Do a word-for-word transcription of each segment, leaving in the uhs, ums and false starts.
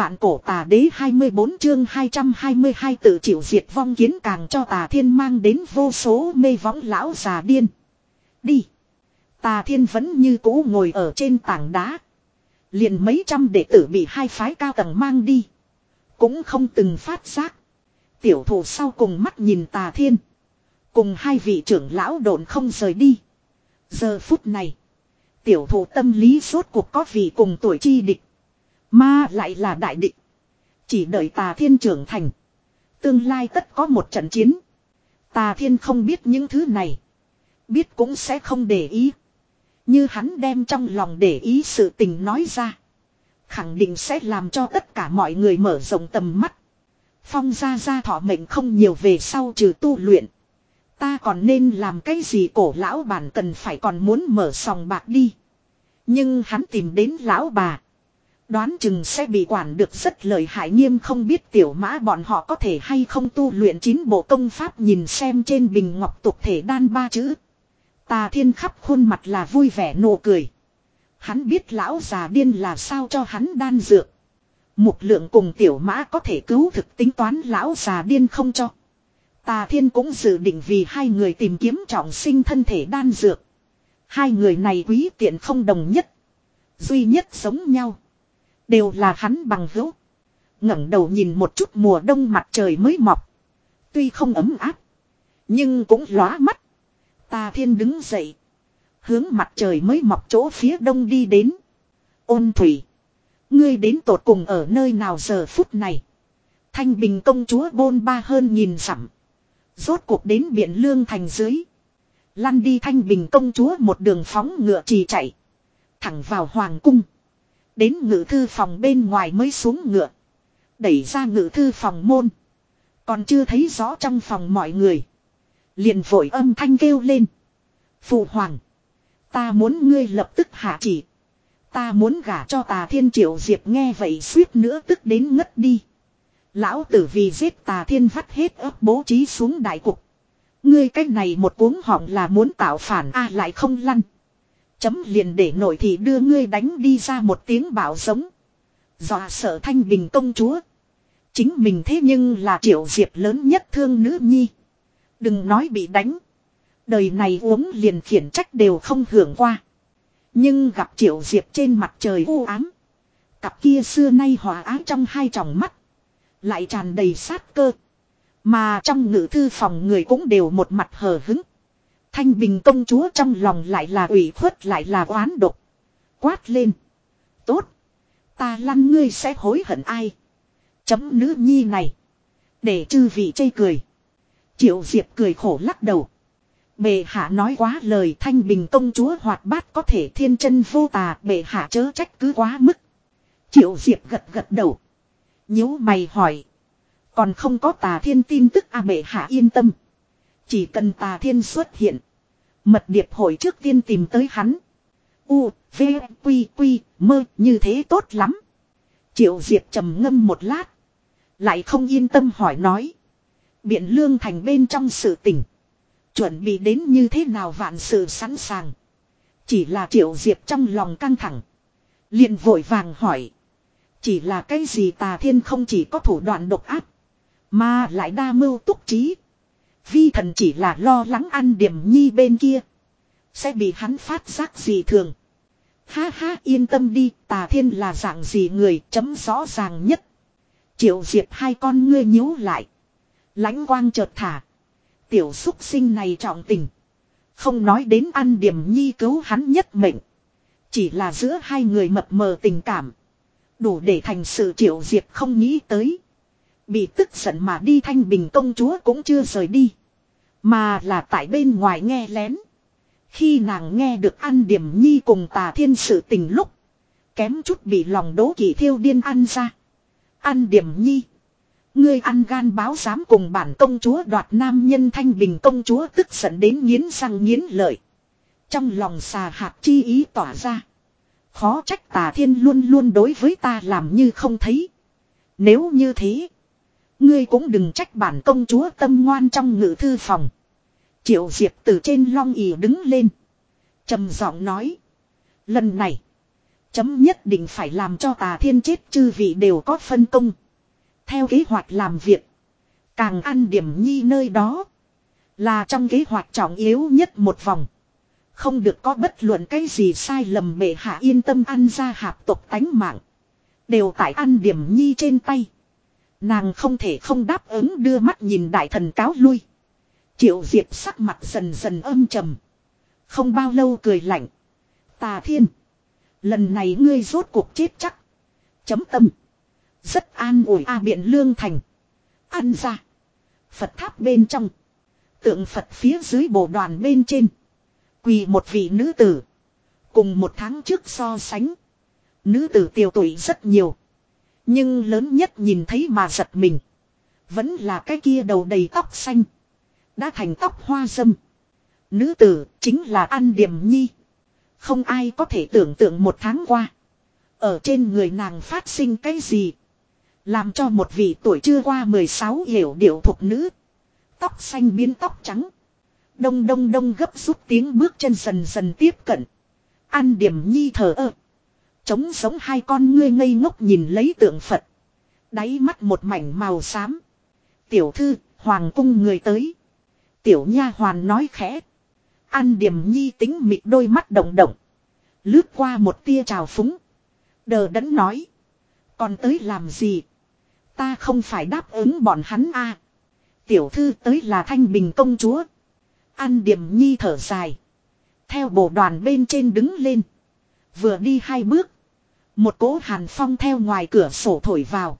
Vạn cổ tà đế hai mươi bốn chương hai trăm hai mươi hai tự chịu diệt vong kiến càng cho Tà Thiên mang đến vô số mê võng lão già điên. Đi. Tà Thiên vẫn như cũ ngồi ở trên tảng đá. Liền mấy trăm đệ tử bị hai phái cao tầng mang đi. Cũng không từng phát giác. Tiểu thủ sau cùng mắt nhìn Tà Thiên. Cùng hai vị trưởng lão độn không rời đi. Giờ phút này. Tiểu thủ tâm lý rốt cuộc có vị cùng tuổi chi địch. Mà lại là đại địch. Chỉ đợi Tà Thiên trưởng thành. Tương lai tất có một trận chiến. Tà Thiên không biết những thứ này. Biết cũng sẽ không để ý. Như hắn đem trong lòng để ý sự tình nói ra. Khẳng định sẽ làm cho tất cả mọi người mở rộng tầm mắt. Phong gia gia thọ mệnh không nhiều về sau trừ tu luyện. Ta còn nên làm cái gì cổ lão bản cần phải còn muốn mở sòng bạc đi. Nhưng hắn tìm đến lão bà. Đoán chừng sẽ bị quản được rất lợi hại nghiêm không biết tiểu mã bọn họ có thể hay không tu luyện chín bộ công pháp nhìn xem trên bình ngọc tục thể đan ba chữ. Tà Thiên khắp khuôn mặt là vui vẻ nụ cười. Hắn biết lão già điên là sao cho hắn đan dược. Mục lượng cùng tiểu mã có thể cứu thực tính toán lão già điên không cho. Tà Thiên cũng dự định vì hai người tìm kiếm trọng sinh thân thể đan dược. Hai người này quý tiện không đồng nhất. Duy nhất giống nhau. Đều là hắn bằng hữu. ngẩng đầu nhìn một chút mùa đông mặt trời mới mọc. Tuy không ấm áp. Nhưng cũng lóa mắt. Tà Thiên đứng dậy. Hướng mặt trời mới mọc chỗ phía đông đi đến. Ôn Thủy. Ngươi đến tột cùng ở nơi nào giờ phút này. Thanh Bình công chúa bôn ba hơn nghìn dặm. Rốt cuộc đến biển Lương thành dưới. Lăn đi Thanh Bình công chúa một đường phóng ngựa trì chạy. Thẳng vào hoàng cung. Đến ngự thư phòng bên ngoài mới xuống ngựa. Đẩy ra ngự thư phòng môn. Còn chưa thấy rõ trong phòng mọi người. Liền vội âm thanh kêu lên. Phụ hoàng. Ta muốn ngươi lập tức hạ chỉ. Ta muốn gả cho Tà Thiên. Triệu Diệp nghe vậy suýt nữa tức đến ngất đi. Lão tử vì giết Tà Thiên vắt hết ấp bố trí xuống đại cục. Ngươi cách này một cuống họng là muốn tạo phản a à, lại không lăn. Chấm liền để nội thì đưa ngươi đánh đi ra một tiếng bảo giống. Dọa sợ Thanh Bình công chúa. Chính mình thế nhưng là Triệu Diệp lớn nhất thương nữ nhi. Đừng nói bị đánh. Đời này uống liền khiển trách đều không hưởng qua. Nhưng gặp Triệu Diệp trên mặt trời u ám. Cặp kia xưa nay hòa ái trong hai tròng mắt. Lại tràn đầy sát cơ. Mà trong ngự thư phòng người cũng đều một mặt hờ hứng. Thanh Bình công chúa trong lòng lại là ủy khuất lại là oán độc. Quát lên. Tốt. Ta lăn ngươi sẽ hối hận ai. Chấm nữ nhi này. Để chư vị chê cười. Triệu Diệp cười khổ lắc đầu. Bệ hạ nói quá lời. Thanh Bình công chúa hoạt bát có thể thiên chân vô tà. Bệ hạ chớ trách cứ quá mức. Triệu Diệp gật gật đầu. Nhíu mày hỏi. Còn không có Tà Thiên tin tức à bệ hạ yên tâm. Chỉ cần Tà Thiên xuất hiện. Mật điệp hội trước tiên tìm tới hắn. U, V, Quy, Quy, mơ như thế tốt lắm. Triệu Diệp trầm ngâm một lát. Lại không yên tâm hỏi nói. Biện Lương thành bên trong sự tình. Chuẩn bị đến như thế nào vạn sự sẵn sàng. Chỉ là Triệu Diệp trong lòng căng thẳng. Liền vội vàng hỏi. Chỉ là cái gì Tà Thiên không chỉ có thủ đoạn độc ác. Mà lại đa mưu túc trí. Vi thần chỉ là lo lắng An Điểm Nhi bên kia. Sẽ bị hắn phát giác gì thường. Ha ha yên tâm đi. Tà Thiên là dạng gì người chấm rõ ràng nhất. Triệu Diệp hai con ngươi nhíu lại. Lãnh quang chợt thả. Tiểu xúc sinh này trọng tình. Không nói đến An Điểm Nhi cứu hắn nhất mệnh. Chỉ là giữa hai người mập mờ tình cảm. Đủ để thành sự Triệu Diệp không nghĩ tới. Bị tức giận mà đi Thanh Bình công chúa cũng chưa rời đi. Mà là tại bên ngoài nghe lén. Khi nàng nghe được An Điểm Nhi cùng Tà Thiên sự tình lúc. Kém chút bị lòng đố kỵ thiêu điên ăn ra. An Điểm Nhi. Ngươi ăn gan báo dám cùng bản công chúa đoạt nam nhân. Thanh Bình công chúa tức giận đến nghiến răng nghiến lợi. Trong lòng xà hạt chi ý tỏa ra. Khó trách Tà Thiên luôn luôn đối với ta làm như không thấy. Nếu như thế. Ngươi cũng đừng trách bản công chúa tâm ngoan trong ngự thư phòng. Triệu Diệp từ trên long ỷ đứng lên. Trầm giọng nói. Lần này. Chấm nhất định phải làm cho Tà Thiên chết, chư vị đều có phân công. Theo kế hoạch làm việc. Càng ăn Điểm Nhi nơi đó. Là trong kế hoạch trọng yếu nhất một vòng. Không được có bất luận cái gì sai lầm, bệ hạ yên tâm, ăn ra hạp tộc tánh mạng. Đều tại ăn Điểm Nhi trên tay. Nàng không thể không đáp ứng, đưa mắt nhìn đại thần cáo lui. Triệu Diệp sắc mặt dần dần âm trầm. Không bao lâu cười lạnh. Tà Thiên. Lần này ngươi rốt cuộc chết chắc. Chấm tâm. Rất an ủi a. Biện Lương Thành. Ăn ra. Phật tháp bên trong. Tượng Phật phía dưới bồ đoàn bên trên. Quỳ một vị nữ tử. Cùng một tháng trước so sánh. Nữ tử tiều tuổi rất nhiều. Nhưng lớn nhất nhìn thấy mà giật mình. Vẫn là cái kia đầu đầy tóc xanh. Đã thành tóc hoa dâm. Nữ tử chính là An Điểm Nhi. Không ai có thể tưởng tượng một tháng qua. Ở trên người nàng phát sinh cái gì. Làm cho một vị tuổi chưa qua mười sáu hiểu điệu thục nữ. Tóc xanh biến tóc trắng. Đông đông đông gấp rút tiếng bước chân dần dần tiếp cận. An Điểm Nhi thở ơ. Trống sống hai con ngươi ngây ngốc nhìn lấy tượng Phật. Đáy mắt một mảnh màu xám. Tiểu thư, hoàng cung người tới. Tiểu nha hoàn nói khẽ. An Điểm Nhi tính mịt đôi mắt động động. Lướt qua một tia trào phúng. Đờ đẫn nói. Còn tới làm gì? Ta không phải đáp ứng bọn hắn a. À. Tiểu thư tới là Thanh Bình công chúa. An Điểm Nhi thở dài. Theo bồ đoàn bên trên đứng lên. Vừa đi hai bước. Một cỗ hàn phong theo ngoài cửa sổ thổi vào.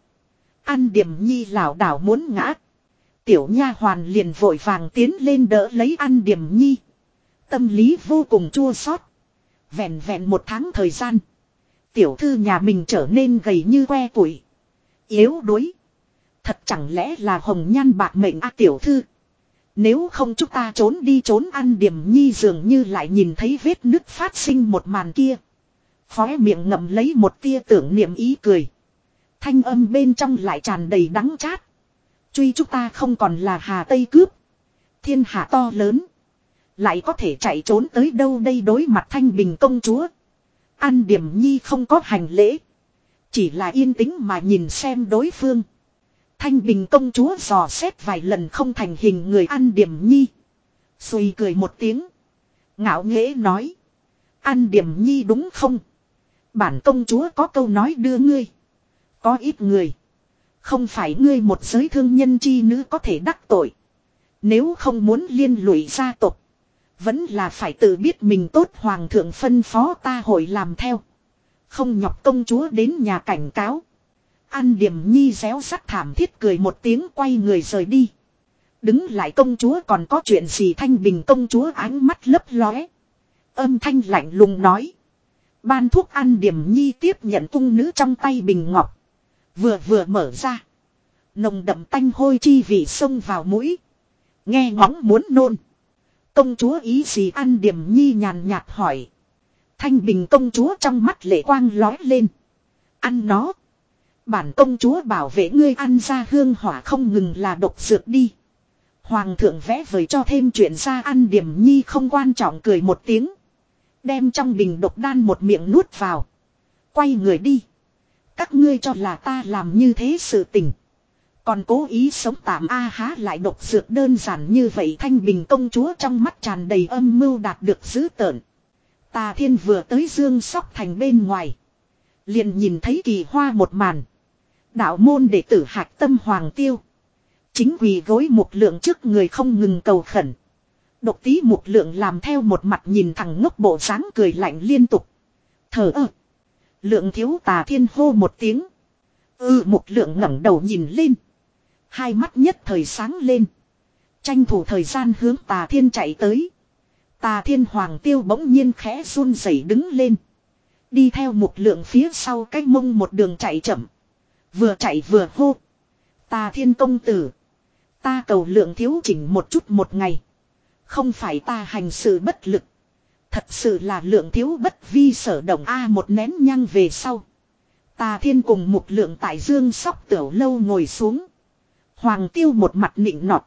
An Điểm Nhi lảo đảo muốn ngã. Tiểu nha hoàn liền vội vàng tiến lên đỡ lấy An Điểm Nhi. Tâm lý vô cùng chua xót. Vẹn vẹn một tháng thời gian. Tiểu thư nhà mình trở nên gầy như que củi. Yếu đuối. Thật chẳng lẽ là hồng nhan bạc mệnh a. À, tiểu thư. Nếu không chúng ta trốn đi trốn. An Điểm Nhi dường như lại nhìn thấy vết nứt phát sinh một màn kia. Khóe miệng ngậm lấy một tia tưởng niệm ý cười. Thanh âm bên trong lại tràn đầy đắng chát. Truy chúng ta không còn là Hà Tây cướp. Thiên hạ to lớn. Lại có thể chạy trốn tới đâu đây. Đối mặt Thanh Bình công chúa. An Điểm Nhi không có hành lễ. Chỉ là yên tĩnh mà nhìn xem đối phương. Thanh Bình công chúa dò xét vài lần không thành hình người An Điểm Nhi. Xùi cười một tiếng. Ngạo nghễ nói. An Điểm Nhi đúng không? Bản công chúa có câu nói đưa ngươi. Có ít người. Không phải ngươi một giới thương nhân chi nữ có thể đắc tội. Nếu không muốn liên lụy gia tộc. Vẫn là phải tự biết mình tốt, hoàng thượng phân phó ta hội làm theo. Không nhọc công chúa đến nhà cảnh cáo. An Điểm Nhi réo rắt thảm thiết cười một tiếng quay người rời đi. Đứng lại công chúa còn có chuyện gì? Thanh Bình công chúa ánh mắt lấp lóe. Âm thanh lạnh lùng nói. Ban thuốc. An Điểm Nhi tiếp nhận cung nữ trong tay bình ngọc. Vừa vừa mở ra. Nồng đậm tanh hôi chi vị xông vào mũi. Nghe ngóng muốn nôn. Công chúa ý gì? An Điểm Nhi nhàn nhạt hỏi. Thanh Bình công chúa trong mắt lệ quang lói lên. Ăn nó. Bản công chúa bảo vệ ngươi. Ăn ra hương hỏa không ngừng là độc dược đi. Hoàng thượng vẽ vời cho thêm chuyện ra. An Điểm Nhi không quan trọng cười một tiếng. Đem trong bình độc đan một miệng nuốt vào. Quay người đi. Các ngươi cho là ta làm như thế sự tình. Còn cố ý sống tạm a. Há lại độc dược đơn giản như vậy? Thanh Bình công chúa trong mắt tràn đầy âm mưu đạt được dữ tợn. Tà Thiên vừa tới Dương Sóc Thành bên ngoài. Liền nhìn thấy kỳ hoa một màn. Đạo môn đệ tử Hạc Tâm Hoàng Tiêu. Chính quỳ gối Mục Lượng trước người không ngừng cầu khẩn. Độc tí Mục Lượng làm theo một mặt nhìn thằng ngốc bộ dáng cười lạnh liên tục. Thở ơ. Lượng thiếu. Tà Thiên hô một tiếng. Ừ. Mục Lượng ngẩng đầu nhìn lên. Hai mắt nhất thời sáng lên. Tranh thủ thời gian hướng Tà Thiên chạy tới. Tà Thiên Hoàng Tiêu bỗng nhiên khẽ run rẩy đứng lên. Đi theo Mục Lượng phía sau cái mông một đường chạy chậm. Vừa chạy vừa hô. Tà Thiên công tử. Ta cầu Lượng thiếu chỉnh một chút một ngày. Không phải ta hành sự bất lực. Thật sự là Lượng thiếu bất vi sở động a. Một nén nhang về sau. Tà Thiên cùng Mục Lượng tại Dương Sóc tiểu lâu ngồi xuống. Hoàng Tiêu một mặt nịnh nọt.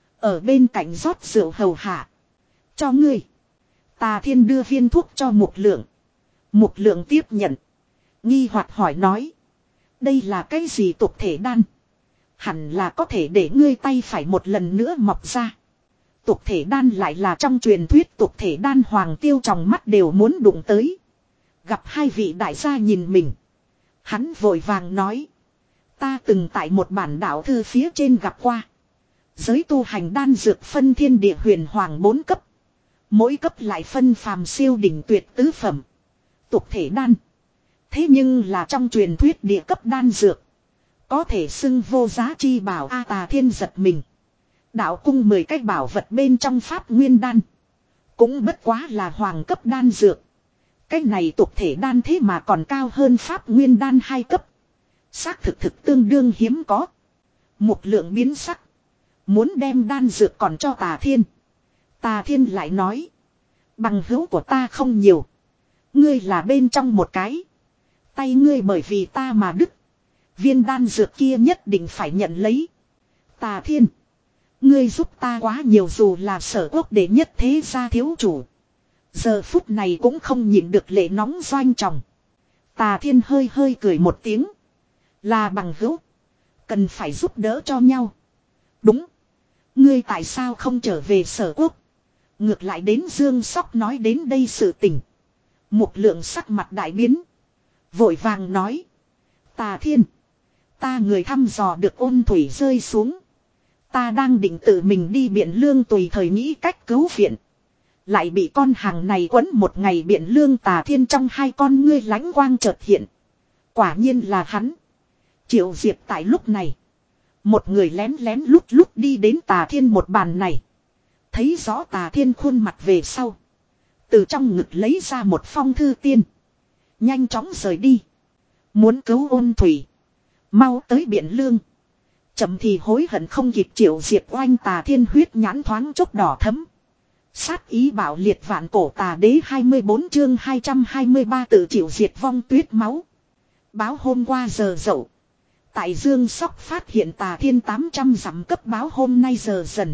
Ở bên cạnh rót rượu hầu hạ. Cho ngươi. Tà Thiên đưa viên thuốc cho Mục Lượng. Mục Lượng tiếp nhận. Nghi hoặc hỏi nói. Đây là cái gì tục thể đan? Hẳn là có thể để ngươi tay phải một lần nữa mọc ra. Tục thể đan lại là trong truyền thuyết tục thể đan Hoàng Tiêu trong mắt đều muốn đụng tới. Gặp hai vị đại gia nhìn mình. Hắn vội vàng nói. Ta từng tại một bản đạo thư phía trên gặp qua. Giới tu hành đan dược phân thiên địa huyền hoàng bốn cấp. Mỗi cấp lại phân phàm siêu đỉnh tuyệt tứ phẩm. Tục thể đan. Thế nhưng là trong truyền thuyết địa cấp đan dược. Có thể xưng vô giá chi bảo A Tà Thiên giật mình. Đạo cung mười cái bảo vật bên trong pháp nguyên đan. Cũng bất quá là hoàng cấp đan dược. Cái này tục thể đan thế mà còn cao hơn pháp nguyên đan hai cấp. Xác thực thực tương đương hiếm có. Một lượng biến sắc. Muốn đem đan dược còn cho Tà Thiên. Tà Thiên lại nói. Bằng hữu của ta không nhiều. Ngươi là bên trong một cái. Tay ngươi bởi vì ta mà đứt. Viên đan dược kia nhất định phải nhận lấy. Tà Thiên. Ngươi giúp ta quá nhiều dù là sở quốc đệ nhất thế gia thiếu chủ. Giờ phút này cũng không nhịn được lệ nóng doanh trọng. Tà Thiên hơi hơi cười một tiếng. Là bằng hữu. Cần phải giúp đỡ cho nhau. Đúng. Ngươi tại sao không trở về sở quốc? Ngược lại đến Dương Sóc nói đến đây sự tình. Một lượng sắc mặt đại biến. Vội vàng nói. Tà Thiên. Ta người thăm dò được ôn thủy rơi xuống. Ta đang định tự mình đi Biện Lương tùy thời nghĩ cách cứu viện. Lại bị con hàng này quấn một ngày Biện Lương. Tà Thiên trong hai con ngươi lánh quang chợt hiện. Quả nhiên là hắn. Triệu Diệp tại lúc này. Một người lén lén lút lút đi đến Tà Thiên một bàn này. Thấy rõ Tà Thiên khuôn mặt về sau. Từ trong ngực lấy ra một phong thư tiên. Nhanh chóng rời đi. Muốn cứu ôn thủy. Mau tới Biện Lương. Chậm thì hối hận không kịp. Triệu Diệp oanh. Tà Thiên huyết nhãn thoáng chốc đỏ thấm. Sát ý bạo liệt vạn cổ tà đế hai mươi bốn chương hai trăm hai mươi ba tự chịu diệt vong tuyết máu. Báo hôm qua giờ dậu. Tại Dương Sóc phát hiện Tà Thiên tám trăm dặm cấp báo hôm nay giờ dần.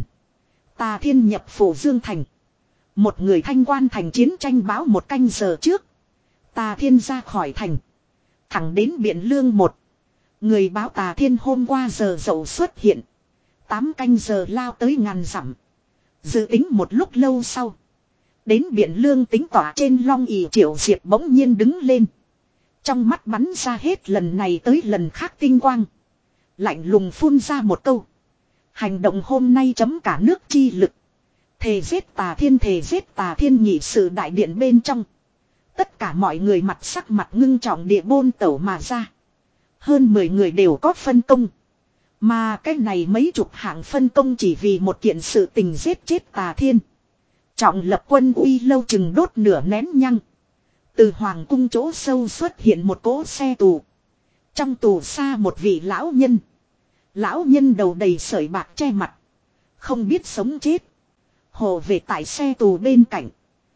Tà Thiên nhập phủ Dương Thành. Một người thanh quan thành chiến tranh báo một canh giờ trước. Tà Thiên ra khỏi thành. Thẳng đến Biện Lương một. Người báo Tà Thiên hôm qua giờ dậu xuất hiện. Tám canh giờ lao tới ngàn dặm. Dự tính một lúc lâu sau. Đến Biện Lương tính tỏa trên long ỷ. Triệu Diệp bỗng nhiên đứng lên. Trong mắt bắn ra hết lần này tới lần khác tinh quang. Lạnh lùng phun ra một câu. Hành động hôm nay chấm cả nước chi lực. Thề giết Tà Thiên, thề giết Tà Thiên. Nhị sự đại điện bên trong. Tất cả mọi người mặt sắc mặt ngưng trọng địa bôn tẩu mà ra. Hơn mười người đều có phân công. Mà cái này mấy chục hạng phân công chỉ vì một kiện sự tình giết chết Tà Thiên. Trọng lập quân uy lâu chừng đốt nửa nén nhăng. Từ hoàng cung chỗ sâu xuất hiện một cỗ xe tù. Trong tù xa một vị lão nhân. Lão nhân đầu đầy sợi bạc che mặt. Không biết sống chết. Hộ vệ tại xe tù bên cạnh.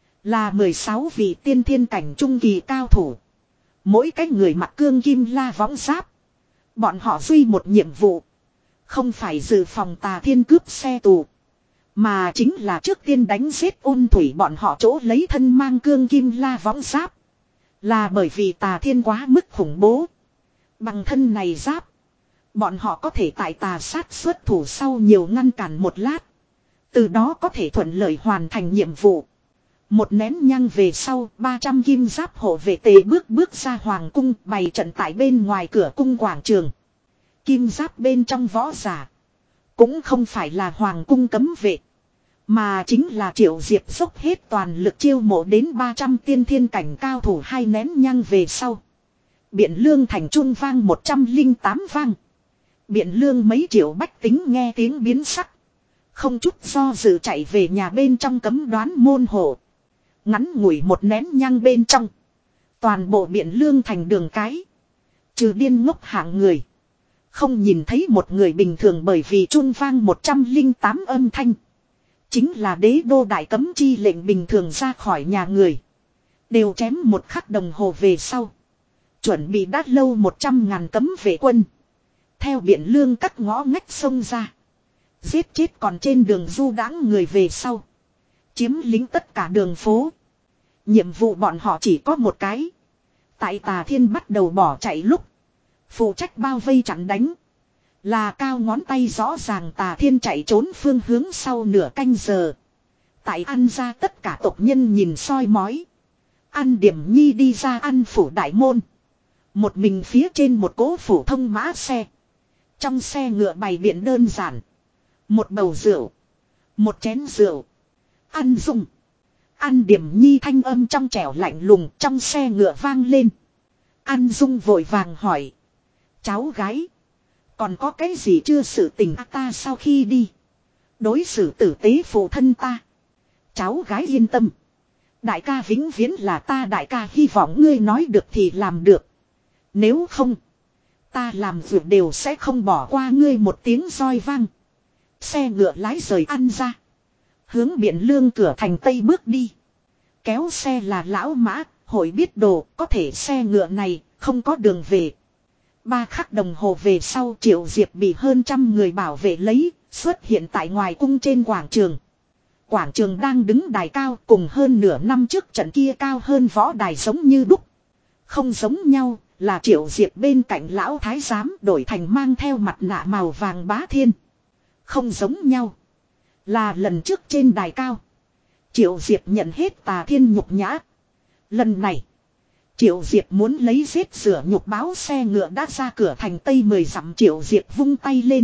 Là mười sáu vị tiên thiên cảnh trung kỳ cao thủ. Mỗi cái người mặc cương kim la võng giáp. Bọn họ duy một nhiệm vụ. Không phải dự phòng Tà Thiên cướp xe tù. Mà chính là trước tiên đánh giết ôn thủy bọn họ chỗ lấy thân mang cương kim la võng giáp. Là bởi vì Tà Thiên quá mức khủng bố. Bằng thân này giáp. Bọn họ có thể tại tà sát xuất thủ sau nhiều ngăn cản một lát. Từ đó có thể thuận lợi hoàn thành nhiệm vụ. Một nén nhang về sau, ba trăm kim giáp hộ vệ tề bước bước ra hoàng cung bày trận tại bên ngoài cửa cung quảng trường. Kim giáp bên trong võ giả. Cũng không phải là hoàng cung cấm vệ. Mà chính là Triệu Diệp dốc hết toàn lực chiêu mộ đến ba trăm tiên thiên cảnh cao thủ hai nén nhang về sau. Biện Lương thành trung vang một trăm lẻ tám vang. Biện Lương mấy triệu bách tính nghe tiếng biến sắc. Không chút do dự chạy về nhà bên trong cấm đoán môn hộ. Ngắn ngủi một nén nhang bên trong. Toàn bộ Biện Lương thành đường cái. Trừ điên ngốc hạng người. Không nhìn thấy một người bình thường bởi vì trung vang một trăm lẻ tám âm thanh. Chính là đế đô đại cấm chi lệnh bình thường ra khỏi nhà người. Đều chém một khắc đồng hồ về sau. Chuẩn bị đát lâu một trăm ngàn cấm vệ quân. Theo Biện Lương các ngõ ngách sông ra. Giết chết còn trên đường du đãng người về sau. Chiếm lính tất cả đường phố. Nhiệm vụ bọn họ chỉ có một cái. Tại Tà Thiên bắt đầu bỏ chạy lúc. Phụ trách bao vây chặn đánh. Là cao ngón tay rõ ràng Tà Thiên chạy trốn phương hướng sau nửa canh giờ. Tại ăn ra tất cả tộc nhân nhìn soi mói. Ăn Điểm Nhi đi ra ăn phủ đại môn. Một mình phía trên một cỗ phổ thông mã xe. Trong xe ngựa bày biện đơn giản. Một bầu rượu. Một chén rượu. Ăn dùng. Ăn Điểm Nhi thanh âm trong trẻo lạnh lùng trong xe ngựa vang lên. Ăn Dung vội vàng hỏi. Cháu gái. Còn có cái gì chưa sự tình à ta sau khi đi. Đối xử tử tế phụ thân ta. Cháu gái yên tâm. Đại ca vĩnh viễn là ta đại ca hy vọng ngươi nói được thì làm được. Nếu không. Ta làm việc đều sẽ không bỏ qua ngươi một tiếng roi vang. Xe ngựa lái rời ăn ra. Hướng Biện Lương cửa thành Tây bước đi. Kéo xe là lão mã, hội biết đồ, có thể xe ngựa này, không có đường về. Ba khắc đồng hồ về sau Triệu Diệp bị hơn trăm người bảo vệ lấy, xuất hiện tại ngoài cung trên quảng trường. Quảng trường đang đứng đài cao cùng hơn nửa năm trước trận kia cao hơn võ đài giống như đúc. Không giống nhau là Triệu Diệp bên cạnh lão thái giám đổi thành mang theo mặt nạ màu vàng Bá Thiên. Không giống nhau là lần trước trên đài cao. Triệu Diệp nhận hết Tà Thiên nhục nhã. Lần này Triệu Diệp muốn lấy giết rửa nhục báo xe ngựa đã ra cửa thành Tây mười dặm. Triệu Diệp vung tay lên.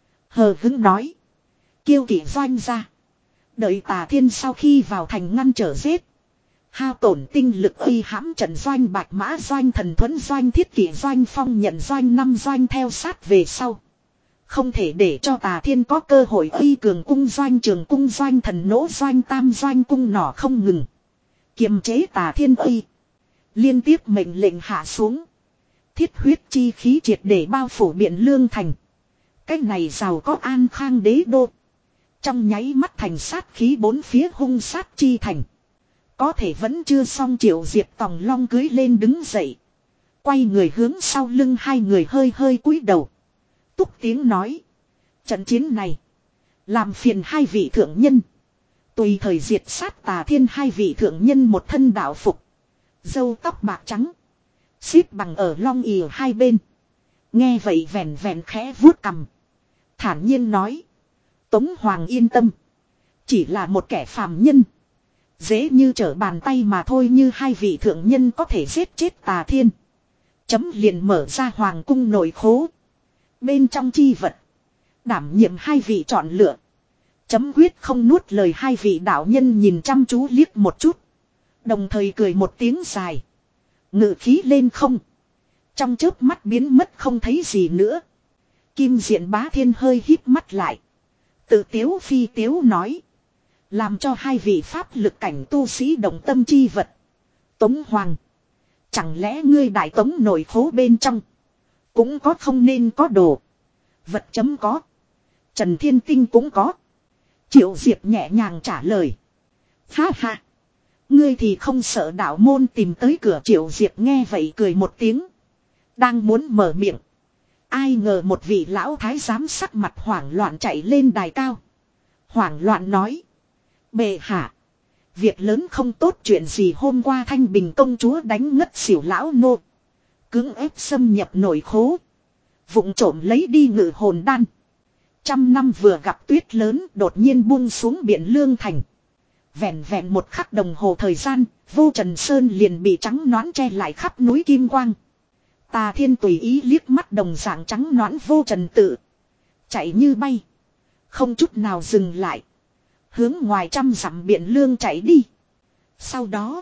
Hờ hững nói. Kiêu kỵ doanh ra. Đợi Tà Thiên sau khi vào thành ngăn trở giết. Hao tổn tinh lực uy hãm trận doanh bạch mã doanh thần thuẫn doanh thiết kỷ doanh phong nhận doanh năm doanh theo sát về sau. Không thể để cho Tà Thiên có cơ hội uy cường cung doanh trường cung doanh thần nỗ doanh tam doanh cung nỏ không ngừng. Kiềm chế Tà Thiên uy. Liên tiếp mệnh lệnh hạ xuống. Thiết huyết chi khí triệt để bao phủ Biện Lương thành. Cách này giàu có an khang đế đô. Trong nháy mắt thành sát khí bốn phía hung sát chi thành. Có thể vẫn chưa xong Triệu Diệp tòng long cưới lên đứng dậy. Quay người hướng sau lưng hai người hơi hơi cúi đầu. Túc tiếng nói. Trận chiến này. Làm phiền hai vị thượng nhân. Tùy thời diệt sát Tà Thiên. Hai vị thượng nhân một thân đạo phục. Dâu tóc bạc trắng. Xếp bằng ở long ỉa hai bên. Nghe vậy vẻn vẻn khẽ vuốt cằm. Thản nhiên nói. Tống Hoàng yên tâm. Chỉ là một kẻ phàm nhân. Dễ như trở bàn tay mà thôi. Như hai vị thượng nhân có thể giết chết Tà Thiên. Chấm liền mở ra hoàng cung nội khố. Bên trong chi vật. Đảm nhiệm hai vị chọn lựa. Chấm quyết không nuốt lời. Hai vị đạo nhân nhìn chăm chú liếc một chút. Đồng thời cười một tiếng dài. Ngự khí lên không. Trong chớp mắt biến mất không thấy gì nữa. Kim Diện Bá Thiên hơi híp mắt lại. Tự tiếu phi tiếu nói. Làm cho hai vị pháp lực cảnh tu sĩ động tâm chi vật. Tống Hoàng. Chẳng lẽ ngươi đại tống nội khố bên trong. Cũng có không nên có đồ. Vật chấm có. Trần Thiên Tinh cũng có. Triệu Diệp nhẹ nhàng trả lời. Ha ha. Ngươi thì không sợ đạo môn tìm tới cửa. Triệu Diệp nghe vậy cười một tiếng. Đang muốn mở miệng. Ai ngờ một vị lão thái giám sắc mặt hoảng loạn chạy lên đài cao. Hoảng loạn nói. Bệ hạ. Việc lớn không tốt chuyện gì. Hôm qua Thanh Bình công chúa đánh ngất xỉu lão nô. Cưỡng ép xâm nhập nội khố. Vụng trộm lấy đi ngự hồn đan. Trăm năm vừa gặp tuyết lớn đột nhiên buông xuống Biện Lương thành. Vẹn vẹn một khắc đồng hồ thời gian, Vô Trần Sơn liền bị trắng nõn che lại khắp núi Kim Quang. Tà Thiên tùy ý liếc mắt đồng dạng trắng nõn Vô Trần tự. Chạy như bay. Không chút nào dừng lại. Hướng ngoài trăm dặm Biện Lương chạy đi. Sau đó,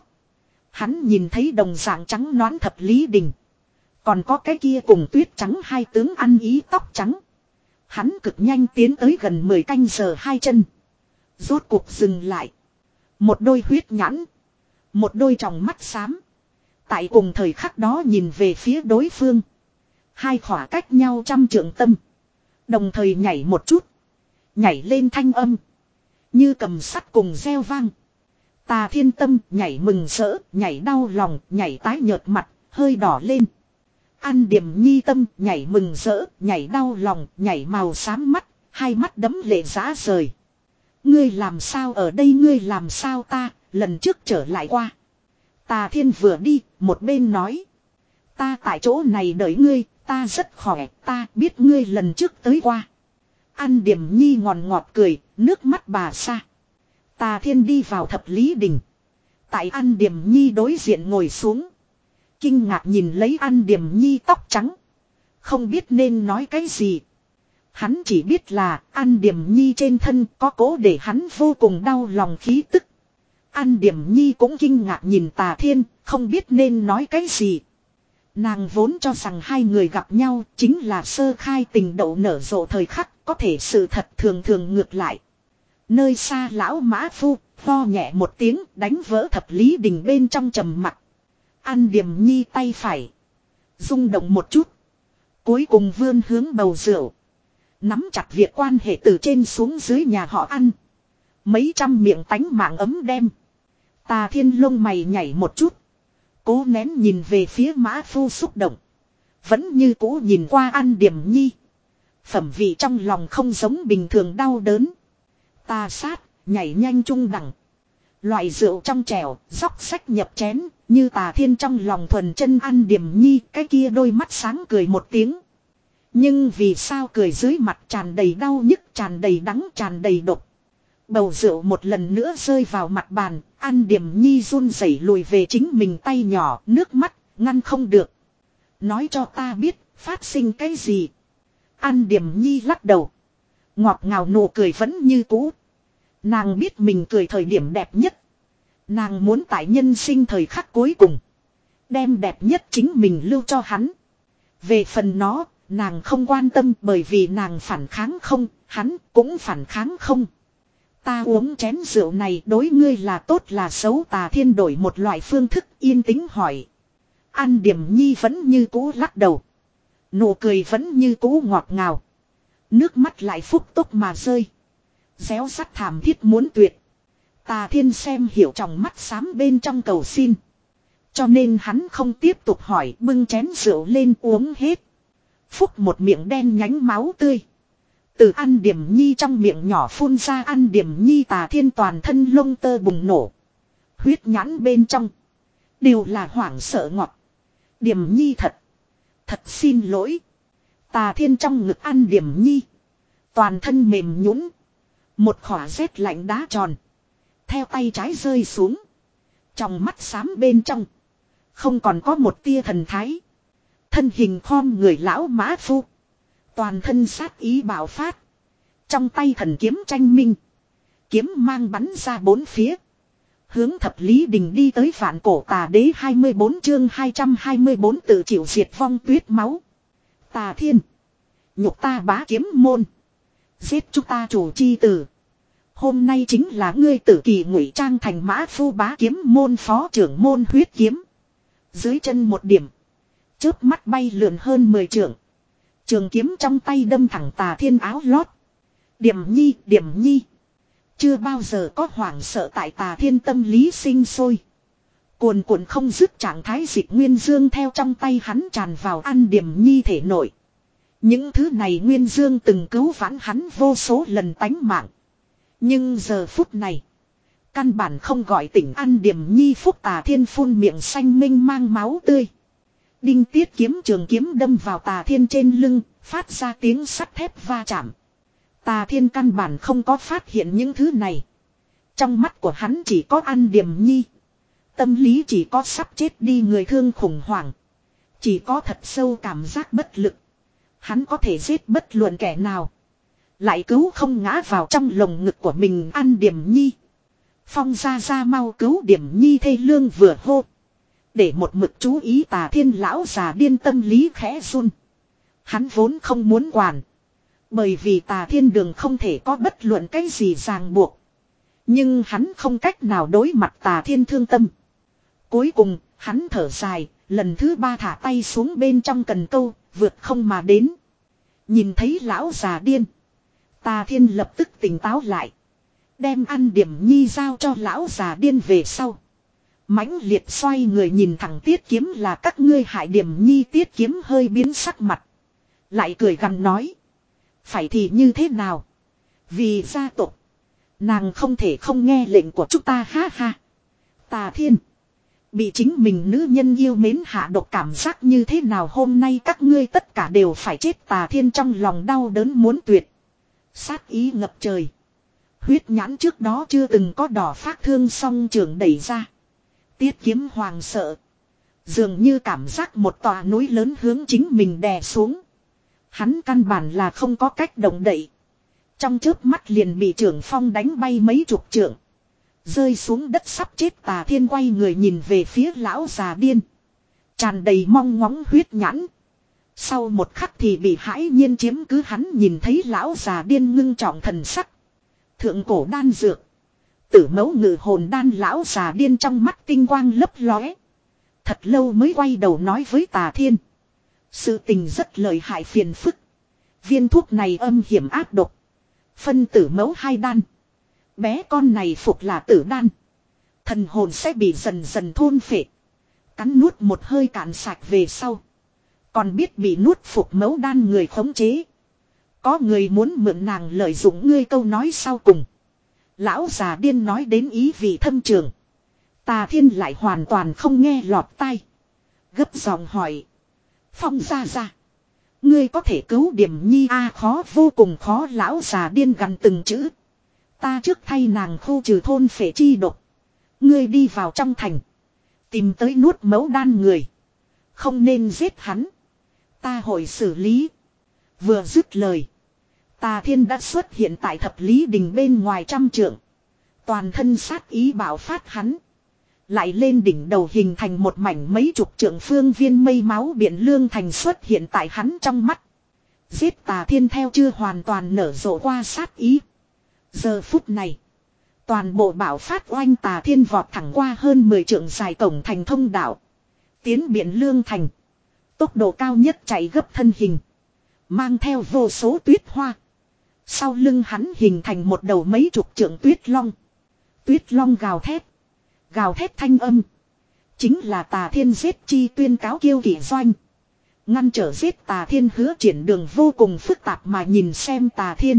hắn nhìn thấy đồng dạng trắng nõn Thập Lý Đình. Còn có cái kia cùng tuyết trắng hai tướng ăn ý tóc trắng. Hắn cực nhanh tiến tới gần mười canh giờ hai chân. Rốt cuộc dừng lại. Một đôi huyết nhãn. Một đôi tròng mắt xám. Tại cùng thời khắc đó nhìn về phía đối phương. Hai khỏa cách nhau trăm trượng tâm. Đồng thời nhảy một chút. Nhảy lên thanh âm. Như cầm sắt cùng reo vang. Tà Thiên tâm nhảy mừng rỡ, nhảy đau lòng, nhảy tái nhợt mặt, hơi đỏ lên. An Điểm Nhi tâm nhảy mừng rỡ, nhảy đau lòng, nhảy màu xám mắt, hai mắt đấm lệ rã rời. Ngươi làm sao ở đây, ngươi làm sao ta, lần trước trở lại qua. Tà Thiên vừa đi, một bên nói. Ta tại chỗ này đợi ngươi, ta rất khỏe, ta biết ngươi lần trước tới qua. An Điểm Nhi ngọt ngọt cười, nước mắt bà xa. Tà Thiên đi vào thập lý đình. Tại An Điểm Nhi đối diện ngồi xuống. Kinh ngạc nhìn lấy An Điểm Nhi tóc trắng. Không biết nên nói cái gì. Hắn chỉ biết là An Điểm Nhi trên thân có cố để hắn vô cùng đau lòng khí tức. An Điểm Nhi cũng kinh ngạc nhìn Tà Thiên, không biết nên nói cái gì. Nàng vốn cho rằng hai người gặp nhau chính là sơ khai tình đậu nở rộ thời khắc, có thể sự thật thường thường ngược lại. Nơi xa lão mã phu, lo nhẹ một tiếng đánh vỡ thập lý đình bên trong trầm mặc. An Điểm Nhi tay phải rung động một chút. Cuối cùng vươn hướng bầu rượu. Nắm chặt việc quan hệ từ trên xuống dưới nhà họ ăn. Mấy trăm miệng tánh mạng ấm đem. Tà Thiên lông mày nhảy một chút. Cố nén nhìn về phía mã phu xúc động. Vẫn như cũ nhìn qua An Điểm Nhi. Phẩm vị trong lòng không giống bình thường đau đớn. Tà sát, nhảy nhanh trung đẳng. Loại rượu trong trẻo, dốc sách nhập chén. Như Tà Thiên trong lòng thuần chân An Điểm Nhi. Cái kia đôi mắt sáng cười một tiếng. Nhưng vì sao cười dưới mặt tràn đầy đau nhức, tràn đầy đắng, tràn đầy độc. Bầu rượu một lần nữa rơi vào mặt bàn. An Điểm Nhi run rẩy lùi về chính mình tay nhỏ, nước mắt, ngăn không được. Nói cho ta biết, phát sinh cái gì. An Điểm Nhi lắc đầu. Ngọt ngào nụ cười vẫn như cũ. Nàng biết mình cười thời điểm đẹp nhất. Nàng muốn tại nhân sinh thời khắc cuối cùng. Đem đẹp nhất chính mình lưu cho hắn. Về phần nó, nàng không quan tâm bởi vì nàng phản kháng không, hắn cũng phản kháng không. Ta uống chén rượu này đối ngươi là tốt là xấu. Tà Thiên đổi một loại phương thức yên tĩnh hỏi. An Điểm Nhi vẫn như cũ lắc đầu. Nụ cười vẫn như cũ ngọt ngào. Nước mắt lại phúc tốc mà rơi. Réo sắt thảm thiết muốn tuyệt. Tà Thiên xem hiểu trong mắt xám bên trong cầu xin. Cho nên hắn không tiếp tục hỏi, bưng chén rượu lên uống hết. Phúc một miệng đen nhánh máu tươi. Từ An Điểm Nhi trong miệng nhỏ phun ra. An Điểm Nhi Tà Thiên toàn thân lông tơ bùng nổ. Huyết nhãn bên trong đều là hoảng sợ ngọt. Điểm Nhi thật. Thật xin lỗi. Tà Thiên trong ngực An Điểm Nhi. Toàn thân mềm nhũn. Một khỏa rét lạnh đá tròn. Theo tay trái rơi xuống. Trong mắt xám bên trong. Không còn có một tia thần thái. Thân hình khom người lão mã phu. Toàn thân sát ý bạo phát. Trong tay thần kiếm tranh minh. Kiếm mang bắn ra bốn phía. Hướng thập lý đình đi tới vạn cổ tà đế hai mươi bốn chương hai trăm hai mươi bốn tự chịu diệt vong tuyết máu. Tà Thiên. Nhục ta bá kiếm môn. Giết chúng ta chủ chi tử. Hôm nay chính là ngươi tử kỳ ngụy trang thành mã phu bá kiếm môn phó trưởng môn huyết kiếm. Dưới chân một điểm. Chớp mắt bay lượn hơn mười trượng. Trường kiếm trong tay đâm thẳng Tà Thiên áo lót. Điểm Nhi, Điểm Nhi. Chưa bao giờ có hoảng sợ tại Tà Thiên tâm lý sinh sôi. Cuồn cuộn không dứt trạng thái dịch nguyên dương theo trong tay hắn tràn vào An Điểm Nhi thể nội. Những thứ này nguyên dương từng cứu vãn hắn vô số lần tánh mạng. Nhưng giờ phút này. Căn bản không gọi tỉnh An Điểm Nhi. Phúc Tà Thiên phun miệng xanh minh mang máu tươi. Đinh tiết kiếm trường kiếm đâm vào Tà Thiên trên lưng. Phát ra tiếng sắt thép va chạm. Tà Thiên căn bản không có phát hiện những thứ này. Trong mắt của hắn chỉ có An Điểm Nhi. Tâm lý chỉ có sắp chết đi người thương khủng hoảng. Chỉ có thật sâu cảm giác bất lực. Hắn có thể giết bất luận kẻ nào. Lại cứu không ngã vào trong lồng ngực của mình An Điểm Nhi. Phong ra ra mau cứu Điểm Nhi thê lương vừa hô. Để một mực chú ý Tà Thiên lão già điên tâm lý khẽ run. Hắn vốn không muốn quản. Bởi vì Tà Thiên đường không thể có bất luận cái gì ràng buộc. Nhưng hắn không cách nào đối mặt Tà Thiên thương tâm. Cuối cùng, hắn thở dài, lần thứ ba thả tay xuống bên trong cần câu, vượt không mà đến. Nhìn thấy lão già điên. Tà Thiên lập tức tỉnh táo lại. Đem An Điểm Nhi giao cho lão già điên về sau. Mãnh liệt xoay người nhìn thẳng Tiết Kiếm là các ngươi hại Điểm Nhi. Tiết Kiếm hơi biến sắc mặt. Lại cười gằn nói. Phải thì như thế nào? Vì gia tộc. Nàng không thể không nghe lệnh của chúng ta ha ha. Tà Thiên. Bị chính mình nữ nhân yêu mến hạ độc cảm giác như thế nào, hôm nay các ngươi tất cả đều phải chết. Tà Thiên trong lòng đau đớn muốn tuyệt. Sát ý ngập trời. Huyết nhãn trước đó chưa từng có đỏ phát thương song trường đẩy ra. Tiết kiếm hoàng sợ. Dường như cảm giác một tòa núi lớn hướng chính mình đè xuống. Hắn căn bản là không có cách động đậy. Trong chớp mắt liền bị trưởng phong đánh bay mấy chục trượng. Rơi xuống đất sắp chết. Tà Thiên quay người nhìn về phía lão già điên. Tràn đầy mong ngóng huyết nhãn. Sau một khắc thì bị hãi nhiên chiếm cứ, hắn nhìn thấy lão già điên ngưng trọng thần sắc. Thượng cổ đan dược. Tử mẫu ngự hồn đan. Lão già điên trong mắt tinh quang lấp lóe. Thật lâu mới quay đầu nói với Tà Thiên. Sự tình rất lợi hại phiền phức. Viên thuốc này âm hiểm ác độc. Phân tử mẫu hai đan. Bé con này phục là tử đan. Thần hồn sẽ bị dần dần thôn phệ. Cắn nuốt một hơi cạn sạch về sau. Còn biết bị nuốt phục mẫu đan người khống chế. Có người muốn mượn nàng lợi dụng ngươi. Câu nói sau cùng. Lão già điên nói đến ý vị thâm trường. Tà Thiên lại hoàn toàn không nghe lọt tai. Gấp giọng hỏi. Phong ra ra. Ngươi có thể cứu Điểm Nhi a? À, khó vô cùng khó. Lão già điên gằn từng chữ. Ta trước thay nàng khu trừ thôn phệ chi độc. Ngươi đi vào trong thành. Tìm tới nuốt mẫu đan người. Không nên giết hắn. Ta hội xử lý. Vừa dứt lời. Tà Thiên đã xuất hiện tại thập lý đình bên ngoài trăm trượng. Toàn thân sát ý bạo phát, hắn. Lại lên đỉnh đầu hình thành một mảnh mấy chục trượng phương viên mây máu biển lương thành xuất hiện tại hắn trong mắt. Giết Tà Thiên theo chưa hoàn toàn nở rộ qua sát ý. Giờ phút này. Toàn bộ bạo phát oanh. Tà Thiên vọt thẳng qua hơn mười trượng dài cổng thành thông đạo. Tiến biển lương thành. Tốc độ cao nhất chạy gấp thân hình. Mang theo vô số tuyết hoa. Sau lưng hắn hình thành một đầu mấy chục trượng tuyết long. Tuyết long gào thét. Gào thét thanh âm. Chính là Tà Thiên giết chi tuyên cáo kiêu kỵ doanh. Ngăn trở giết Tà Thiên Hứa Triển Đường vô cùng phức tạp mà nhìn xem Tà Thiên.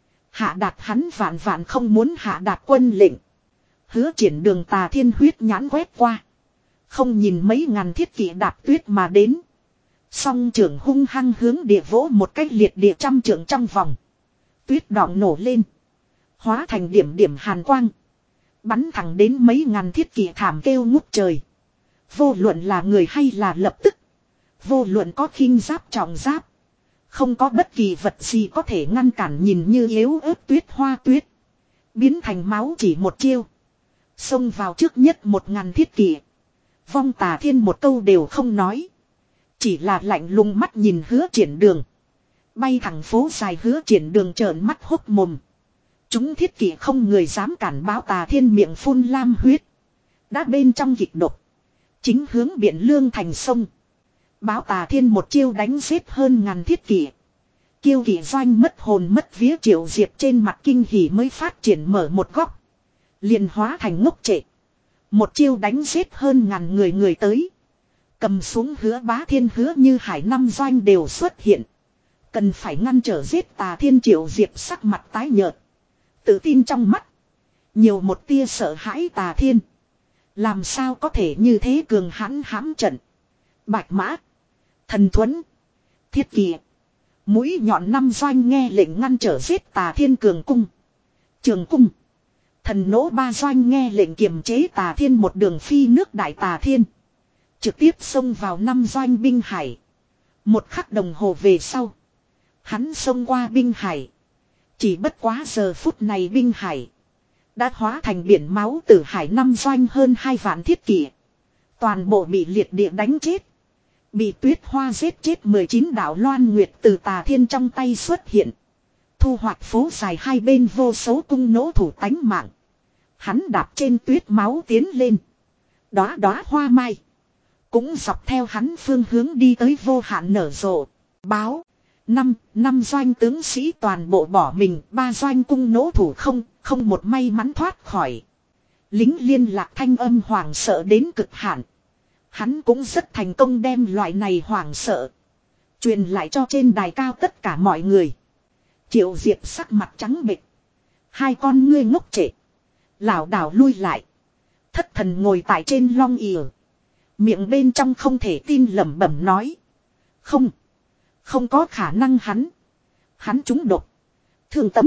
Hạ đạt hắn vạn vạn không muốn hạ đạt quân lệnh. Hứa Triển Đường Tà Thiên huyết nhãn quét qua. Không nhìn mấy ngàn thiết kỵ đạp tuyết mà đến. Song trưởng hung hăng hướng địa vỗ một cách liệt địa trăm trượng trong vòng. Tuyết đọng nổ lên. Hóa thành điểm điểm hàn quang. Bắn thẳng đến mấy ngàn thiết kỵ thảm kêu ngút trời. Vô luận là người hay là lập tức. Vô luận có khinh giáp trọng giáp. Không có bất kỳ vật gì có thể ngăn cản, nhìn như yếu ớt tuyết hoa tuyết. Biến thành máu chỉ một chiêu. Xông vào trước nhất một ngàn thiết kỵ. Vong Tà Thiên một câu đều không nói. Chỉ là lạnh lùng mắt nhìn Hứa Triển Đường. Bay thẳng phố dài. Hứa Triển Đường trợn mắt hốc mồm. Chúng thiết kỵ không người dám cản báo. Tà Thiên miệng phun lam huyết. Đã bên trong kịch độc. Chính hướng biển lương thành sông. Báo Tà Thiên một chiêu đánh giết hơn ngàn thiết kỵ. Kiêu kỵ doanh mất hồn mất vía. Triệu Diệp trên mặt kinh hỉ mới phát triển mở một góc. Liền hóa thành ngốc trệ. Một chiêu đánh giết hơn ngàn người người tới. Cầm xuống Hứa Bá Thiên Hứa Như Hải năm doanh đều xuất hiện. Cần phải ngăn trở giết Tà Thiên. Triệu Diệp sắc mặt tái nhợt. Tự tin trong mắt. Nhiều một tia sợ hãi. Tà Thiên. Làm sao có thể như thế cường hãn hãm trận. Bạch Mã. Thần Thuẫn. Thiết Kỵ. Mũi nhọn năm doanh nghe lệnh ngăn trở giết Tà Thiên. Cường cung. Trường cung. Thần nỗ ba doanh nghe lệnh kiềm chế Tà Thiên một đường phi nước đại. Tà Thiên. Trực tiếp xông vào năm doanh binh hải. Một khắc đồng hồ về sau. Hắn xông qua binh hải. Chỉ bất quá giờ phút này binh hải. Đã hóa thành biển máu tử hải. Năm doanh hơn hai vạn thiết kỵ. Toàn bộ bị liệt địa đánh chết. Bị tuyết hoa giết chết. Mười chín đạo loan nguyệt từ Tà Thiên trong tay xuất hiện. Thu hoạch phố dài hai bên vô số cung nỗ thủ tánh mạng. Hắn đạp trên tuyết máu tiến lên. Đóa đóa hoa mai. Cũng dọc theo hắn phương hướng đi tới vô hạn nở rộ. Báo. Năm, năm doanh tướng sĩ toàn bộ bỏ mình. Ba doanh cung nỗ thủ không, không một may mắn thoát khỏi. Lính liên lạc thanh âm hoảng sợ đến cực hạn. Hắn cũng rất thành công đem loại này hoảng sợ truyền lại cho trên đài cao tất cả mọi người. Triệu Diệp sắc mặt trắng bệch. Hai con ngươi ngốc trệ. Lảo đảo lui lại. Thất thần ngồi tại trên long ỉa. Miệng bên trong không thể tin lẩm bẩm nói. Không. Không có khả năng hắn. Hắn trúng độc. Thương tấm.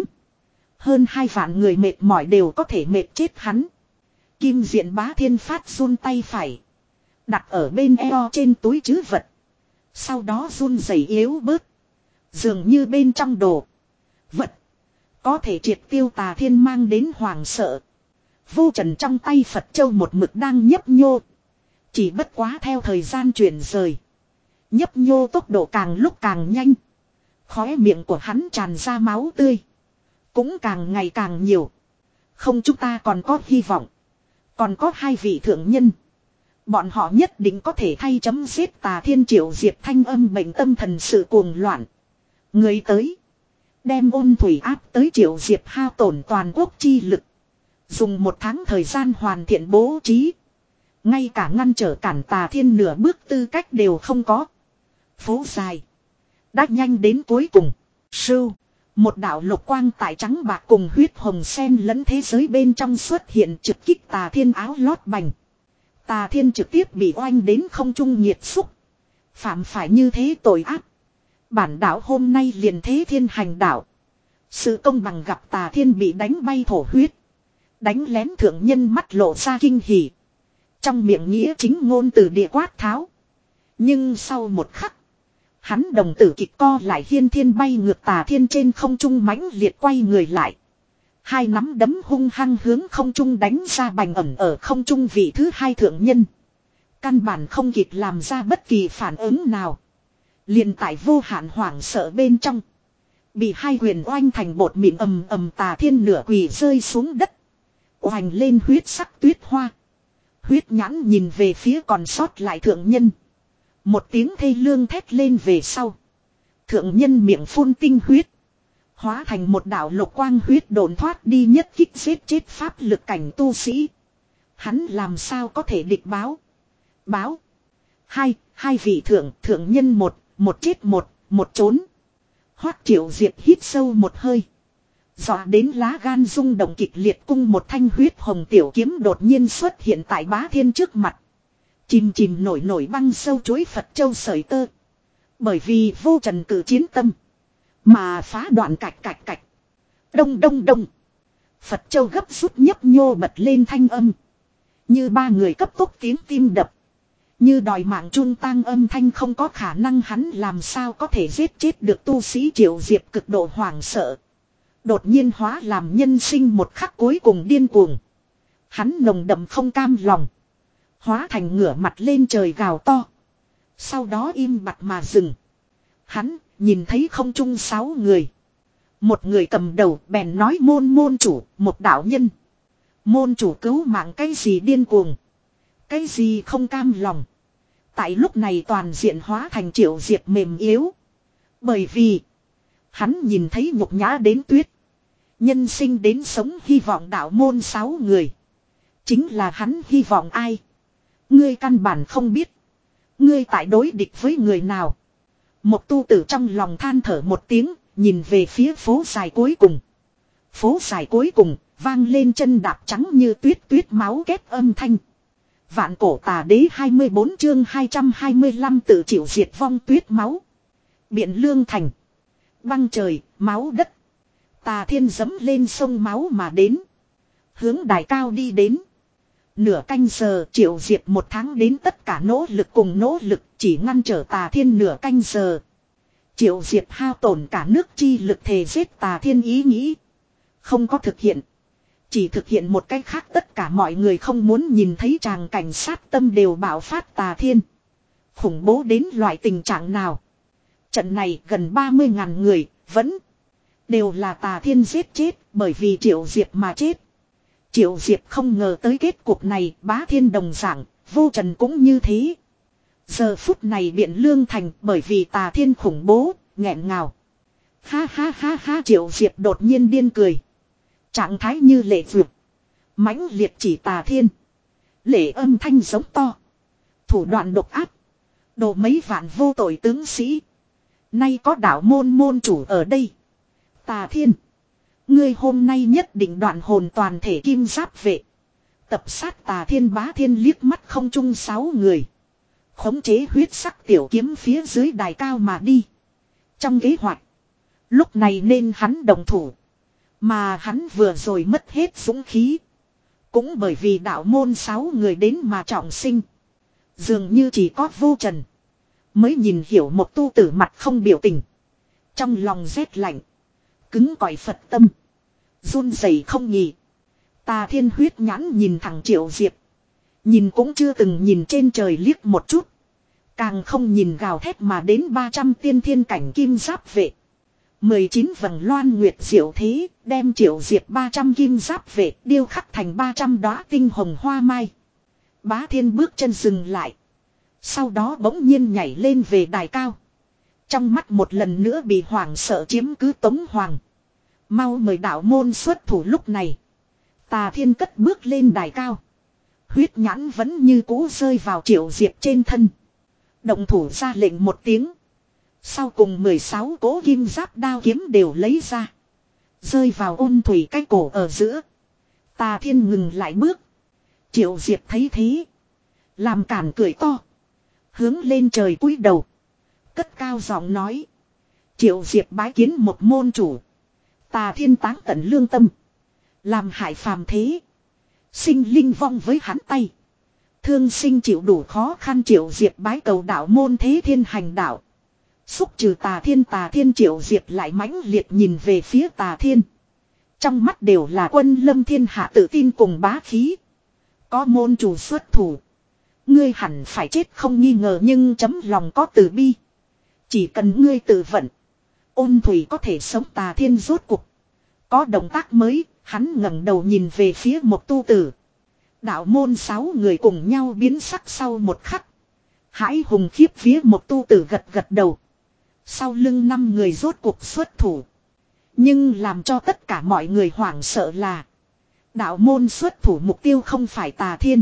Hơn hai vạn người mệt mỏi đều có thể mệt chết hắn. Kim Diện Bá Thiên phát run tay phải. Đặt ở bên eo trên túi trữ vật. Sau đó run rẩy yếu bớt. Dường như bên trong đồ. Vật. Có thể triệt tiêu Tà Thiên mang đến hoàng sợ. Vô Trần trong tay Phật Châu một mực đang nhấp nhô. Chỉ bất quá theo thời gian chuyển rời. Nhấp nhô tốc độ càng lúc càng nhanh. Khóe miệng của hắn tràn ra máu tươi. Cũng càng ngày càng nhiều. Không, chúng ta còn có hy vọng. Còn có hai vị thượng nhân. Bọn họ nhất định có thể thay chấm giết Tà Thiên. Triệu Diệp thanh âm bệnh tâm thần sự cuồng loạn. Người tới. Đem ôn thủy áp tới Triệu Diệp hao tổn toàn quốc chi lực. Dùng một tháng thời gian hoàn thiện bố trí. Ngay cả ngăn trở cản Tà Thiên nửa bước tư cách đều không có. Phố dài. Đã nhanh đến cuối cùng. Sưu. Một đạo lục quang tại trắng bạc cùng huyết hồng sen lẫn thế giới bên trong xuất hiện trực kích Tà Thiên áo lót bành. Tà Thiên trực tiếp bị oanh đến không trung nhiệt xúc. Phạm phải như thế tội ác. Bản đạo hôm nay liền thế thiên hành đạo. Sự công bằng gặp Tà Thiên bị đánh bay thổ huyết. Đánh lén thượng nhân mắt lộ ra kinh hỉ. Trong miệng nghĩa chính ngôn từ địa quát tháo. Nhưng sau một khắc. Hắn đồng tử kịch co lại, hiên thiên bay ngược Tà Thiên trên không trung mãnh liệt quay người lại. Hai nắm đấm hung hăng hướng không trung đánh ra, bành ẩn ở không trung vị thứ hai thượng nhân. Căn bản không kịp làm ra bất kỳ phản ứng nào. Liền tại vô hạn hoảng sợ bên trong. Bị hai quyền oanh thành bột mịn, ầm ầm Tà Thiên nửa quỳ rơi xuống đất. Oanh lên huyết sắc tuyết hoa. Huyết nhãn nhìn về phía còn sót lại thượng nhân. Một tiếng thê lương thét lên về sau. Thượng nhân miệng phun tinh huyết. Hóa thành một đạo lục quang huyết đồn thoát đi, nhất kích giết chết pháp lực cảnh tu sĩ. Hắn làm sao có thể địch báo. Báo. Hai, hai vị thượng, thượng nhân một, một chết một, một trốn. Hoắc Triệu Diệp hít sâu một hơi. Dọa đến lá gan rung động kịch liệt, cung một thanh huyết hồng tiểu kiếm đột nhiên xuất hiện tại Bá Thiên trước mặt. Chìm chìm nổi nổi băng sâu chuối Phật Châu sợi tơ. Bởi vì Vô Trần cử chiến tâm. Mà phá đoạn cạch cạch cạch. Đông đông đông. Phật Châu gấp rút nhấp nhô bật lên thanh âm. Như ba người cấp tốc tiếng tim đập. Như đòi mạng chun tang âm thanh, không có khả năng, hắn làm sao có thể giết chết được tu sĩ. Triệu Diệp cực độ hoảng sợ. Đột nhiên hóa làm nhân sinh một khắc cuối cùng điên cuồng. Hắn nồng đậm không cam lòng. Hóa thành ngửa mặt lên trời gào to. Sau đó im bặt mà dừng. Hắn nhìn thấy không trung sáu người. Một người cầm đầu bèn nói: môn môn chủ, một đạo nhân. Môn chủ cứu mạng cái gì điên cuồng. Cái gì không cam lòng. Tại lúc này toàn diện hóa thành Triệu Diệp mềm yếu. Bởi vì hắn nhìn thấy nhục nhã đến tuyết. Nhân sinh đến sống hy vọng đạo môn sáu người. Chính là hắn hy vọng ai. Ngươi căn bản không biết. Ngươi tại đối địch với người nào. Một tu tử trong lòng than thở một tiếng. Nhìn về phía phố dài cuối cùng. Phố dài cuối cùng vang lên chân đạp trắng như tuyết tuyết máu kết âm thanh. Vạn cổ tà đế hai mươi bốn chương hai trăm hai mươi lăm tự chịu diệt vong tuyết máu. Biện Lương Thành. Băng trời, máu đất. Tà Thiên dẫm lên sông máu mà đến. Hướng đài cao đi đến. Nửa canh giờ, Triệu Diệp một tháng đến tất cả nỗ lực cùng nỗ lực chỉ ngăn trở Tà Thiên nửa canh giờ. Triệu Diệp hao tổn cả nước chi lực thề giết Tà Thiên ý nghĩ. Không có thực hiện. Chỉ thực hiện một cách khác, tất cả mọi người không muốn nhìn thấy tràng cảnh sát tâm đều bạo phát Tà Thiên. Khủng bố đến loại tình trạng nào. Trận này gần ba mươi ngàn người, vẫn đều là Tà Thiên giết chết, bởi vì Triệu Diệp mà chết. Triệu Diệp không ngờ tới kết cục này, Bá Thiên đồng dạng, Vô Trần cũng như thế. Giờ phút này Biện Lương Thành bởi vì Tà Thiên khủng bố, nghẹn ngào. Ha ha ha ha, Triệu Diệp đột nhiên điên cười. Trạng thái như lệ vượt. Mãnh liệt chỉ Tà Thiên. Lệ âm thanh giống to. Thủ đoạn độc ác. Đồ mấy vạn vô tội tướng sĩ. Nay có đạo môn môn chủ ở đây. Tà Thiên. Ngươi hôm nay nhất định đoạn hồn toàn thể kim giáp vệ. Tập sát Tà Thiên. Bá Thiên liếc mắt không chung sáu người. Khống chế huyết sắc tiểu kiếm phía dưới đài cao mà đi. Trong kế hoạch. Lúc này nên hắn đồng thủ. Mà hắn vừa rồi mất hết dũng khí. Cũng bởi vì đạo môn sáu người đến mà trọng sinh. Dường như chỉ có vô trần. Mới nhìn hiểu một tu tử mặt không biểu tình. Trong lòng rét lạnh. Cứng cỏi Phật tâm. Run rẩy không nhỉ. Tà Thiên huyết nhãn nhìn thẳng Triệu Diệp. Nhìn cũng chưa từng nhìn trên trời liếc một chút. Càng không nhìn gào thét mà đến ba trăm tiên thiên cảnh kim giáp vệ. mười chín vầng loan nguyệt diệu thế, đem Triệu Diệp ba trăm kim giáp vệ điêu khắc thành ba trăm đóa tinh hồng hoa mai. Bá Thiên bước chân dừng lại. Sau đó bỗng nhiên nhảy lên về đài cao. Trong mắt một lần nữa bị hoảng sợ chiếm cứ Tống Hoàng. Mau mời đạo môn xuất thủ lúc này. Tà Thiên cất bước lên đài cao. Huyết nhãn vẫn như cũ rơi vào Triệu Diệp trên thân. Động thủ ra lệnh một tiếng. Sau cùng mười sáu cỗ kim giáp đao kiếm đều lấy ra. Rơi vào ôn thủy cái cổ ở giữa. Tà Thiên ngừng lại bước. Triệu Diệp thấy thế. Làm cản cười to. Hướng lên trời cúi đầu. Cất cao giọng nói. Triệu Diệp bái kiến một môn chủ. Tà Thiên táng tận lương tâm. Làm hại phàm thế. Sinh linh vong với hắn tay. Thương sinh chịu đủ khó khăn Triệu Diệp bái cầu đạo môn thế thiên hành đạo. Xúc trừ Tà Thiên. Tà Thiên Triệu Diệp lại mãnh liệt nhìn về phía Tà Thiên. Trong mắt đều là quân lâm thiên hạ tự tin cùng bá khí. Có môn chủ xuất thủ. Ngươi hẳn phải chết không nghi ngờ nhưng chấm lòng có từ bi. Chỉ cần ngươi tự vận. Ôn thủy có thể sống. Tà Thiên rốt cuộc. Có động tác mới, hắn ngẩng đầu nhìn về phía một tu tử. Đạo môn sáu người cùng nhau biến sắc sau một khắc. Hãi hùng khiếp phía một tu tử gật gật đầu. Sau lưng năm người rốt cuộc xuất thủ. Nhưng làm cho tất cả mọi người hoảng sợ là. Đạo môn xuất thủ mục tiêu không phải Tà Thiên.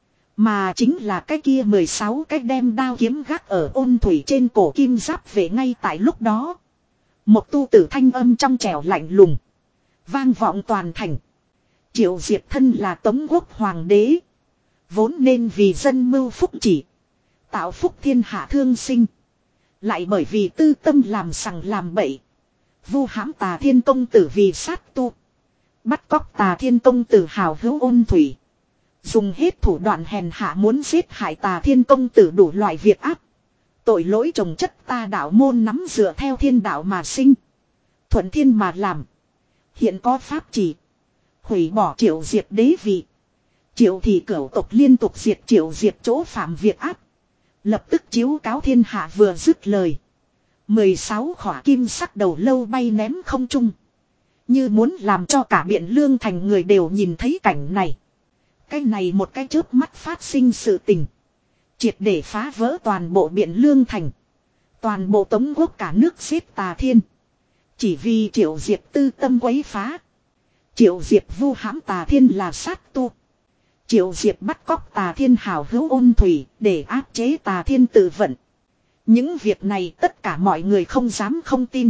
Mà chính là cái kia mười sáu cái đem đao kiếm gác ở ôn thủy trên cổ kim giáp về ngay tại lúc đó. Một tu tử thanh âm trong trẻo lạnh lùng. Vang vọng toàn thành. Triệu Diệp thân là Tống quốc hoàng đế. Vốn nên vì dân mưu phúc chỉ. Tạo phúc thiên hạ thương sinh. Lại bởi vì tư tâm làm sằng làm bậy. Vu hãm Tà Thiên công tử vì sát tu. Bắt cóc Tà Thiên công tử hào hữu ôn thủy. Dùng hết thủ đoạn hèn hạ muốn giết hại Tà Thiên công tử đủ loại việc ác. Tội lỗi trồng chất ta đạo môn nắm dựa theo thiên đạo mà sinh. Thuận thiên mà làm. Hiện có pháp chỉ. Hủy bỏ Triệu Diệp đế vị. Triệu thị cửu tộc liên tục diệt Triệu Diệp chỗ phạm việc ác. Lập tức chiếu cáo thiên hạ vừa dứt lời. mười sáu khỏa kim sắc đầu lâu bay ném không trung. Như muốn làm cho cả Biện Lương thành người đều nhìn thấy cảnh này. Cái này một cái chớp mắt phát sinh sự tình. Triệt để phá vỡ toàn bộ Biện Lương thành. Toàn bộ Tống quốc cả nước giết Tà Thiên. Chỉ vì Triệu Diệp tư tâm quấy phá. Triệu Diệp vu hãm Tà Thiên là sát tu. Triệu Diệp bắt cóc Tà Thiên hào hữu ôn thủy để áp chế Tà Thiên tự vận. Những việc này tất cả mọi người không dám không tin.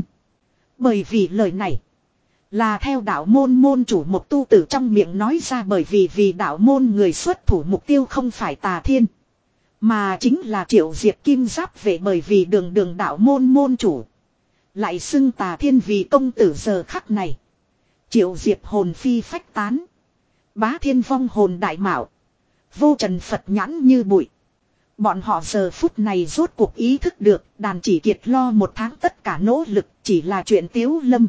Bởi vì lời này là theo đạo môn môn chủ một tu tử trong miệng nói ra, bởi vì vì đạo môn người xuất thủ mục tiêu không phải Tà Thiên. Mà chính là Triệu Diệp kim giáp vệ, bởi vì đường đường đạo môn môn chủ. Lại xưng Tà Thiên vì công tử giờ khắc này. Triệu Diệp hồn phi phách tán. Bá Thiên vong hồn đại mạo. Vô trần Phật nhãn như bụi. Bọn họ giờ phút này rốt cuộc ý thức được đàn chỉ kiệt lo một tháng tất cả nỗ lực chỉ là chuyện tiếu lâm.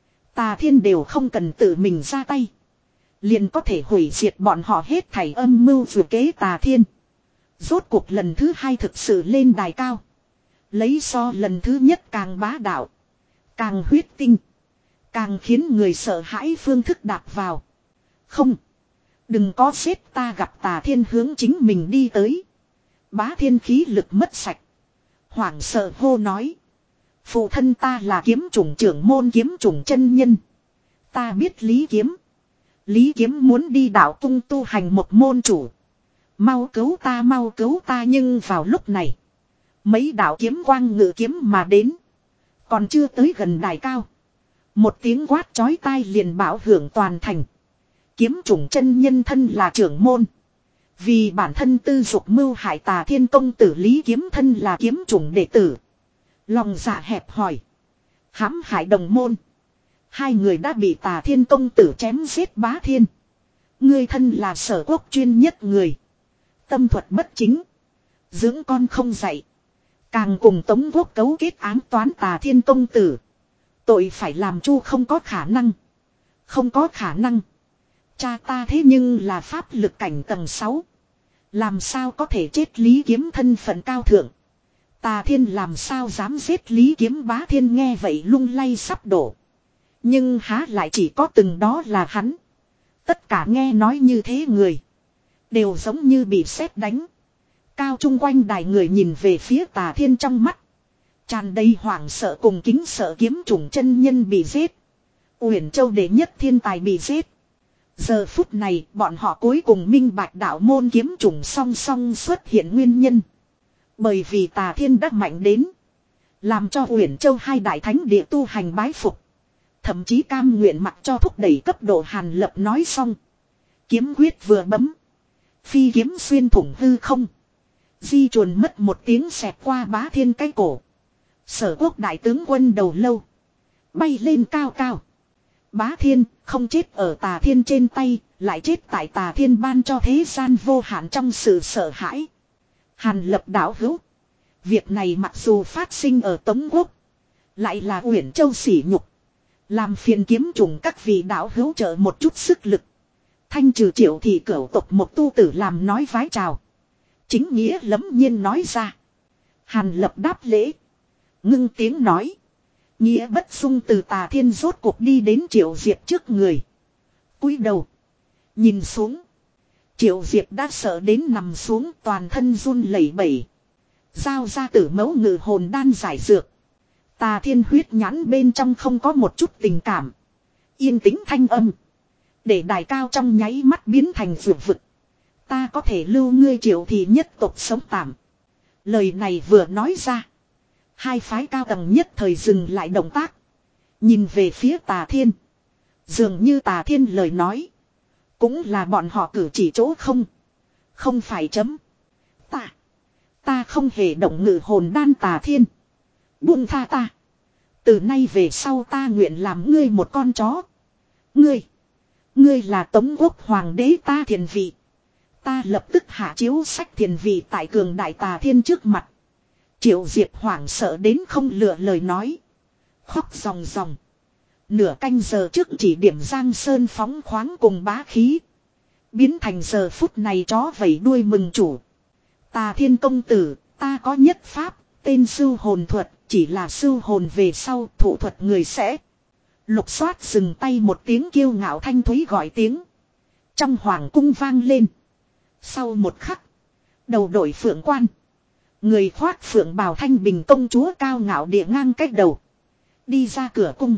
Tà Thiên đều không cần tự mình ra tay. Liền có thể hủy diệt bọn họ hết thảy âm mưu vừa kế. Tà Thiên rốt cuộc lần thứ hai thực sự lên đài cao. Lấy so lần thứ nhất càng bá đạo. Càng huyết tinh. Càng khiến người sợ hãi phương thức đạp vào. Không. Đừng có xếp ta gặp Tà Thiên hướng chính mình đi tới. Bá Thiên khí lực mất sạch. Hoảng sợ hô nói. Phụ thân ta là kiếm chủng trưởng môn kiếm chủng chân nhân. Ta biết Lý Kiếm. Lý Kiếm muốn đi đạo cung tu hành một môn chủ. Mau cứu ta mau cứu ta. Nhưng vào lúc này. Mấy đạo kiếm quang ngự kiếm mà đến. Còn chưa tới gần đài cao. Một tiếng quát chói tai liền bão hưởng toàn thành. Kiếm chủng chân nhân thân là trưởng môn. Vì bản thân tư dục mưu hại Tà Thiên công tử Lý Kiếm Thân là kiếm chủng đệ tử. Lòng dạ hẹp hòi. Hãm hại đồng môn. Hai người đã bị Tà Thiên công tử chém giết bá thiên. Ngươi thân là Sở Quốc chuyên nhất người. Tâm thuật bất chính. Dưỡng con không dạy. Càng cùng Tống Quốc cấu kết ám toán Tà Thiên công tử. Tội phải làm chu không có khả năng. Không có khả năng. Cha ta thế nhưng là pháp lực cảnh tầng sáu. Làm sao có thể chết Lý Kiếm thân phận cao thượng. Tà Thiên làm sao dám giết Lý Kiếm bá thiên nghe vậy lung lay sắp đổ. Nhưng há lại chỉ có từng đó là hắn. Tất cả nghe nói như thế người. Đều giống như bị sét đánh. Cao chung quanh đài người nhìn về phía Tà Thiên trong mắt. Tràn đầy hoảng sợ cùng kính sợ kiếm chủng chân nhân bị giết. Uyển Châu đệ nhất thiên tài bị giết. Giờ phút này bọn họ cuối cùng minh bạch đạo môn kiếm chủng song song xuất hiện nguyên nhân. Bởi vì Tà Thiên đã mạnh đến. Làm cho Uyển Châu hai đại thánh địa tu hành bái phục. Thậm chí cam nguyện mặc cho thúc đẩy cấp độ Hàn Lập nói xong. Kiếm quyết vừa bấm. Phi kiếm xuyên thủng hư không. Di chuồn mất một tiếng xẹt qua bá thiên cái cổ. Sở Quốc đại tướng quân đầu lâu. Bay lên cao cao. Bá thiên không chết ở Tà Thiên trên tay. Lại chết tại Tà Thiên ban cho thế gian vô hạn trong sự sợ hãi. Hàn Lập đạo hữu. Việc này mặc dù phát sinh ở Tống Quốc. Lại là Uyển Châu sỉ nhục. Làm phiền kiếm trùng các vị đạo hữu trợ một chút sức lực. Thanh trừ Triệu thị cửu tộc một tu tử làm nói vái chào. Chính nghĩa lẫm nhiên nói ra. Hàn Lập đáp lễ. Ngưng tiếng nói. Nghĩa bất xung từ Tà Thiên rốt cuộc đi đến Triệu Diệp trước người. Cúi đầu. Nhìn xuống. Triệu Diệp đã sợ đến nằm xuống toàn thân run lẩy bẩy. Giao ra tử mẫu ngự hồn đan giải dược. Tà Thiên huyết nhãn bên trong không có một chút tình cảm. Yên tĩnh thanh âm. Để đài cao trong nháy mắt biến thành vượt vực. Ta có thể lưu ngươi Triệu thì nhất tộc sống tạm. Lời này vừa nói ra. Hai phái cao tầng nhất thời dừng lại động tác. Nhìn về phía Tà Thiên. Dường như Tà Thiên lời nói. Cũng là bọn họ cử chỉ chỗ không. Không phải chấm. Ta. Ta không hề động ngự hồn đan Tà Thiên. Buông tha ta. Từ nay về sau ta nguyện làm ngươi một con chó. Ngươi. Ngươi là Tống Quốc hoàng đế ta thiền vị. Ta lập tức hạ chiếu sách thiền vị tại cường đại Tà Thiên trước mặt. Triệu Diệp hoảng sợ đến không lựa lời nói. Khóc ròng ròng. Nửa canh giờ trước chỉ điểm Giang Sơn phóng khoáng cùng bá khí. Biến thành giờ phút này chó vẩy đuôi mừng chủ. Tà Thiên công tử, ta có nhất pháp, tên sưu hồn thuật, chỉ là sưu hồn về sau thủ thuật người sẽ. Lục soát dừng tay một tiếng kiêu ngạo thanh thúy gọi tiếng. Trong hoàng cung vang lên. Sau một khắc, đầu đội phượng quan. Người khoác phượng bào Thanh Bình công chúa cao ngạo địa ngang cách đầu. Đi ra cửa cung.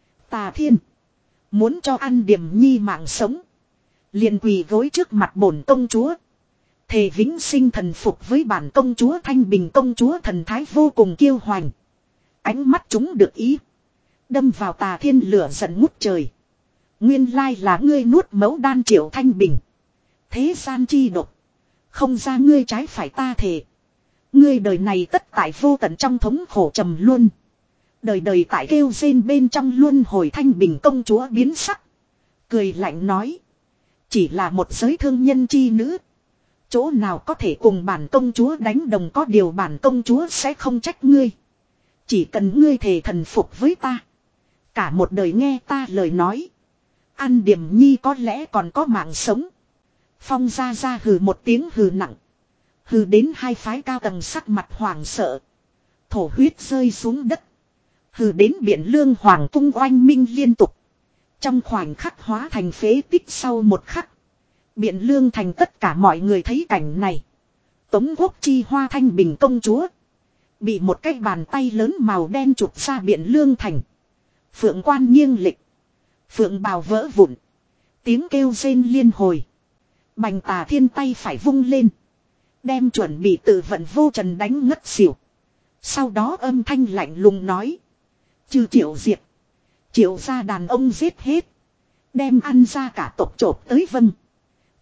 Tà Thiên. Muốn cho ăn Điềm Nhi mạng sống. Liền quỳ gối trước mặt bổn công chúa. Thề vĩnh sinh thần phục với bản công chúa Thanh Bình công chúa thần thái vô cùng kiêu hoành. Ánh mắt chúng được ý. Đâm vào Tà Thiên lửa giận ngút trời. Nguyên lai là ngươi nuốt mẫu đan Triệu Thanh Bình. Thế gian chi độc. Không ra ngươi trái phải ta thề. Ngươi đời này tất tại vô tận trong thống khổ trầm luôn. Đời đời tại kêu rên bên trong luân hồi Thanh Bình công chúa biến sắc. Cười lạnh nói. Chỉ là một giới thương nhân chi nữ. Chỗ nào có thể cùng bản công chúa đánh đồng có điều bản công chúa sẽ không trách ngươi. Chỉ cần ngươi thề thần phục với ta. Cả một đời nghe ta lời nói. Ăn Điềm Nhi có lẽ còn có mạng sống. Phong ra ra hừ một tiếng hừ nặng. Hừ đến hai phái cao tầng sắc mặt hoảng sợ. Thổ huyết rơi xuống đất. Hừ đến biển lương hoàng cung oanh minh liên tục. Trong khoảnh khắc hóa thành phế tích sau một khắc. Biện lương thành tất cả mọi người thấy cảnh này. Tống Quốc chi hoa Thanh Bình công chúa. Bị một cái bàn tay lớn màu đen chụp ra biện lương thành. Phượng quan nghiêng lịch. Phượng bào vỡ vụn. Tiếng kêu rên liên hồi. Bành Tà Thiên tay phải vung lên. Đem chuẩn bị tự vận vô trần đánh ngất xỉu. Sau đó âm thanh lạnh lùng nói. Trừ Triệu Diệp. Triệu ra đàn ông giết hết. Đem ăn ra cả tộc trộp tới vâng.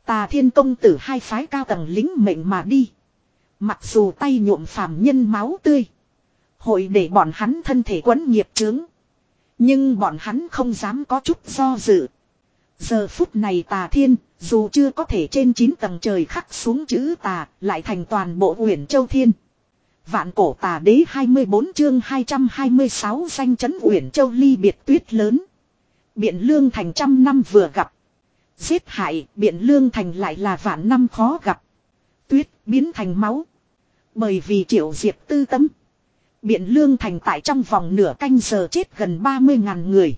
Tà Thiên công tử hai phái cao tầng lính mệnh mà đi. Mặc dù tay nhuộm phàm nhân máu tươi. Hội để bọn hắn thân thể quấn nghiệp chướng. Nhưng bọn hắn không dám có chút do dự. Giờ phút này Tà Thiên, dù chưa có thể trên chín tầng trời khắc xuống chữ tà, lại thành toàn bộ Uyển Châu Thiên. Vạn cổ tà đế hai mươi bốn chương hai trăm hai mươi sáu danh chấn Uyển Châu ly biệt tuyết lớn. Biện Lương Thành trăm năm vừa gặp. Giết hại, Biện Lương Thành lại là vạn năm khó gặp. Tuyết biến thành máu. Bởi vì Triệu Diệp tư tâm. Biện Lương Thành tại trong vòng nửa canh giờ chết gần ba mươi ngàn người.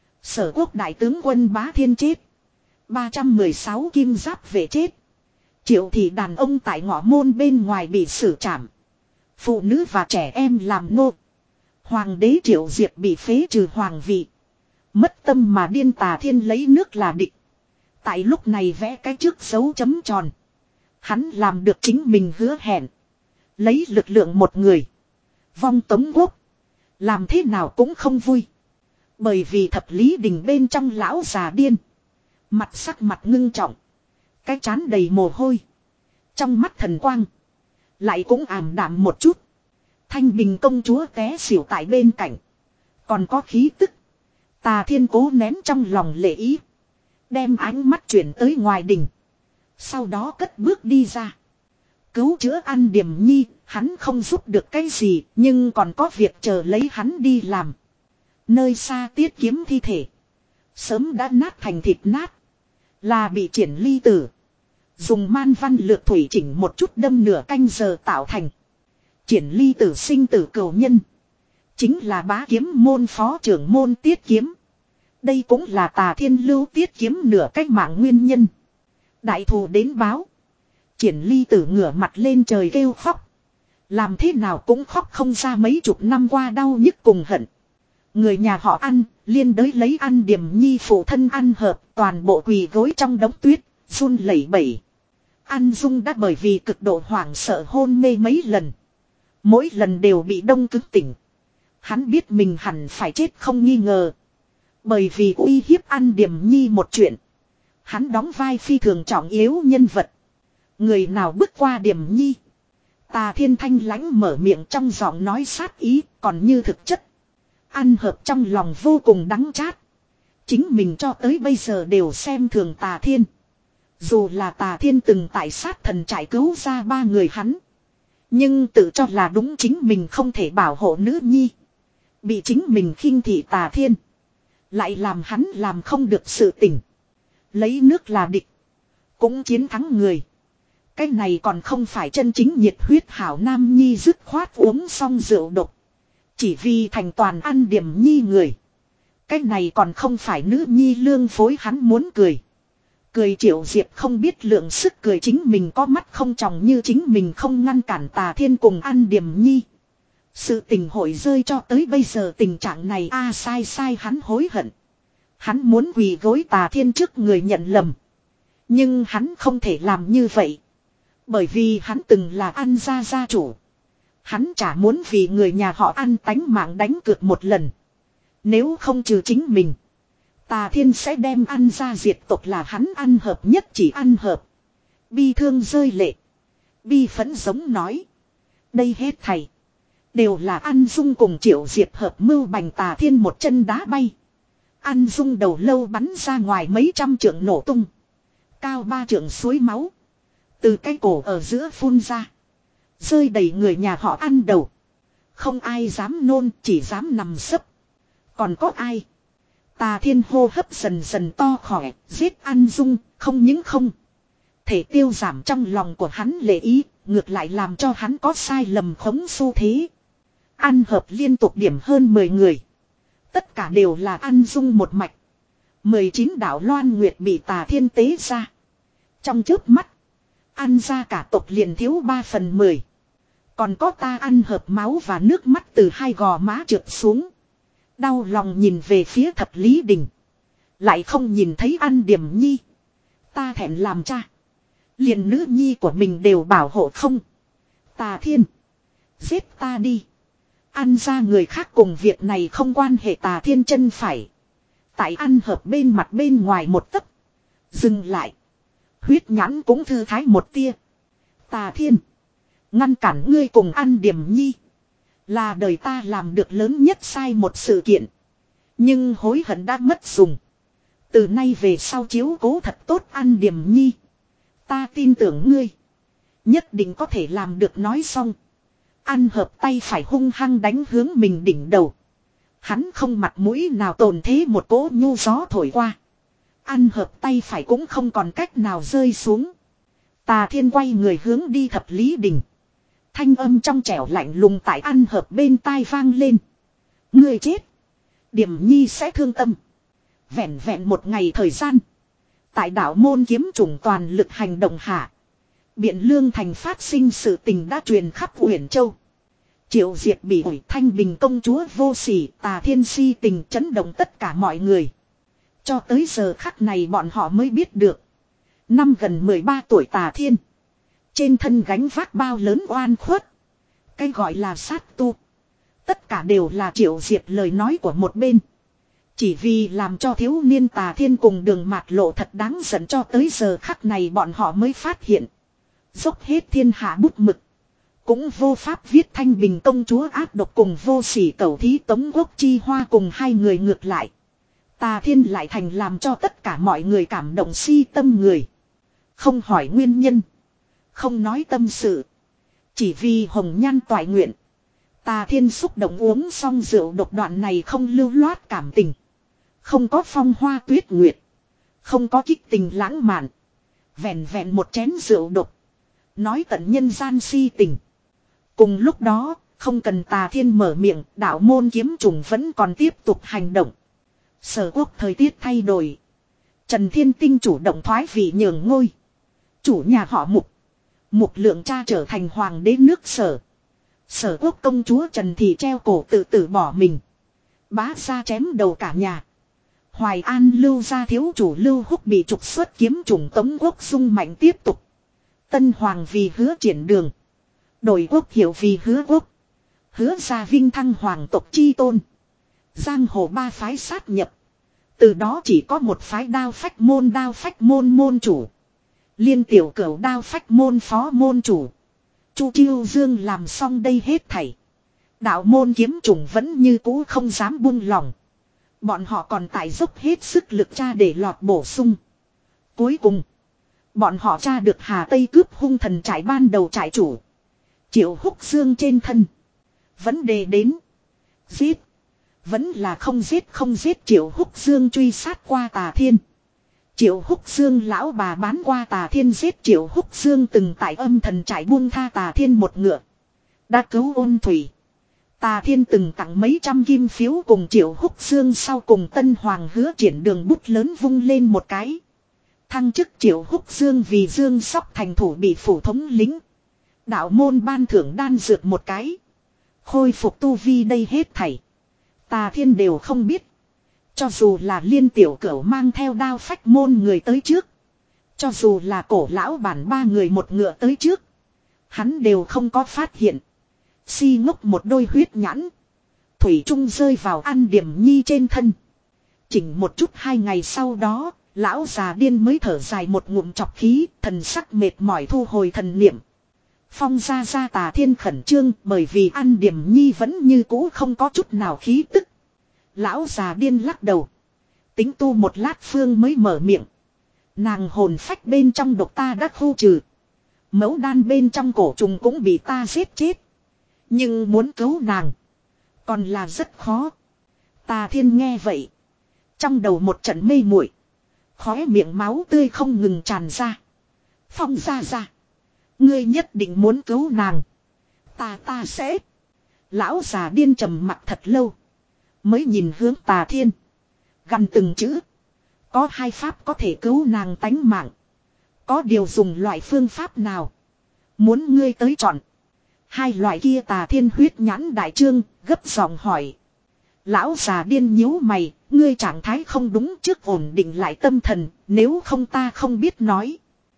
Sở quốc đại tướng quân Bá Thiên chết. ba trăm mười sáu kim giáp vệ chết. Triệu thị đàn ông tại ngõ môn bên ngoài bị xử trảm. Phụ nữ và trẻ em làm nô. Hoàng đế Triệu Diệp bị phế trừ hoàng vị. Mất tâm mà điên Tà Thiên lấy nước là địch. Tại lúc này vẽ cái trước dấu chấm tròn. Hắn làm được chính mình hứa hẹn. Lấy lực lượng một người. Vong Tống quốc. Làm thế nào cũng không vui. Bởi vì thập lý đình bên trong lão già điên. Mặt sắc mặt ngưng trọng. Cái trán đầy mồ hôi. Trong mắt thần quang. Lại cũng ảm đạm một chút. Thanh Bình công chúa té xỉu tại bên cạnh. Còn có khí tức. Tà Thiên cố nén trong lòng lệ ý. Đem ánh mắt chuyển tới ngoài đình. Sau đó cất bước đi ra. Cứu chữa An Điềm Nhi. Hắn không giúp được cái gì. Nhưng còn có việc chờ lấy hắn đi làm. Nơi xa Tiết Kiếm thi thể. Sớm đã nát thành thịt nát. Là bị Triển Ly tử. Dùng man văn lược thủy chỉnh một chút đâm nửa canh giờ tạo thành. Triển Ly tử sinh tử cửu nhân. Chính là Bá Kiếm môn phó trưởng môn Tiết Kiếm. Đây cũng là Tà Thiên lưu Tiết Kiếm nửa cách mạng nguyên nhân. Đại thù đến báo. Triển Ly tử ngửa mặt lên trời kêu khóc. Làm thế nào cũng khóc không ra mấy chục năm qua đau nhức cùng hận. Người nhà họ Ăn, liên đới lấy An Điềm Nhi phụ thân Ăn Hợp, toàn bộ quỳ gối trong đống tuyết, run lẩy bẩy. An Dung đã bởi vì cực độ hoảng sợ hôn mê mấy lần. Mỗi lần đều bị đông cứng tỉnh. Hắn biết mình hẳn phải chết không nghi ngờ. Bởi vì uy hiếp An Điềm Nhi một chuyện. Hắn đóng vai phi thường trọng yếu nhân vật. Người nào bước qua Điềm Nhi. Tà Thiên thanh lãnh mở miệng trong giọng nói sát ý, còn như thực chất. Ăn Hợp trong lòng vô cùng đắng chát. Chính mình cho tới bây giờ đều xem thường Tà Thiên. Dù là Tà Thiên từng tại sát thần trại cứu ra ba người hắn. Nhưng tự cho là đúng chính mình không thể bảo hộ nữ nhi. Bị chính mình khinh thị Tà Thiên. Lại làm hắn làm không được sự tỉnh. Lấy nước là địch. Cũng chiến thắng người. Cái này còn không phải chân chính nhiệt huyết hảo nam nhi dứt khoát uống xong rượu độc. Chỉ vì thành toàn An Điềm Nhi người. Cái này còn không phải nữ nhi lương phối hắn muốn cười. Cười Triệu Diệp không biết lượng sức cười chính mình có mắt không tròng như chính mình không ngăn cản Tà Thiên cùng An Điềm Nhi. Sự tình hội rơi cho tới bây giờ tình trạng này a à, sai sai hắn hối hận. Hắn muốn quỳ gối Tà Thiên trước người nhận lầm. Nhưng hắn không thể làm như vậy. Bởi vì hắn từng là An gia gia chủ. Hắn chả muốn vì người nhà họ An tánh mạng đánh cược một lần. Nếu không trừ chính mình. Tà Thiên sẽ đem An gia diệt tộc là hắn Ăn Hợp nhất chỉ Ăn Hợp. Bi thương rơi lệ. Bi phẫn giống nói. Đây hết thầy. Đều là An Dung cùng Triệu Diệp hợp mưu bành Tà Thiên một chân đá bay. An Dung đầu lâu bắn ra ngoài mấy trăm trượng nổ tung. Cao ba trượng suối máu. Từ cái cổ ở giữa phun ra. Rơi đầy người nhà họ Ăn đầu. Không ai dám nôn, chỉ dám nằm sấp. Còn có ai? Tà Thiên hô hấp dần dần to khỏe, giết An Dung, không những không. Thể tiêu giảm trong lòng của hắn lệ ý, ngược lại làm cho hắn có sai lầm khống xu thế. An Hợp liên tục điểm hơn mười người. Tất cả đều là An Dung một mạch. mười chín đạo loan nguyệt bị Tà Thiên tế ra. Trong chớp mắt. An ra cả tộc liền thiếu ba phần mười. Còn có ta Ăn Hợp máu và nước mắt từ hai gò má trượt xuống. Đau lòng nhìn về phía thập lý đình. Lại không nhìn thấy An Điềm Nhi. Ta thẹn làm cha. Liền nữ nhi của mình đều bảo hộ không. Tà Thiên. Giết ta đi. Ăn ra người khác cùng việc này không quan hệ. Tà Thiên chân phải. Tại Ăn Hợp bên mặt bên ngoài một tấc. Dừng lại. Huyết nhãn cũng thư thái một tia. Tà Thiên. Ngăn cản ngươi cùng ăn Điểm Nhi. Là đời ta làm được lớn nhất sai một sự kiện. Nhưng hối hận đã mất dùng. Từ nay về sau chiếu cố thật tốt ăn Điểm Nhi. Ta tin tưởng ngươi. Nhất định có thể làm được nói xong. Ăn hợp tay phải hung hăng đánh hướng mình đỉnh đầu. Hắn không mặt mũi nào tồn thế một cỗ nhu gió thổi qua. Ăn hợp tay phải cũng không còn cách nào rơi xuống. Tà Thiên quay người hướng đi Thập Lý Đỉnh. Thanh âm trong trẻo lạnh lùng tại ăn hợp bên tai vang lên. Ngươi chết. Điểm Nhi sẽ thương tâm. Vẹn vẹn một ngày thời gian. Tại đảo môn kiếm chủng toàn lực hành động hạ. Biện Lương Thành phát sinh sự tình đã truyền khắp Uyển Châu. Triệu Diệt bị ủi Thanh Bình công chúa vô sỉ, Tà Thiên si tình chấn động tất cả mọi người. Cho tới giờ khắc này bọn họ mới biết được. Năm gần mười ba tuổi Tà Thiên. Trên thân gánh vác bao lớn oan khuất. Cái gọi là sát tu. Tất cả đều là Triệu Diệt lời nói của một bên. Chỉ vì làm cho thiếu niên Tà Thiên cùng Đường Mạt Lộ thật đáng giận, cho tới giờ khắc này bọn họ mới phát hiện. Dốc hết thiên hạ bút mực. Cũng vô pháp viết Thanh Bình công chúa ác độc cùng vô sỉ cẩu thí Tống Quốc Chi Hoa cùng hai người ngược lại. Tà Thiên lại thành làm cho tất cả mọi người cảm động si tâm người. Không hỏi nguyên nhân. Không nói tâm sự. Chỉ vì hồng nhan toại nguyện. Tà Thiên xúc động uống xong rượu độc, đoạn này không lưu loát cảm tình. Không có phong hoa tuyết nguyệt. Không có kích tình lãng mạn. Vẹn vẹn một chén rượu độc. Nói tận nhân gian si tình. Cùng lúc đó, không cần Tà Thiên mở miệng, đạo môn kiếm trùng vẫn còn tiếp tục hành động. Sở Quốc thời tiết thay đổi. Trần Thiên Tinh chủ động thoái vị nhường ngôi. Chủ nhà họ Mục. Mục Lượng cha trở thành hoàng đế nước Sở. Sở Quốc công chúa Trần Thị treo cổ tự tử bỏ mình. Bá gia chém đầu cả nhà. Hoài An Lưu gia thiếu chủ Lưu Húc bị trục xuất kiếm trùng Tống Quốc sung mạnh tiếp tục. Tân Hoàng vì Hứa Triển đường. Đổi quốc hiệu vì Hứa Quốc. Hứa gia vinh thăng hoàng tộc chi tôn. Giang hồ ba phái sát nhập. Từ đó chỉ có một phái đao phách môn, đao phách môn môn chủ. Liên tiểu cửu đao phách môn phó môn chủ. Chu Chiêu Dương làm xong đây hết thảy. Đạo môn kiếm trùng vẫn như cũ không dám buông lỏng. Bọn họ còn tại dốc hết sức lực tra để lọt bổ sung. Cuối cùng, bọn họ tra được Hà Tây cướp hung thần trại ban đầu trại chủ. Triệu Húc Dương trên thân. Vấn đề đến. Giết. Vẫn là không giết không giết. Triệu Húc Dương truy sát qua Tà Thiên. Triệu Húc Dương lão bà bán qua Tà Thiên, giết Triệu Húc Dương từng tại âm thần trại buông tha Tà Thiên một ngựa. Đã cứu ôn thủy. Tà Thiên từng tặng mấy trăm kim phiếu cùng Triệu Húc Dương, sau cùng Tân Hoàng Hứa Triển đường bút lớn vung lên một cái. Thăng chức Triệu Húc Dương vì Dương Sóc thành thủ bị phủ thống lính. Đạo môn ban thưởng đan dược một cái. Khôi phục tu vi đây hết thảy. Tà Thiên đều không biết. Cho dù là Liên tiểu cửu mang theo đao phách môn người tới trước. Cho dù là cổ lão bản ba người một ngựa tới trước. Hắn đều không có phát hiện. Si ngốc một đôi huyết nhãn. Thủy Trung rơi vào ăn Điểm Nhi trên thân. Chỉnh một chút hai ngày sau đó, lão già điên mới thở dài một ngụm chọc khí, thần sắc mệt mỏi thu hồi thần niệm. Phong ra ra Tà Thiên khẩn trương, bởi vì ăn Điểm Nhi vẫn như cũ không có chút nào khí tức. Lão già điên lắc đầu. Tính tu một lát phương mới mở miệng. Nàng hồn phách bên trong độc ta đã khu trừ. Mẫu đan bên trong cổ trùng cũng bị ta giết chết. Nhưng muốn cứu nàng. Còn là rất khó. Tà Thiên nghe vậy. Trong đầu một trận mê muội, khóe miệng máu tươi không ngừng tràn ra. Phong ra ra. Ngươi nhất định muốn cứu nàng. Ta ta sẽ. Lão già điên trầm mặt thật lâu. Mới nhìn hướng Tà Thiên. Gần từng chữ. Có hai pháp có thể cứu nàng tánh mạng. Có điều dùng loại phương pháp nào? Muốn ngươi tới chọn. Hai loại kia. Tà Thiên huyết nhãn đại trương, gấp giọng hỏi. Lão già điên nhíu mày, ngươi trạng thái không đúng, trước ổn định lại tâm thần, nếu không ta không biết nói.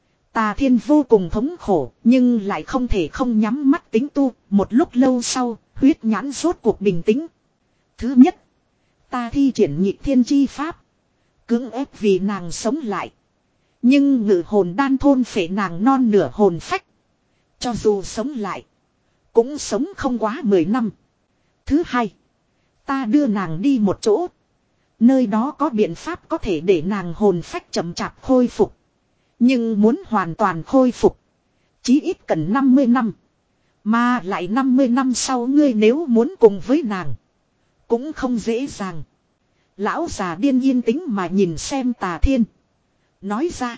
Tà Thiên vô cùng thống khổ, nhưng lại không thể không nhắm mắt tính tu, một lúc lâu sau, huyết nhãn rốt cuộc bình tĩnh. Thứ nhất, ta thi triển nhịp thiên chi pháp. Cưỡng ép vì nàng sống lại. Nhưng ngự hồn đan thôn phệ nàng non nửa hồn phách. Cho dù sống lại. Cũng sống không quá mười năm. Thứ hai. Ta đưa nàng đi một chỗ. Nơi đó có biện pháp có thể để nàng hồn phách chậm chạp khôi phục. Nhưng muốn hoàn toàn khôi phục. Chí ít cần năm mươi năm. Mà lại năm mươi năm sau ngươi nếu muốn cùng với nàng. Cũng không dễ dàng. Lão già điên yên tĩnh mà nhìn xem Tà Thiên. Nói ra.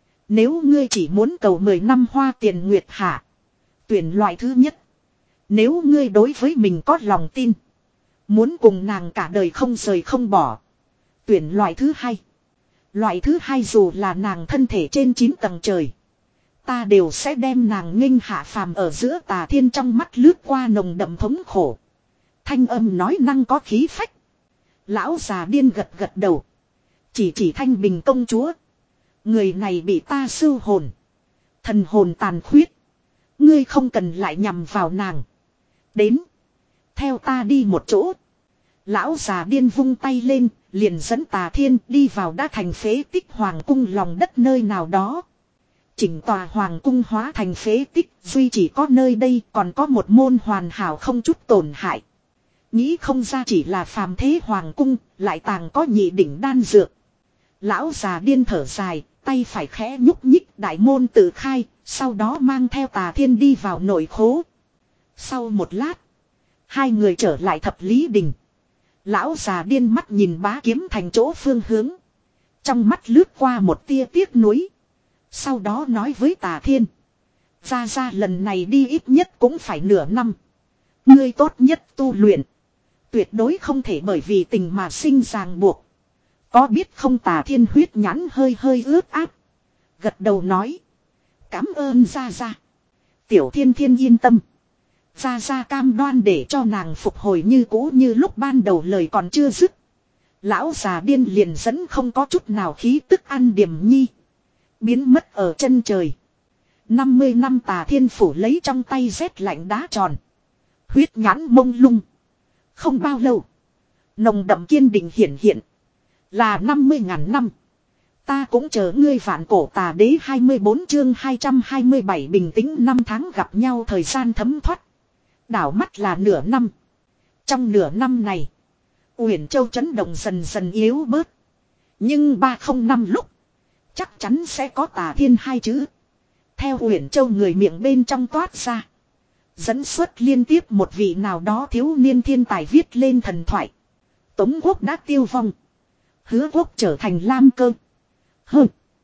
Nếu ngươi chỉ muốn cầu mười năm hoa tiền nguyệt hạ. Tuyển loại thứ nhất. Nếu ngươi đối với mình có lòng tin. Muốn cùng nàng cả đời không rời không bỏ. Tuyển loại thứ hai. Loại thứ hai dù là nàng thân thể trên chín tầng trời. Ta đều sẽ đem nàng nghênh hạ phàm ở giữa Tà Thiên trong mắt lướt qua nồng đậm thống khổ. Thanh âm nói năng có khí phách. Lão già điên gật gật đầu. Chỉ chỉ Thanh Bình công chúa. Người này bị ta sưu hồn. Thần hồn tàn khuyết. Ngươi không cần lại nhằm vào nàng. Đến. Theo ta đi một chỗ. Lão già điên vung tay lên. Liền dẫn Tà Thiên đi vào đã thành phế tích hoàng cung lòng đất nơi nào đó. Chỉnh tòa hoàng cung hóa thành phế tích. Duy chỉ có nơi đây còn có một môn hoàn hảo không chút tổn hại. Nghĩ không ra chỉ là phàm thế hoàng cung. Lại tàng có nhị đỉnh đan dược. Lão già điên thở dài. Tay phải khẽ nhúc nhích đại môn tự khai. Sau đó mang theo Tà Thiên đi vào nội khố. Sau một lát. Hai người trở lại thập lý đình. Lão già điên mắt nhìn Bá Kiếm Thành chỗ phương hướng. Trong mắt lướt qua một tia tiếc nuối. Sau đó nói với Tà Thiên. Ra ra lần này đi ít nhất cũng phải nửa năm. Ngươi tốt nhất tu luyện. Tuyệt đối không thể bởi vì tình mà sinh ràng buộc. Có biết không? Tà Thiên huyết nhãn hơi hơi ướt áp. Gật đầu nói. Cảm ơn ra ra. Tiểu Thiên Thiên yên tâm. Ra ra cam đoan để cho nàng phục hồi như cũ như lúc ban đầu lời còn chưa dứt. Lão già điên liền dẫn không có chút nào khí tức ăn điềm nhi. Biến mất ở chân trời. năm mươi năm Tà Thiên phủ lấy trong tay rét lạnh đá tròn. Huyết nhãn mông lung. Không bao lâu. Nồng đậm kiên định hiển hiện. Là năm mươi ngàn năm. Ta cũng chờ ngươi vạn cổ Tà Đế hai mươi bốn chương hai trăm hai mươi bảy bình tĩnh năm tháng gặp nhau thời gian thấm thoát. Đảo mắt là nửa năm. Trong nửa năm này. Uyển Châu chấn động dần dần yếu bớt. Nhưng ba không năm lúc. Chắc chắn sẽ có Tà Thiên hai chữ. Theo Uyển Châu người miệng bên trong toát ra. Dẫn xuất liên tiếp một vị nào đó thiếu niên thiên tài viết lên thần thoại. Tống quốc đã tiêu vong. Hứa quốc trở thành Lam Cơ. Hơ.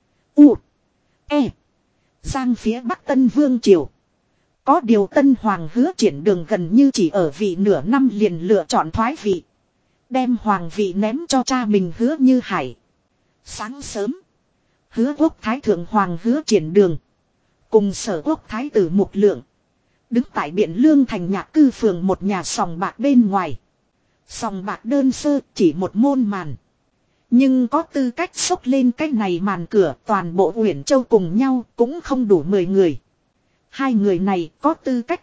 U. E. Giang phía Bắc Tân Vương Triều. Có điều Tân Hoàng Hứa Triển Đường gần như chỉ ở vị nửa năm liền lựa chọn thoái vị. Đem hoàng vị ném cho cha mình Hứa Như Hải. Sáng sớm. Hứa quốc Thái Thượng Hoàng Hứa Triển Đường. Cùng Sở quốc Thái tử Mục Lượng. Đứng tại Biện Lương thành nhạc cư phường một nhà sòng bạc bên ngoài. Sòng bạc đơn sơ chỉ một môn màn. Nhưng có tư cách xốc lên cái này màn cửa toàn bộ Uyển Châu cùng nhau cũng không đủ mười người. Hai người này có tư cách.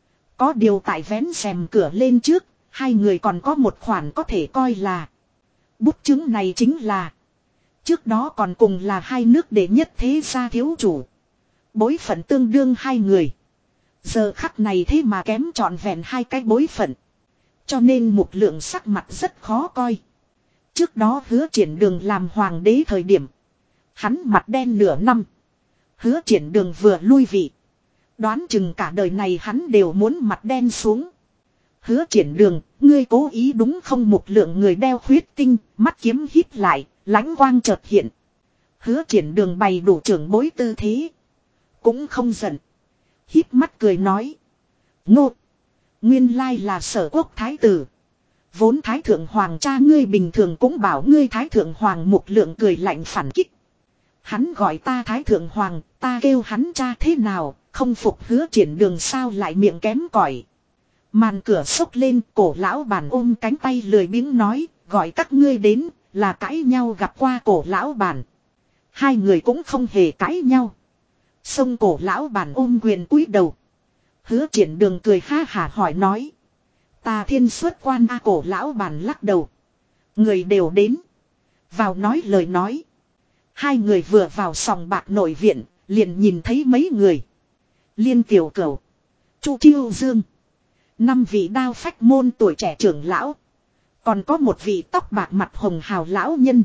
Có điều tại vén rèm cửa lên trước, hai người còn có một khoản có thể coi là. Bút chứng này chính là. Trước đó còn cùng là hai nước đệ nhất thế gia thiếu chủ. Bối phận tương đương hai người. Giờ khắc này thế mà kém trọn vẹn hai cái bối phận. Cho nên Mục Lượng sắc mặt rất khó coi. Trước đó Hứa Triển Đường làm hoàng đế thời điểm. Hắn mặt đen nửa năm. Hứa Triển Đường vừa lui vị. Đoán chừng cả đời này hắn đều muốn mặt đen xuống. Hứa Triển Đường, ngươi cố ý đúng không? Mục Lượng người đeo khuyết tinh, mắt kiếm hít lại, lãnh quang chợt hiện. Hứa Triển Đường bày đủ trưởng bối tư thế. Cũng không giận. Hít mắt cười nói. Ngô. Nguyên lai là Sở quốc thái tử. Vốn Thái Thượng Hoàng cha ngươi bình thường cũng bảo ngươi Thái Thượng Hoàng. Mục Lượng cười lạnh phản kích. Hắn gọi ta Thái Thượng Hoàng, ta kêu hắn cha thế nào, không phục Hứa Triển Đường sao lại miệng kém cỏi. Màn cửa xốc lên, Cổ lão bản ôm cánh tay lười biếng nói, gọi các ngươi đến, là cãi nhau gặp qua Cổ lão bản. Hai người cũng không hề cãi nhau. Xông Cổ lão bản ôm quyền cúi đầu. Hứa Triển Đường cười ha hả hỏi nói. Tà Thiên xuất quan a. Cổ lão bản lắc đầu. Người đều đến. Vào nói lời nói. Hai người vừa vào sòng bạc nội viện, liền nhìn thấy mấy người. Liên Tiểu Cửu, Chu Chiêu Dương, năm vị đao phách môn tuổi trẻ trưởng lão. Còn có một vị tóc bạc mặt hồng hào lão nhân.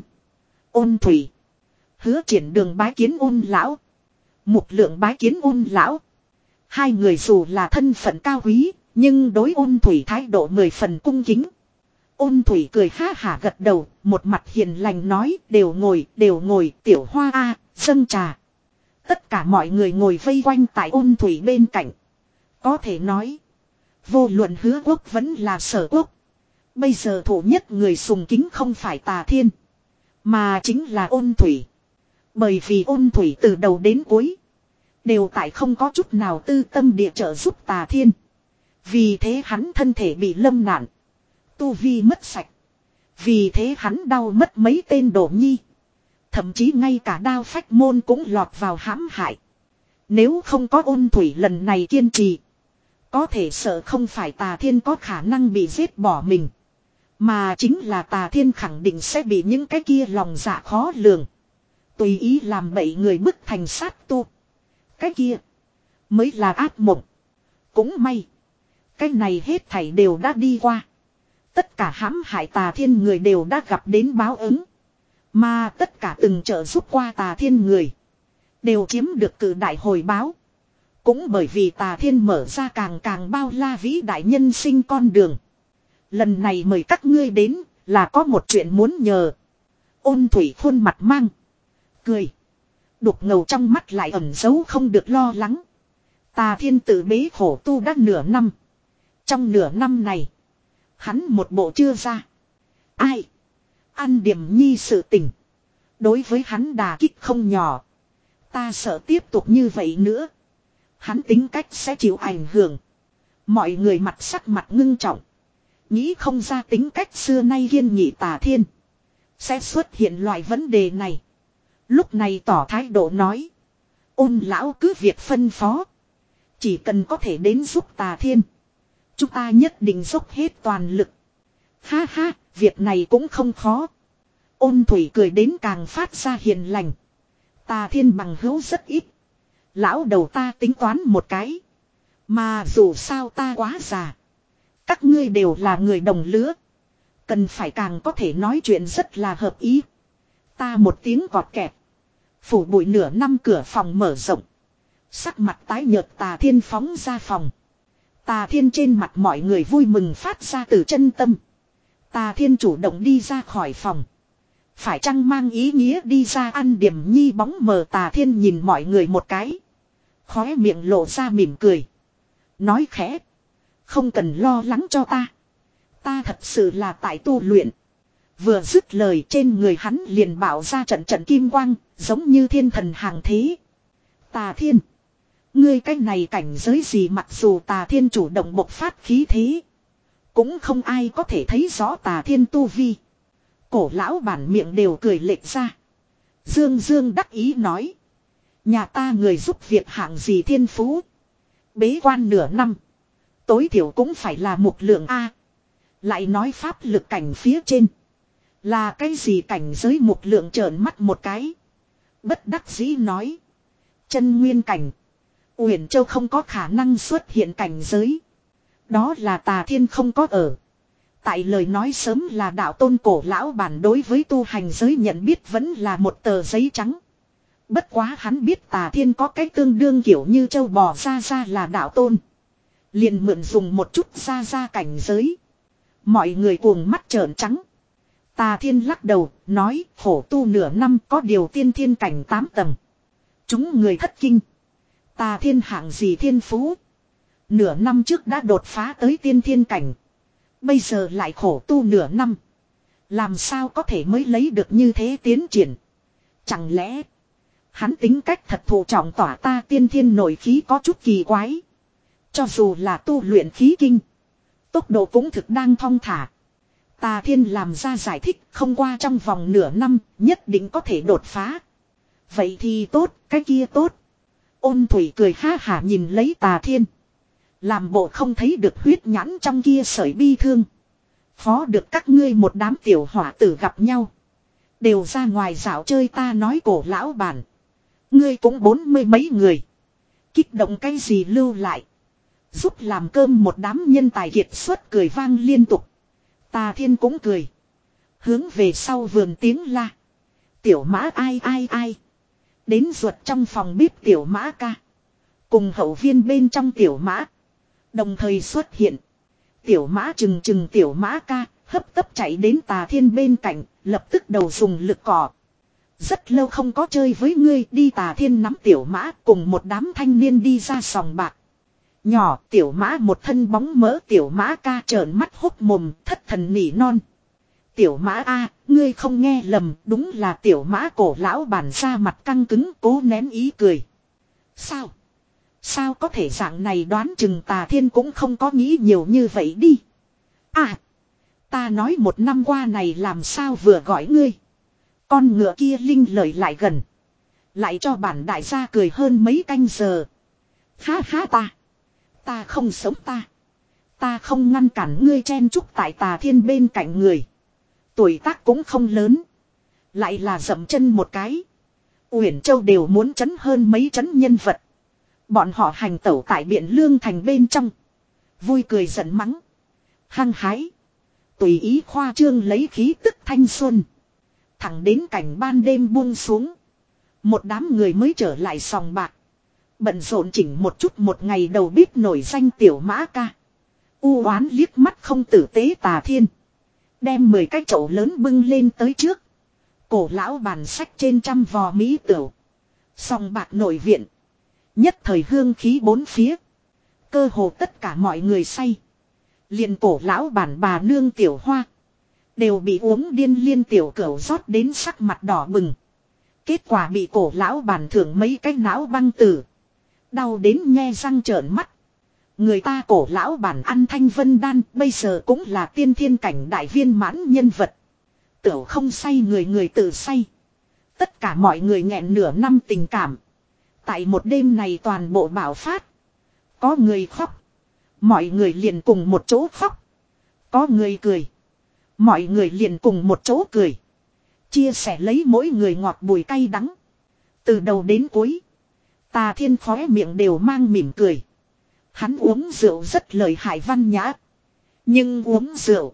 Ôn Thủy. Hứa Triển Đường bái kiến Ôn lão. Mục Lượng bái kiến Ôn lão. Hai người dù là thân phận cao quý, nhưng đối Ôn Thủy thái độ mười phần cung kính. Ôn Thủy cười ha hả gật đầu, một mặt hiền lành nói, đều ngồi, đều ngồi, Tiểu Hoa a, dâng trà. Tất cả mọi người ngồi vây quanh tại Ôn Thủy bên cạnh. Có thể nói, vô luận Hứa Quốc vẫn là Sở Quốc. Bây giờ thủ nhất người sùng kính không phải Tà Thiên, mà chính là Ôn Thủy. Bởi vì Ôn Thủy từ đầu đến cuối đều tại không có chút nào tư tâm địa trợ giúp Tà Thiên. Vì thế hắn thân thể bị lâm nạn, tu vi mất sạch. Vì thế hắn đau mất mấy tên đồ nhi. Thậm chí ngay cả đao phách môn cũng lọt vào hãm hại. Nếu không có Ôn Thủy lần này kiên trì, có thể sợ không phải Tà Thiên có khả năng bị giết bỏ mình, mà chính là Tà Thiên khẳng định sẽ bị những cái kia lòng dạ khó lường, tùy ý làm bậy người bức thành sát tu. Cái kia mới là ác mộng. Cũng may, cái này hết thảy đều đã đi qua. Tất cả hãm hại Tà Thiên người đều đã gặp đến báo ứng. Mà tất cả từng trợ giúp qua Tà Thiên người đều chiếm được cự đại hồi báo. Cũng bởi vì Tà Thiên mở ra càng càng bao la vĩ đại nhân sinh con đường. Lần này mời các ngươi đến là có một chuyện muốn nhờ. Ôn Thủy khuôn mặt mang cười, đục ngầu trong mắt lại ẩn giấu không được lo lắng. Tà Thiên tự bế khổ tu đã nửa năm. Trong nửa năm này, hắn một bộ chưa ra. Ai? Ăn điểm nhi sự tình. Đối với hắn đà kích không nhỏ. Ta sợ tiếp tục như vậy nữa, hắn tính cách sẽ chịu ảnh hưởng. Mọi người mặt sắc mặt ngưng trọng. Nghĩ không ra tính cách xưa nay kiên nghị Tà Thiên sẽ xuất hiện loại vấn đề này. Lúc này tỏ thái độ nói, Ôn lão cứ việc phân phó. Chỉ cần có thể đến giúp Tà Thiên, chúng ta nhất định dốc hết toàn lực. Ha ha, việc này cũng không khó. Ôn Thủy cười đến càng phát ra hiền lành. Tà Thiên bằng hữu rất ít. Lão đầu ta tính toán một cái. Mà dù sao ta quá già, các ngươi đều là người đồng lứa, cần phải càng có thể nói chuyện rất là hợp ý. Ta một tiếng gọt kẹt. Phủ bụi nửa năm cửa phòng mở rộng. Sắc mặt tái nhợt Tà Thiên phóng ra phòng. Tà Thiên trên mặt mọi người vui mừng phát ra từ chân tâm. Tà Thiên chủ động đi ra khỏi phòng. Phải chăng mang ý nghĩa đi ra ăn điểm nhi bóng mờ? Tà Thiên nhìn mọi người một cái, khóe miệng lộ ra mỉm cười, nói khẽ, không cần lo lắng cho ta. Ta thật sự là tại tu luyện. Vừa dứt lời, trên người hắn liền bạo ra trận trận kim quang, giống như thiên thần hàng thế. Tà Thiên, ngươi cái này cảnh giới gì? Mặc dù Tà Thiên chủ động bộc phát khí thế, cũng không ai có thể thấy rõ Tà Thiên tu vi. Cổ lão bản miệng đều cười lệch ra. Dương Dương đắc ý nói, nhà ta người giúp việc hạng gì thiên phú. Bế quan nửa năm, tối thiểu cũng phải là một lượng A. Lại nói pháp lực cảnh phía trên là cái gì cảnh giới? Một lượng trợn mắt một cái, bất đắc dĩ nói, chân nguyên cảnh. Uyển Châu không có khả năng xuất hiện cảnh giới. Đó là Tà Thiên không có ở. Tại lời nói sớm là đạo tôn cổ lão bản đối với tu hành giới nhận biết vẫn là một tờ giấy trắng. Bất quá hắn biết Tà Thiên có cái tương đương kiểu như châu bò ra ra là đạo tôn, liền mượn dùng một chút ra ra cảnh giới. Mọi người cuồng mắt trợn trắng. Tà Thiên lắc đầu nói, khổ tu nửa năm có điều tiên thiên cảnh tám tầng. Chúng người thất kinh. Tà Thiên hạng gì thiên phú? Nửa năm trước đã đột phá tới tiên thiên cảnh, bây giờ lại khổ tu nửa năm, làm sao có thể mới lấy được như thế tiến triển? Chẳng lẽ hắn tính cách thật thụ trọng tỏa ta tiên thiên nội khí có chút kỳ quái. Cho dù là tu luyện khí kinh, tốc độ cũng thực đang thong thả. Tà Thiên làm ra giải thích, không qua trong vòng nửa năm nhất định có thể đột phá. Vậy thì tốt, cái kia tốt. Ôn Thủy cười ha hả nhìn lấy Tà Thiên, làm bộ không thấy được huyết nhãn trong kia sợi bi thương. Phó được các ngươi một đám tiểu hỏa tử gặp nhau, Đều ra ngoài dạo chơi, ta nói cổ lão bản. Ngươi cũng bốn mươi mấy người. Kích động cái gì lưu lại. Giúp làm cơm một đám nhân tài kiệt xuất cười vang liên tục. Tà Thiên cũng cười. Hướng về sau vườn tiếng la. Tiểu Mã ai ai ai. Đến ruột trong phòng bếp Tiểu Mã ca. Cùng hậu viên bên trong Tiểu Mã. Đồng thời xuất hiện. Tiểu Mã chừng chừng Tiểu Mã ca. Hấp tấp chạy đến Tà Thiên bên cạnh. Lập tức đầu dùng lực cỏ. Rất lâu không có chơi với ngươi, đi. Tà Thiên nắm Tiểu Mã cùng một đám thanh niên đi ra sòng bạc. Nhỏ Tiểu Mã một thân bóng mỡ, Tiểu Mã ca trợn mắt hốc mồm, thất thần nỉ non. Tiểu Mã a, ngươi không nghe lầm, đúng là Tiểu Mã. Cổ lão bản ra mặt căng cứng cố nén ý cười. Sao? Sao có thể dạng này, đoán chừng Tà Thiên cũng không có nghĩ nhiều như vậy đi. À, ta nói một năm qua này làm sao vừa gọi ngươi. Con ngựa kia linh lợi lại gần. Lại cho bản đại gia cười hơn mấy canh giờ. Ha ha ta. Ta không sống ta. Ta không ngăn cản ngươi chen chúc tại Tà Thiên bên cạnh người. Tuổi tác cũng không lớn. Lại là dậm chân một cái. Uyển Châu đều muốn chấn hơn mấy chấn nhân vật. Bọn họ hành tẩu tại Biện Lương thành bên trong. Vui cười giận mắng. Hăng hái. Tùy ý khoa trương lấy khí tức thanh xuân. Thẳng đến cảnh ban đêm buông xuống. Một đám người mới trở lại sòng bạc. Bận rộn chỉnh một chút một ngày đầu bếp nổi danh Tiểu Mã ca. U oán liếc mắt không tử tế Tà Thiên. Đem mười cái chậu lớn bưng lên tới trước. Cổ lão bàn sách trên trăm vò mỹ tửu. Sòng bạc nội viện. Nhất thời hương khí bốn phía. Cơ hồ tất cả mọi người say. Liền cổ lão bản bà nương Tiểu Hoa. Đều bị uống điên liên tiểu cửu rót đến sắc mặt đỏ bừng. Kết quả bị cổ lão bản thưởng mấy cái não băng tử. Đau đến nhe răng trợn mắt. Người ta cổ lão bản ăn thanh vân đan bây giờ cũng là tiên thiên cảnh đại viên mãn nhân vật. Tiểu không say người người tự say. Tất cả mọi người nghẹn nửa năm tình cảm. Tại một đêm này toàn bộ bạo phát. Có người khóc. Mọi người liền cùng một chỗ khóc. Có người cười. Mọi người liền cùng một chỗ cười. Chia sẻ lấy mỗi người ngọt bùi cay đắng. Từ đầu đến cuối. Tà Thiên khóe miệng đều mang mỉm cười. Hắn uống rượu rất lợi hại văn nhã. Nhưng uống rượu.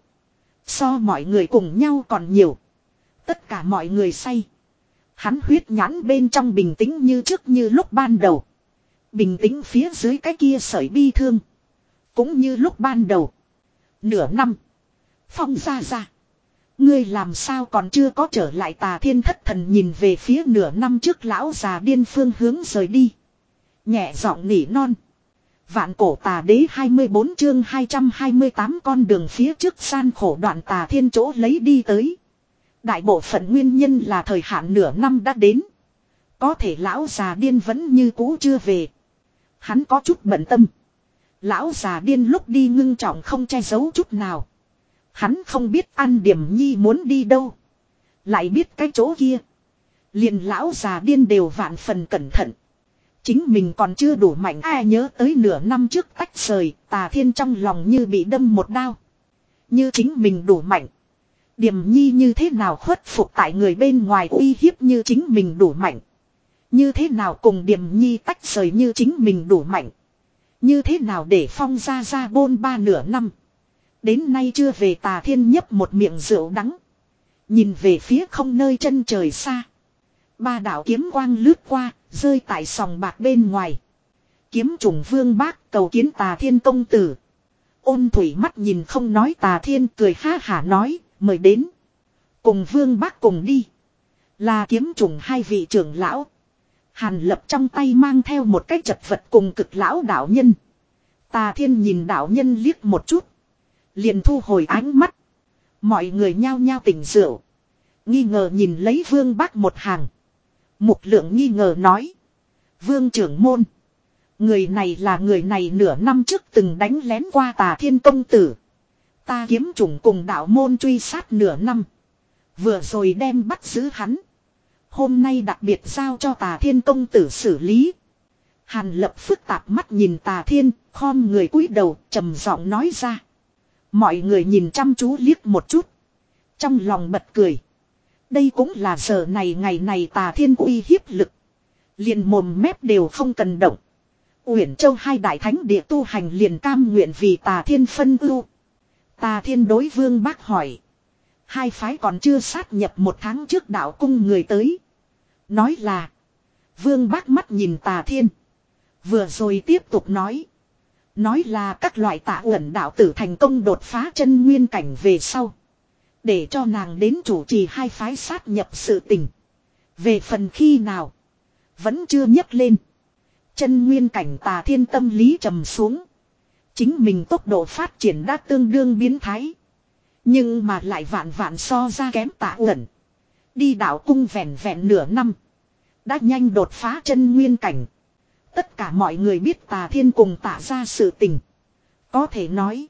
So mọi người cùng nhau còn nhiều. Tất cả mọi người say. Hắn huyết nhãn bên trong bình tĩnh như trước như lúc ban đầu. Bình tĩnh phía dưới cái kia sợi bi thương. Cũng như lúc ban đầu. Nửa năm. Phong ra ra. Ngươi làm sao còn chưa có trở lại. Tà Thiên thất thần nhìn về phía nửa năm trước lão già điên phương hướng rời đi. Nhẹ giọng nỉ non. Vạn cổ tà đế hai mươi bốn chương hai trăm hai mươi tám con đường phía trước gian khổ đoạn Tà Thiên chỗ lấy đi tới. Đại bộ phận nguyên nhân là thời hạn nửa năm đã đến. Có thể lão già điên vẫn như cũ chưa về. Hắn có chút bận tâm. Lão già điên lúc đi ngưng trọng không che giấu chút nào. Hắn không biết An Điểm Nhi muốn đi đâu. Lại biết cái chỗ kia. Liền lão già điên đều vạn phần cẩn thận. Chính mình còn chưa đủ mạnh. Ai nhớ tới nửa năm trước tách rời. Tà Thiên trong lòng như bị đâm một đao. Như chính mình đủ mạnh. Điểm Nhi như thế nào khuất phục tại người bên ngoài uy hiếp như chính mình đủ mạnh. Như thế nào cùng Điểm Nhi tách rời như chính mình đủ mạnh. Như thế nào để Phong ra ra bôn ba nửa năm. Đến nay chưa về. Tà Thiên nhấp một miệng rượu đắng. Nhìn về phía không nơi chân trời xa. Ba đạo kiếm quang lướt qua, rơi tại sòng bạc bên ngoài. Kiếm trùng Vương Bác cầu kiến Tà Thiên công tử. Ôn thủy mắt nhìn không nói. Tà Thiên cười ha hả nói, mời đến. Cùng Vương Bác cùng đi. Là kiếm trùng hai vị trưởng lão. Hàn Lập trong tay mang theo một cái chật vật cùng cực lão đạo nhân. Tà Thiên nhìn đạo nhân liếc một chút. Liền thu hồi ánh mắt. Mọi người nhao nhao tỉnh rượu. Nghi ngờ nhìn lấy Vương Bác một hàng. Mục Lượng nghi ngờ nói. Vương trưởng môn. Người này là người này nửa năm trước từng đánh lén qua Tà Thiên công tử. Ta kiếm trùng cùng đạo môn truy sát nửa năm. Vừa rồi đem bắt giữ hắn. Hôm nay đặc biệt giao cho Tà Thiên công tử xử lý. Hàn Lập phức tạp mắt nhìn Tà Thiên, khom người cúi đầu, trầm giọng nói ra. Mọi người nhìn chăm chú liếc một chút. Trong lòng bật cười. Đây cũng là giờ này ngày này Tà Thiên uy hiếp lực. Liền mồm mép đều không cần động. Uyển Châu hai đại thánh địa tu hành liền cam nguyện vì Tà Thiên phân ưu. Tà Thiên đối Vương Bác hỏi. Hai phái còn chưa sát nhập một tháng trước đạo cung người tới. Nói là. Vương Bác mắt nhìn Tà Thiên. Vừa rồi tiếp tục nói. Nói là các loại Tạ Uẩn đạo tử thành công đột phá chân nguyên cảnh về sau. Để cho nàng đến chủ trì hai phái sát nhập sự tình. Về phần khi nào. Vẫn chưa nhấc lên. Chân nguyên cảnh Tà Thiên tâm lý trầm xuống. Chính mình tốc độ phát triển đã tương đương biến thái. Nhưng mà lại vạn vạn so ra kém Tạ Uẩn. Đi đạo cung vẹn vẹn nửa năm. Đã nhanh đột phá chân nguyên cảnh. Tất cả mọi người biết Tà Thiên cùng Tạ ra sự tình. Có thể nói.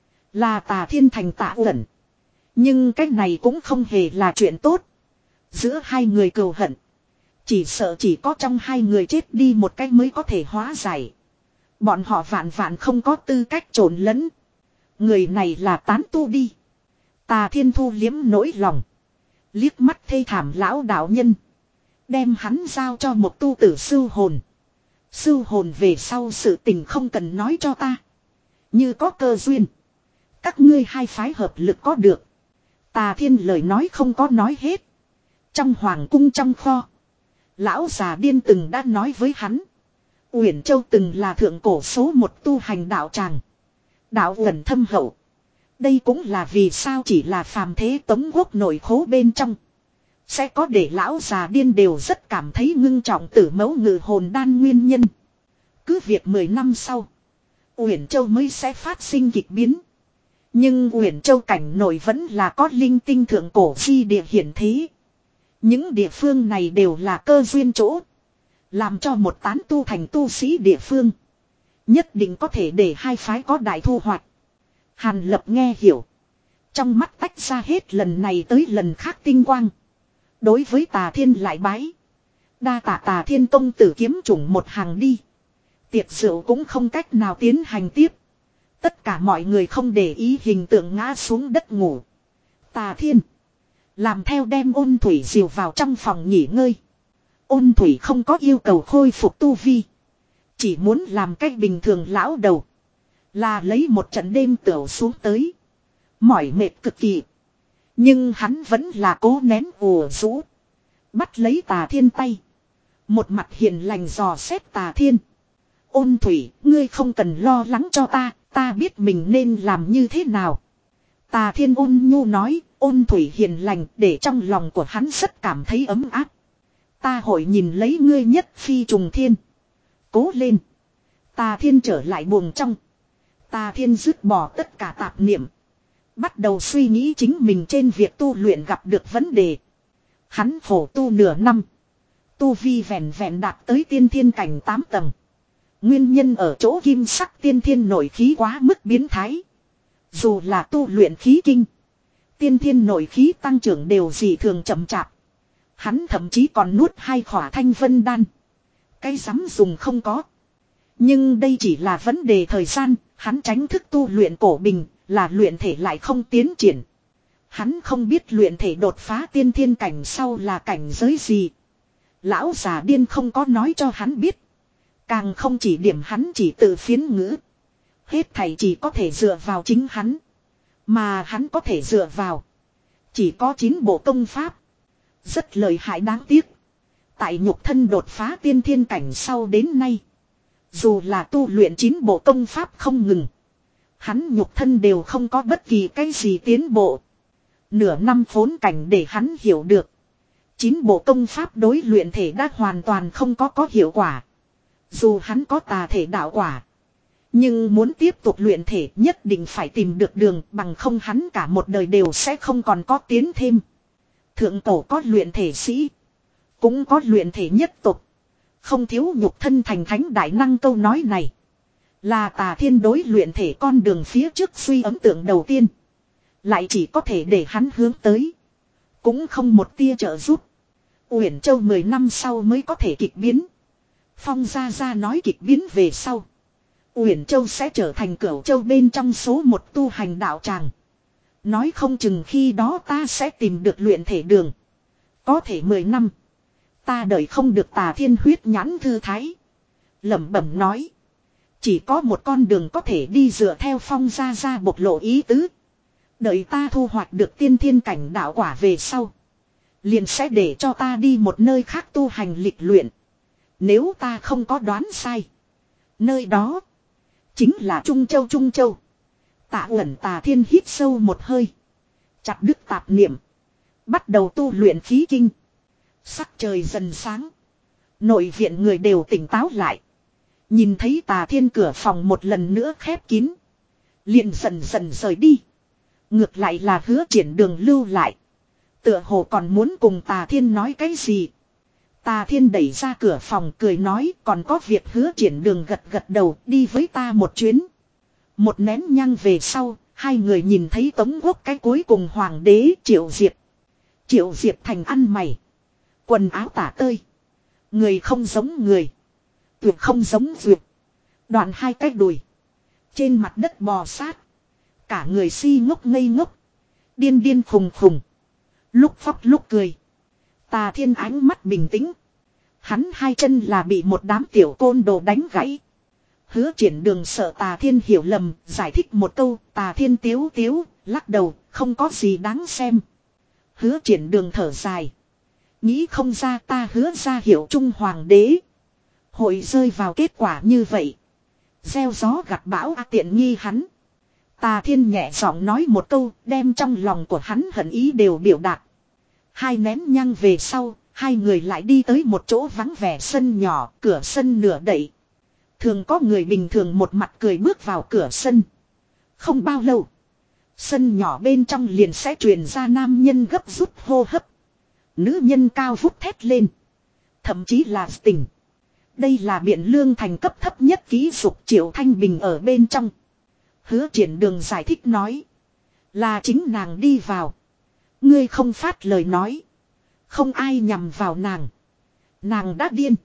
Là Tà Thiên thành Tạ Uẩn. Nhưng cái này cũng không hề là chuyện tốt. Giữa hai người cừu hận. Chỉ sợ chỉ có trong hai người chết đi một cách mới có thể hóa giải. Bọn họ vạn vạn không có tư cách trộn lẫn. Người này là tán tu đi. Tà Thiên thu liếm nỗi lòng. Liếc mắt thê thảm lão đạo nhân. Đem hắn giao cho một tu tử sưu hồn. Sưu hồn về sau sự tình không cần nói cho ta. Như có cơ duyên. Các ngươi hai phái hợp lực có được. Tà Thiên lời nói không có nói hết. Trong hoàng cung trong kho. Lão già điên từng đã nói với hắn. Uyển Châu từng là thượng cổ số một tu hành đạo tràng. Đạo gần thâm hậu. Đây cũng là vì sao chỉ là phàm thế Tống Quốc nội khố bên trong. Sẽ có để lão già điên đều rất cảm thấy ngưng trọng tử mẫu ngự hồn đan nguyên nhân. Cứ việc mười năm sau. Uyển Châu mới sẽ phát sinh kịch biến. Nhưng Uyển Châu cảnh nội vẫn là có linh tinh thượng cổ di địa hiển thế. Những địa phương này đều là cơ duyên chỗ. Làm cho một tán tu thành tu sĩ địa phương. Nhất định có thể để hai phái có đại thu hoạch. Hàn Lập nghe hiểu. Trong mắt tách ra hết lần này tới lần khác tinh quang. Đối với Tà Thiên lại bái. Đa tạ Tà Thiên công tử kiếm chủng một hàng đi. Tiệc rượu cũng không cách nào tiến hành tiếp. Tất cả mọi người không để ý hình tượng ngã xuống đất ngủ. Tà Thiên. Làm theo đem Ôn Thủy dìu vào trong phòng nghỉ ngơi. Ôn Thủy không có yêu cầu khôi phục tu vi. Chỉ muốn làm cách bình thường lão đầu. Là lấy một trận đêm tửu xuống tới. Mỏi mệt cực kỳ. Nhưng hắn vẫn là cố nén ùa rũ. Bắt lấy Tà Thiên tay. Một mặt hiền lành dò xét Tà Thiên. Ôn Thủy, ngươi không cần lo lắng cho ta. Ta biết mình nên làm như thế nào. Tà Thiên ôn nhu nói. Ôn Thủy hiền lành để trong lòng của hắn rất cảm thấy ấm áp. Ta hội nhìn lấy ngươi nhất phi trùng thiên. Cố lên. Tà Thiên trở lại buồng trong. Tà Thiên dứt bỏ tất cả tạp niệm. Bắt đầu suy nghĩ chính mình trên việc tu luyện gặp được vấn đề. Hắn khổ tu nửa năm. Tu vi vẹn vẹn đạt tới tiên thiên cảnh tám tầng. Nguyên nhân ở chỗ kim sắc tiên thiên nội khí quá mức biến thái. Dù là tu luyện khí kinh. Tiên thiên nội khí tăng trưởng đều dị thường chậm chạp. Hắn thậm chí còn nuốt hai khỏa thanh vân đan. Cái dám dùng không có. Nhưng đây chỉ là vấn đề thời gian. Hắn tránh thức tu luyện cổ bình. Là luyện thể lại không tiến triển. Hắn không biết luyện thể đột phá tiên thiên cảnh sau là cảnh giới gì. Lão già điên không có nói cho hắn biết. Càng không chỉ điểm hắn chỉ tự phiến ngữ. Hết thảy chỉ có thể dựa vào chính hắn. Mà hắn có thể dựa vào. Chỉ có chín bộ công pháp. Rất lợi hại đáng tiếc. Tại nhục thân đột phá tiên thiên cảnh sau đến nay. Dù là tu luyện chín bộ công pháp không ngừng. Hắn nhục thân đều không có bất kỳ cái gì tiến bộ. Nửa năm phốn cảnh để hắn hiểu được. Chín bộ công pháp đối luyện thể đã hoàn toàn không có có hiệu quả. Dù hắn có tà thể đạo quả. Nhưng muốn tiếp tục luyện thể nhất định phải tìm được đường bằng không hắn cả một đời đều sẽ không còn có tiến thêm. Thượng cổ có luyện thể sĩ. Cũng có luyện thể nhất tục. Không thiếu nhục thân thành thánh đại năng câu nói này. Là Tà Thiên đối luyện thể con đường phía trước suy ấn tượng đầu tiên. Lại chỉ có thể để hắn hướng tới. Cũng không một tia trợ giúp. Uyển Châu mười năm sau mới có thể kịch biến. Phong Gia Gia nói kịch biến về sau. Uyển Châu sẽ trở thành Cửu Châu bên trong số một tu hành đạo tràng. Nói không chừng khi đó ta sẽ tìm được luyện thể đường. Có thể mười năm. Ta đợi không được Tà Thiên huyết nhãn thư thái. Lẩm bẩm nói. Chỉ có một con đường có thể đi dựa theo Phong gia gia bộc lộ ý tứ. Đợi ta thu hoạch được tiên thiên cảnh đạo quả về sau. Liền sẽ để cho ta đi một nơi khác tu hành lịch luyện. Nếu ta không có đoán sai. Nơi đó. Chính là Trung Châu Trung Châu. Tạ Uẩn Tà Thiên hít sâu một hơi. Chặt đứt tạp niệm. Bắt đầu tu luyện khí kinh. Sắc trời dần sáng. Nội viện người đều tỉnh táo lại. Nhìn thấy Tà Thiên cửa phòng một lần nữa khép kín. Liền dần dần rời đi. Ngược lại là Hứa Triển Đường lưu lại. Tựa hồ còn muốn cùng Tà Thiên nói cái gì. Tà Thiên đẩy ra cửa phòng cười nói còn có việc. Hứa Triển Đường gật gật đầu đi với ta một chuyến. Một nén nhang về sau, hai người nhìn thấy Tống Quốc cái cuối cùng hoàng đế Triệu Diệp. Triệu Diệp thành ăn mày. Quần áo tả tơi. Người không giống người. Tuyệt không giống Duyệt. Đoạn hai cái đùi. Trên mặt đất bò sát. Cả người si ngốc ngây ngốc. Điên điên khùng khùng. Lúc khóc lúc cười. Tà Thiên ánh mắt bình tĩnh. Hắn hai chân là bị một đám tiểu côn đồ đánh gãy. Hứa Triển Đường sợ Tà Thiên hiểu lầm, giải thích một câu. Tà Thiên tiếu tiếu, lắc đầu, không có gì đáng xem. Hứa Triển Đường thở dài. Nghĩ không ra ta Hứa ra hiểu Trung Hoàng đế. Hội rơi vào kết quả như vậy. Gieo gió gặt bão a tiện nghi hắn. Tà Thiên nhẹ giọng nói một câu, đem trong lòng của hắn hận ý đều biểu đạt. Hai nén nhang về sau, hai người lại đi tới một chỗ vắng vẻ sân nhỏ, cửa sân nửa đậy. Thường có người bình thường một mặt cười bước vào cửa sân. Không bao lâu, sân nhỏ bên trong liền sẽ truyền ra nam nhân gấp rút hô hấp. Nữ nhân cao vút thét lên. Thậm chí là tình. Đây là Biện Lương thành cấp thấp nhất ký dục Triệu Thanh Bình ở bên trong. Hứa Triển Đường giải thích nói. Là chính nàng đi vào. Ngươi không phát lời nói. Không ai nhằm vào nàng. Nàng đã điên.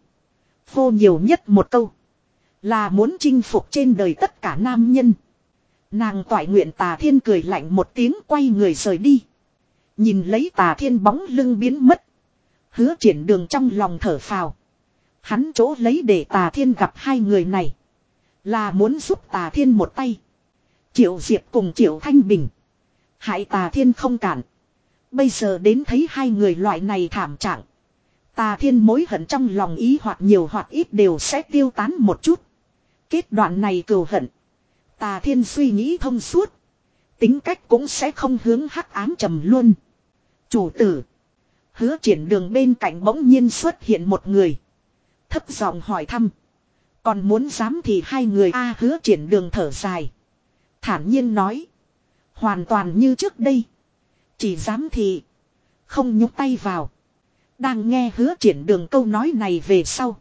Vô nhiều nhất một câu. Là muốn chinh phục trên đời tất cả nam nhân. Nàng toại nguyện. Tà Thiên cười lạnh một tiếng quay người rời đi. Nhìn lấy Tà Thiên bóng lưng biến mất. Hứa Triển Đường trong lòng thở phào. Hắn chỗ lấy để Tà Thiên gặp hai người này. Là muốn giúp Tà Thiên một tay. Triệu Diệp cùng Triệu Thanh Bình. Hại Tà Thiên không cản. Bây giờ đến thấy hai người loại này thảm trạng. Tà Thiên mối hận trong lòng ý hoặc nhiều hoặc ít đều sẽ tiêu tán một chút. Kết đoạn này cừu hận. Tà Thiên suy nghĩ thông suốt. Tính cách cũng sẽ không hướng hắc ám trầm luôn. Chủ tử. Hứa Triển Đường bên cạnh bỗng nhiên xuất hiện một người. Thấp giọng hỏi thăm. Còn muốn dám thì hai người a. Hứa Triển Đường thở dài. Thản nhiên nói. Hoàn toàn như trước đây. Chỉ dám thì. Không nhúc tay vào. Đang nghe Hứa Triển Đường câu nói này về sau.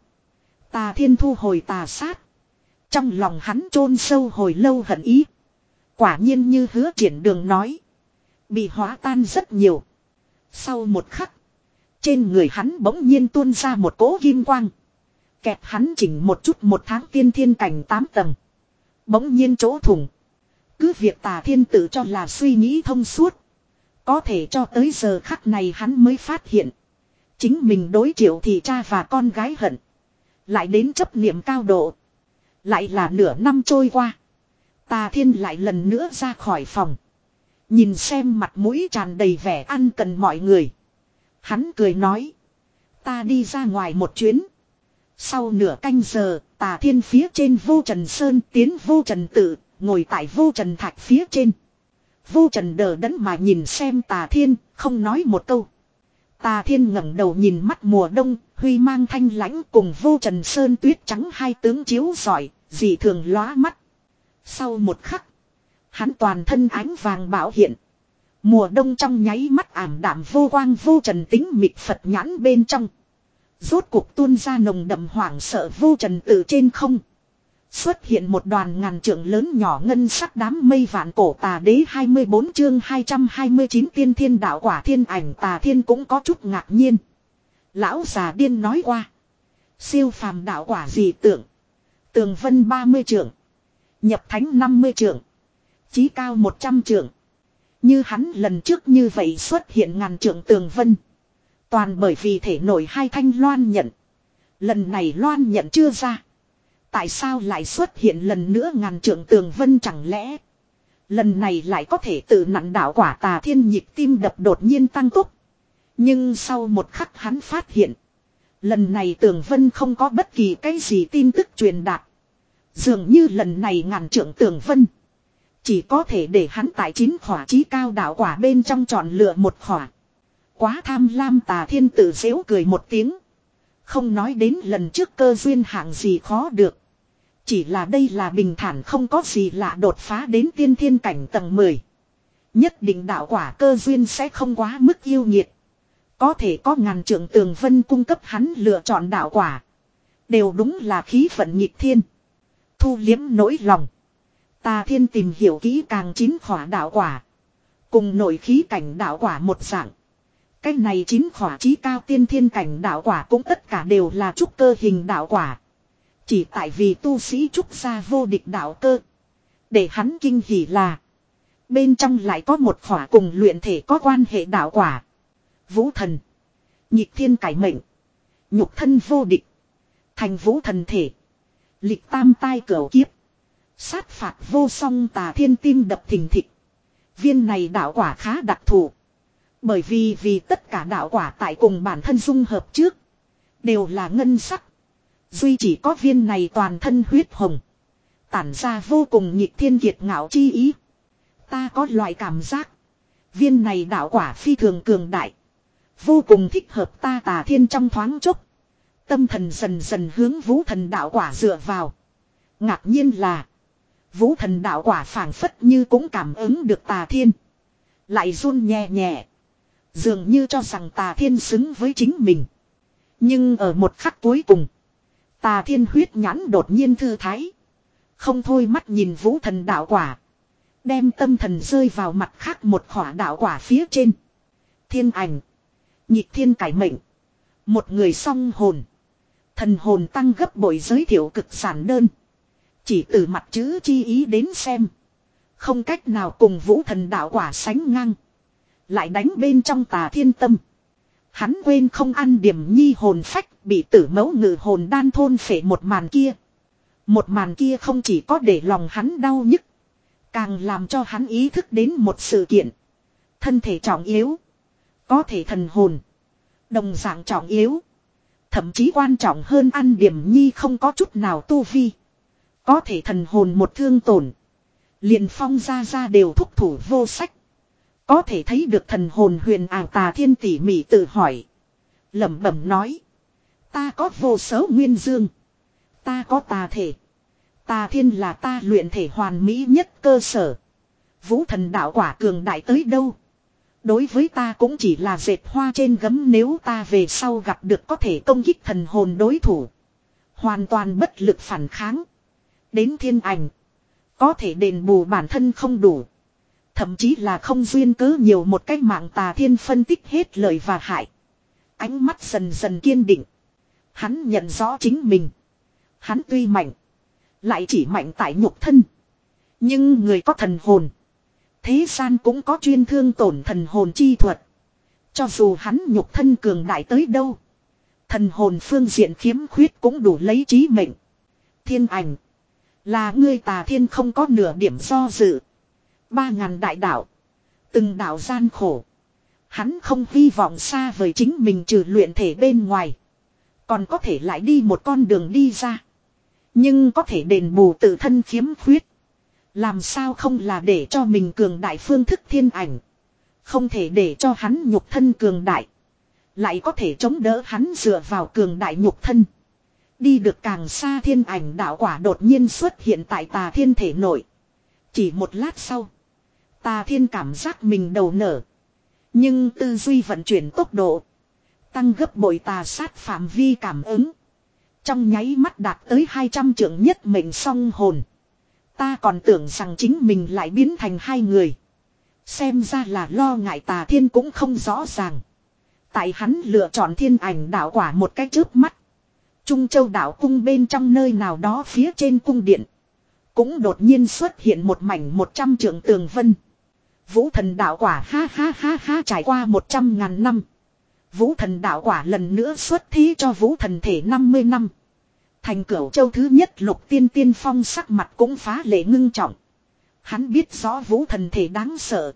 Tà Thiên thu hồi tà sát. Trong lòng hắn chôn sâu hồi lâu hận ý. Quả nhiên như Hứa Triển Đường nói. Bị hóa tan rất nhiều. Sau một khắc. Trên người hắn bỗng nhiên tuôn ra một cỗ kim quang. Kẹp hắn chỉnh một chút một tháng tiên thiên cảnh tám tầng. Bỗng nhiên chỗ thủng. Cứ việc Tà Thiên tự cho là suy nghĩ thông suốt. Có thể cho tới giờ khắc này hắn mới phát hiện. Chính mình đối Triệu thị cha và con gái hận. Lại đến chấp niệm cao độ. Lại là nửa năm trôi qua. Tà Thiên lại lần nữa ra khỏi phòng. Nhìn xem mặt mũi tràn đầy vẻ ăn cần mọi người. Hắn cười nói. Ta đi ra ngoài một chuyến. Sau nửa canh giờ, Tà Thiên phía trên Vô Trần Sơn tiến Vô Trần Tự, ngồi tại Vô Trần Thạch phía trên. Vô Trần đờ đẫn mà nhìn xem Tà Thiên, không nói một câu. Tà Thiên ngẩng đầu nhìn mắt mùa đông, huy mang thanh lãnh cùng Vô Trần Sơn tuyết trắng hai tướng chiếu rọi, dị thường lóa mắt. Sau một khắc, hắn toàn thân ánh vàng bảo hiện. Mùa đông trong nháy mắt ảm đạm vô quang. Vô Trần tính mịt Phật nhãn bên trong. Rốt cuộc tuôn ra nồng đậm hoảng sợ. Vô Trần Tự trên không. Xuất hiện một đoàn ngàn trượng lớn nhỏ ngân sắc đám mây vạn cổ. Tà Đế hai mươi bốn chương hai trăm hai mươi chín tiên thiên đạo quả thiên ảnh. Tà Thiên cũng có chút ngạc nhiên. Lão già điên nói qua. Siêu phàm đạo quả gì tưởng. Tường vân ba mươi trượng. Nhập thánh năm mươi trượng. Chí cao một trăm trượng. Như hắn lần trước như vậy xuất hiện ngàn trượng tường vân. Toàn bởi vì thể nổi hai thanh loan nhận. Lần này loan nhận chưa ra. Tại sao lại xuất hiện lần nữa ngàn trượng tường vân, chẳng lẽ lần này lại có thể tự nặn đạo quả? Tà Thiên nhịp tim đập đột nhiên tăng tốc. Nhưng sau một khắc hắn phát hiện. Lần này tường vân không có bất kỳ cái gì tin tức truyền đạt. Dường như lần này ngàn trượng tường vân. Chỉ có thể để hắn tại chín khỏa chí cao đạo quả bên trong chọn lựa một khỏa. Quá tham lam. Tà Thiên tự giễu cười một tiếng. Không nói đến lần trước cơ duyên hạng gì khó được. Chỉ là đây là bình thản không có gì lạ, đột phá đến tiên thiên cảnh tầng mười. Nhất định đạo quả cơ duyên sẽ không quá mức yêu nghiệt. Có thể có ngàn trượng tường vân cung cấp hắn lựa chọn đạo quả. Đều đúng là khí vận nghịch thiên. Thu liếm nỗi lòng. Tà Thiên tìm hiểu kỹ càng chín khỏa đạo quả. Cùng nội khí cảnh đạo quả một dạng. Cái này chín khỏa chí cao tiên thiên cảnh đạo quả cũng tất cả đều là trúc cơ hình đạo quả. Chỉ tại vì tu sĩ trúc gia vô địch đạo cơ. Để hắn kinh hỉ là. Bên trong lại có một khỏa cùng luyện thể có quan hệ đạo quả. Vũ thần. Nhịp thiên cải mệnh. Nhục thân vô địch. Thành vũ thần thể. Lịch tam tai cửu kiếp. Sát phạt vô song. Tà Thiên tim đập thình thịch. Viên này đạo quả khá đặc thù. Bởi vì vì tất cả đạo quả tại cùng bản thân dung hợp trước. Đều là ngân sắc. Duy chỉ có viên này toàn thân huyết hồng. Tản ra vô cùng nhịp thiên kiệt ngạo chi ý. Ta có loại cảm giác. Viên này đạo quả phi thường cường đại. Vô cùng thích hợp ta. Tà Thiên trong thoáng chốc. Tâm thần dần dần hướng vũ thần đạo quả dựa vào. Ngạc nhiên là. Vũ thần đạo quả phảng phất như cũng cảm ứng được Tà Thiên. Lại run nhẹ nhẹ. Dường như cho rằng Tà Thiên xứng với chính mình. Nhưng ở một khắc cuối cùng. Tà Thiên huyết nhãn đột nhiên thư thái. Không thôi mắt nhìn vũ thần đạo quả. Đem tâm thần rơi vào mặt khác một khỏa đạo quả phía trên. Thiên ảnh. Nhịp thiên cải mệnh. Một người song hồn. Thần hồn tăng gấp bội, giới thiệu cực giản đơn. Chỉ từ mặt chữ chi ý đến xem. Không cách nào cùng vũ thần đạo quả sánh ngang. Lại đánh bên trong Tà Thiên tâm. Hắn quên không ăn điểm nhi hồn phách, bị tử mẫu ngự hồn đan thôn phệ một màn kia. Một màn kia không chỉ có để lòng hắn đau nhức. Càng làm cho hắn ý thức đến một sự kiện. Thân thể trọng yếu. Có thể thần hồn. Đồng dạng trọng yếu. Thậm chí quan trọng hơn ăn điểm nhi không có chút nào tu vi. Có thể thần hồn một thương tổn. Liền phong ra ra đều thúc thủ vô sách. Có thể thấy được thần hồn huyền ảo. Tà Thiên tỉ mỉ tự hỏi. Lẩm bẩm nói. Ta có vô số nguyên dương. Ta có tà thể. Tà Thiên là ta luyện thể hoàn mỹ nhất cơ sở. Vũ thần đạo quả cường đại tới đâu. Đối với ta cũng chỉ là dệt hoa trên gấm. Nếu ta về sau gặp được có thể công kích thần hồn đối thủ. Hoàn toàn bất lực phản kháng. Đến thiên ảnh. Có thể đền bù bản thân không đủ. Thậm chí là không duyên cớ nhiều một cách mạng. Tà Thiên phân tích hết lợi và hại. Ánh mắt dần dần kiên định. Hắn nhận rõ chính mình. Hắn tuy mạnh. Lại chỉ mạnh tại nhục thân. Nhưng người có thần hồn. Thế gian cũng có chuyên thương tổn thần hồn chi thuật. Cho dù hắn nhục thân cường đại tới đâu. Thần hồn phương diện khiếm khuyết cũng đủ lấy chí mệnh. Thiên ảnh. Là ngươi. Tà Thiên không có nửa điểm do dự. Ba ngàn đại đạo. Từng đạo gian khổ. Hắn không hy vọng xa vời chính mình trừ luyện thể bên ngoài. Còn có thể lại đi một con đường đi ra. Nhưng có thể đền bù tự thân khiếm khuyết. Làm sao không là để cho mình cường đại phương thức thiên ảnh. Không thể để cho hắn nhục thân cường đại. Lại có thể chống đỡ hắn dựa vào cường đại nhục thân. Đi được càng xa. Thiên ảnh đạo quả đột nhiên xuất hiện tại Tà Thiên thể nội. Chỉ một lát sau. Tà Thiên cảm giác mình đầu nở. Nhưng tư duy vận chuyển tốc độ. Tăng gấp bội tà sát phạm vi cảm ứng. Trong nháy mắt đạt tới hai trăm trượng nhất mệnh song hồn. Ta còn tưởng rằng chính mình lại biến thành hai người. Xem ra là lo ngại. Tà Thiên cũng không rõ ràng. Tại hắn lựa chọn thiên ảnh đạo quả một cái chớp mắt. Trung Châu đạo cung bên trong nơi nào đó phía trên cung điện. Cũng đột nhiên xuất hiện một mảnh một trăm trượng tường vân. Vũ thần đạo quả ha ha ha ha trải qua một trăm ngàn năm. Vũ thần đạo quả lần nữa xuất thí cho vũ thần thể năm mươi năm. Thành Cửu Châu thứ nhất Lục Tiên Tiên Phong sắc mặt cũng phá lệ ngưng trọng. Hắn biết rõ vũ thần thể đáng sợ.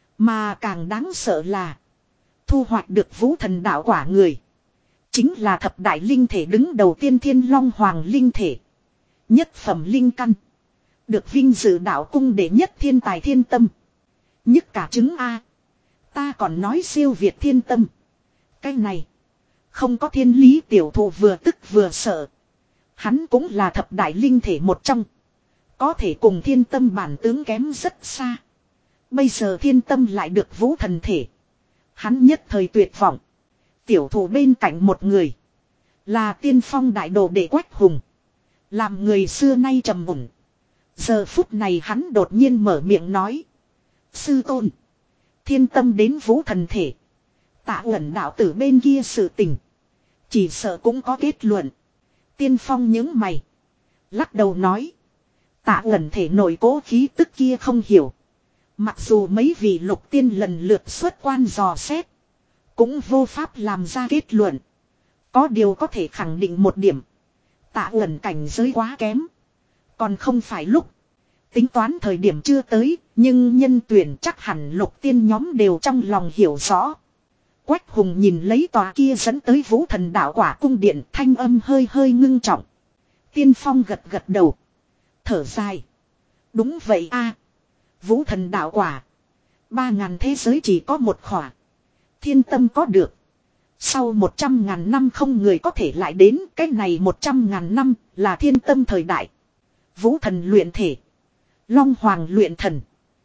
Mà càng đáng sợ là thu hoạch được vũ thần đạo quả người. Chính là thập đại linh thể đứng đầu tiên Thiên Long Hoàng linh thể. Nhất phẩm linh căn. Được vinh dự đạo cung đệ nhất thiên tài thiên tâm. Nhất cả chứng A. Ta còn nói siêu việt thiên tâm. Cái này. Không có thiên lý tiểu thụ vừa tức vừa sợ. Hắn cũng là thập đại linh thể một trong. Có thể cùng thiên tâm bản tướng kém rất xa. Bây giờ thiên tâm lại được vũ thần thể. Hắn nhất thời tuyệt vọng. Tiểu thủ bên cạnh một người. Là tiên phong đại đồ đệ Quách Hùng. Làm người xưa nay trầm mùn. Giờ phút này hắn đột nhiên mở miệng nói. Sư tôn. Thiên tâm đến vũ thần thể. Tạ Uẩn đạo tử bên kia sự tình. Chỉ sợ cũng có kết luận. Tiên phong những mày. Lắc đầu nói. Tạ Uẩn thể nội cố khí tức kia không hiểu. Mặc dù mấy vị lục tiên lần lượt xuất quan dò xét. Cũng vô pháp làm ra kết luận. Có điều có thể khẳng định một điểm. Tạ Uẩn cảnh giới quá kém. Còn không phải lúc. Tính toán thời điểm chưa tới. Nhưng nhân tuyển chắc hẳn lục tiên nhóm đều trong lòng hiểu rõ. Quách Hùng nhìn lấy tòa kia dẫn tới vũ thần đạo quả cung điện, thanh âm hơi hơi ngưng trọng. Tiên phong gật gật đầu. Thở dài. Đúng vậy a, vũ thần đạo quả. Ba ngàn thế giới chỉ có một khỏa. Thiên tâm có được. Sau một trăm ngàn năm không người có thể lại đến. Cái này một trăm ngàn năm là thiên tâm thời đại. Vũ thần luyện thể. Long hoàng luyện thần.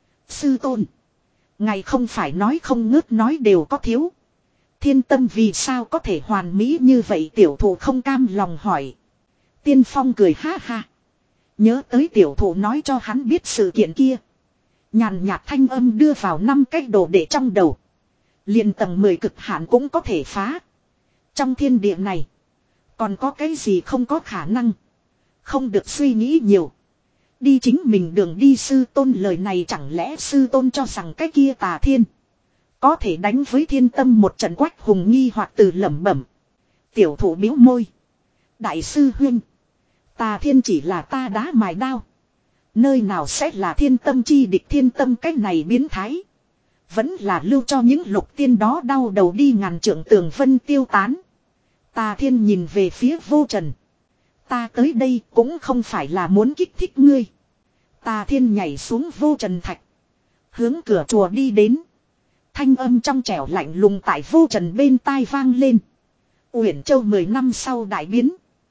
Sư tôn. Ngày không phải nói không ngớt nói đều có thiếu. Thiên tâm vì sao có thể hoàn mỹ như vậy tiểu thủ không cam lòng hỏi. Tiên phong cười ha ha. Nhớ tới tiểu thủ nói cho hắn biết sự kiện kia. Nhàn nhạt thanh âm đưa vào năm cái đồ để trong đầu. Liền tầng mười cực hạn cũng có thể phá. Trong thiên địa này. Còn có cái gì không có khả năng. Không được suy nghĩ nhiều. Đi chính mình đường đi sư tôn lời này chẳng lẽ sư tôn cho rằng cái kia tà thiên. Có thể đánh với thiên tâm một trận Quách Hùng nghi hoặc từ lẩm bẩm. Tiểu thủ biếu môi. Đại sư huynh. Tà thiên chỉ là ta đá mài đao. Nơi nào sẽ là thiên tâm chi địch thiên tâm cách này biến thái. Vẫn là lưu cho những lục tiên đó đau đầu đi ngàn trượng tường vân tiêu tán. Tà thiên nhìn về phía vô trần. Ta tới đây cũng không phải là muốn kích thích ngươi. Tà thiên nhảy xuống vô trần thạch. Hướng cửa chùa đi đến. Thanh âm trong trẻo lạnh lùng tại vô trần bên tai vang lên. Uyển Châu mười năm sau đại biến.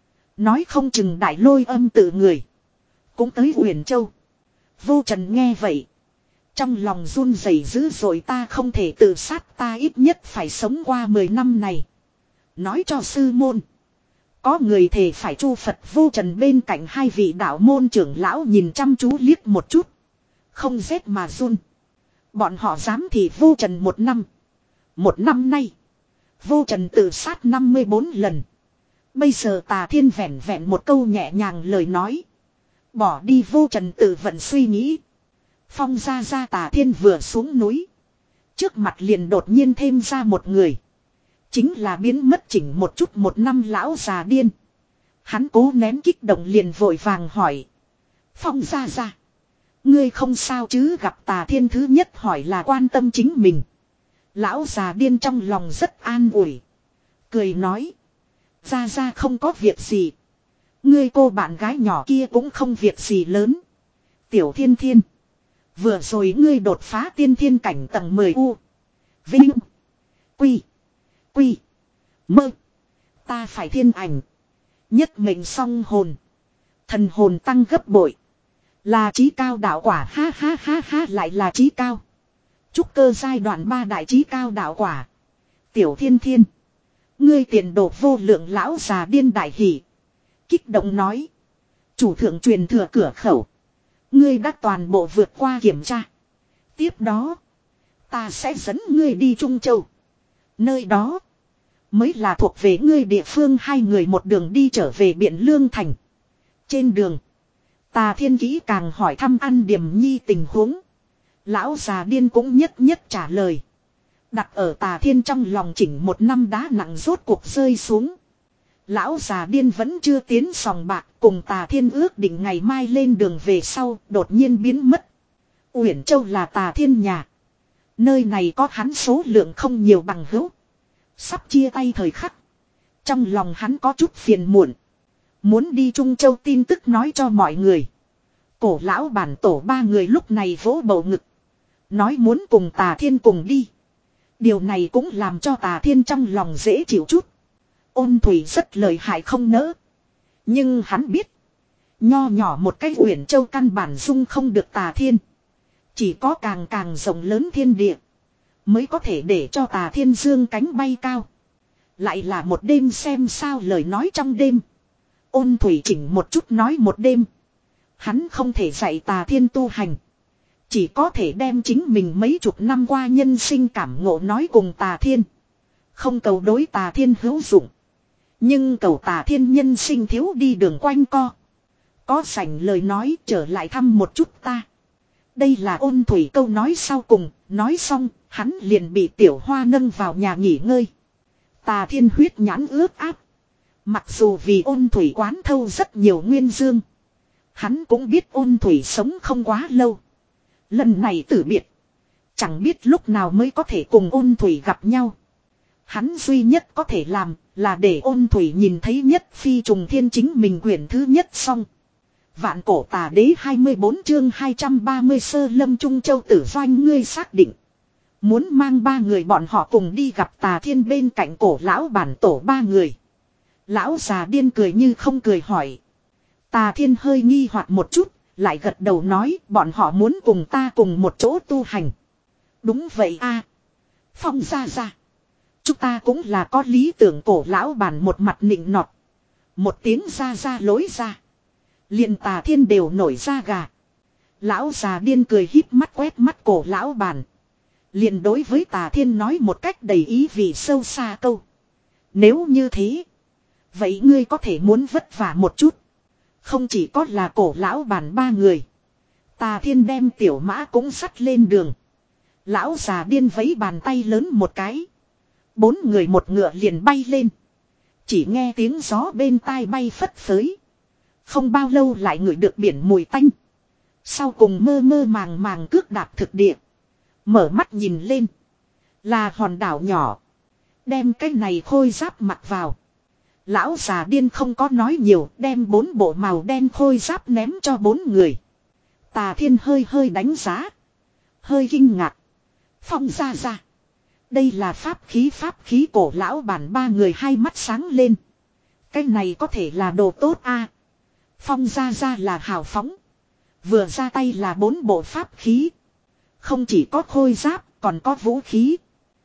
Nói không chừng đại lôi âm tự người. Cũng tới Uyển Châu. Vô trần nghe vậy. Trong lòng run rẩy dữ dội ta không thể tự sát ta ít nhất phải sống qua mười năm này. Nói cho sư môn. Có người thề phải chu Phật vô trần bên cạnh hai vị đạo môn trưởng lão nhìn chăm chú liếc một chút. Không rét mà run. Bọn họ dám thì vô trần một năm. Một năm nay. Vô trần tự sát năm mươi bốn lần. Bây giờ tà thiên vẹn vẹn một câu nhẹ nhàng lời nói. Bỏ đi vô trần tự vận suy nghĩ. Phong ra ra tà thiên vừa xuống núi. Trước mặt liền đột nhiên thêm ra một người. Chính là biến mất chỉnh một chút một năm lão già điên. Hắn cố nén kích động liền vội vàng hỏi. Phong ra ra. Ngươi không sao chứ gặp tà thiên thứ nhất hỏi là quan tâm chính mình. Lão già điên trong lòng rất an ủi. Cười nói. Ra ra không có việc gì. Ngươi cô bạn gái nhỏ kia cũng không việc gì lớn. Tiểu thiên thiên. Vừa rồi ngươi đột phá tiên thiên cảnh tầng mười U. Vinh. Quy. Quy. Mơ. Ta phải thiên ảnh. Nhất mệnh song hồn. Thần hồn tăng gấp bội. Là trí cao đạo quả ha ha ha ha lại là trí cao. Trúc cơ giai đoạn ba đại trí cao đạo quả. Tiểu thiên thiên. Ngươi tiền đồ vô lượng lão già điên đại hỷ. Kích động nói. Chủ thượng truyền thừa cửa khẩu. Ngươi đã toàn bộ vượt qua kiểm tra. Tiếp đó. Ta sẽ dẫn ngươi đi Trung Châu. Nơi đó. Mới là thuộc về ngươi địa phương hai người một đường đi trở về Biện Lương Thành. Trên đường. Tà thiên kỹ càng hỏi thăm ăn điểm nhi tình huống. Lão già điên cũng nhất nhất trả lời. Đặt ở Tà Thiên trong lòng chỉnh một năm đá nặng rốt cuộc rơi xuống. Lão già điên vẫn chưa tiến sòng bạc, cùng Tà Thiên ước định ngày mai lên đường về sau, đột nhiên biến mất. Uyển Châu là Tà Thiên nhà. Nơi này có hắn số lượng không nhiều bằng hữu. Sắp chia tay thời khắc. Trong lòng hắn có chút phiền muộn. Muốn đi Trung Châu tin tức nói cho mọi người. Cổ lão bản tổ ba người lúc này vỗ bầu ngực. Nói muốn cùng Tà Thiên cùng đi. Điều này cũng làm cho Tà Thiên trong lòng dễ chịu chút. Ôn Thủy rất lợi hại không nỡ. Nhưng hắn biết. Nho nhỏ một cái Uyển Châu căn bản dung không được Tà Thiên. Chỉ có càng càng rộng lớn thiên địa. Mới có thể để cho Tà Thiên dương cánh bay cao. Lại là một đêm xem sao lời nói trong đêm. Ôn Thủy chỉnh một chút nói một đêm. Hắn không thể dạy Tà Thiên tu hành. Chỉ có thể đem chính mình mấy chục năm qua nhân sinh cảm ngộ nói cùng Tà Thiên. Không cầu đối Tà Thiên hữu dụng. Nhưng cầu Tà Thiên nhân sinh thiếu đi đường quanh co. Có sảnh lời nói trở lại thăm một chút ta. Đây là Ôn Thủy câu nói sau cùng. Nói xong hắn liền bị Tiểu Hoa nâng vào nhà nghỉ ngơi. Tà Thiên huyết nhãn ướt áp. Mặc dù vì Ôn Thủy quán thâu rất nhiều nguyên dương. Hắn cũng biết Ôn Thủy sống không quá lâu. Lần này tử biệt. Chẳng biết lúc nào mới có thể cùng Ôn Thủy gặp nhau. Hắn duy nhất có thể làm là để Ôn Thủy nhìn thấy nhất phi trùng thiên chính mình quyển thứ nhất xong. Vạn cổ tà đế hai mươi bốn chương hai trăm ba mươi sơ lâm Trung Châu tử doanh ngươi xác định. Muốn mang ba người bọn họ cùng đi gặp Tà Thiên bên cạnh cổ lão bản tổ ba người. Lão già điên cười như không cười hỏi. Tà Thiên hơi nghi hoặc một chút, lại gật đầu nói bọn họ muốn cùng ta cùng một chỗ tu hành. Đúng vậy a, Phong gia gia. Chúng ta cũng là có lý tưởng cổ lão bản một mặt nịnh nọt. Một tiếng ra ra lối ra. Liền Tà Thiên đều nổi da gà. Lão già điên cười híp mắt quét mắt cổ lão bản. Liền đối với Tà Thiên nói một cách đầy ý vị sâu xa câu. Nếu như thế. Vậy ngươi có thể muốn vất vả một chút. Không chỉ có là cổ lão bản ba người. Tà Thiên đem tiểu mã cũng sắt lên đường. Lão già điên vẫy bàn tay lớn một cái. Bốn người một ngựa liền bay lên. Chỉ nghe tiếng gió bên tai bay phất phới. Không bao lâu lại ngửi được biển mùi tanh. Sau cùng mơ mơ màng màng cước đạp thực địa. Mở mắt nhìn lên. Là hòn đảo nhỏ. Đem cái này khôi giáp mặc vào. Lão già điên không có nói nhiều. Đem bốn bộ màu đen khôi giáp ném cho bốn người. Tà Thiên hơi hơi đánh giá. Hơi kinh ngạc. Phong ra ra. Đây là pháp khí pháp khí cổ lão bản ba người hai mắt sáng lên. Cái này có thể là đồ tốt a. À, Phong ra ra là hào phóng. Vừa ra tay là bốn bộ pháp khí. Không chỉ có khôi giáp, còn có vũ khí.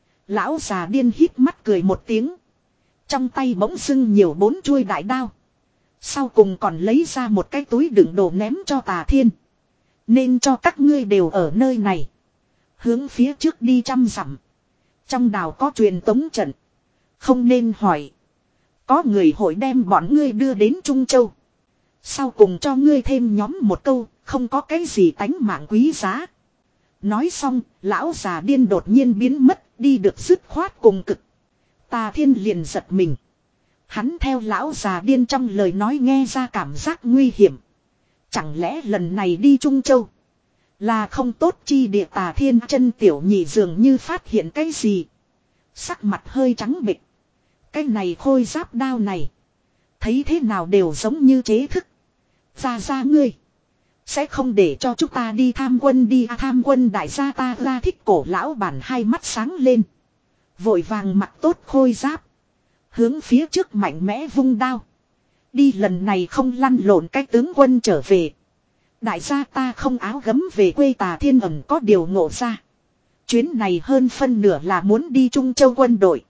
Lão già điên hít mắt cười một tiếng. Trong tay bỗng dưng nhiều bốn chuôi đại đao. Sau cùng còn lấy ra một cái túi đựng đồ ném cho Tà Thiên. Nên cho các ngươi đều ở nơi này. Hướng phía trước đi trăm dặm. Trong đảo có truyền tống trận. Không nên hỏi. Có người hội đem bọn ngươi đưa đến Trung Châu. Sau cùng cho ngươi thêm nhóm một câu. Không có cái gì tánh mạng quý giá. Nói xong, lão già điên đột nhiên biến mất, đi được dứt khoát cùng cực. Tà Thiên liền giật mình. Hắn theo lão già điên trong lời nói nghe ra cảm giác nguy hiểm. Chẳng lẽ lần này đi Trung Châu là không tốt chi địa? Tà Thiên chân tiểu nhị dường như phát hiện cái gì. Sắc mặt hơi trắng bệch. Cái này khôi giáp đao này. Thấy thế nào đều giống như chế thức. Ra ra ngươi. Sẽ không để cho chúng ta đi tham quân đi à, tham quân đại gia ta ra thích cổ lão bản hai mắt sáng lên. Vội vàng mặc tốt khôi giáp. Hướng phía trước mạnh mẽ vung đao. Đi lần này không lăn lộn cái tướng quân trở về. Đại gia ta không áo gấm về quê. Tà Thiên ẩn có điều ngộ ra. Chuyến này hơn phân nửa là muốn đi Trung Châu quân đội.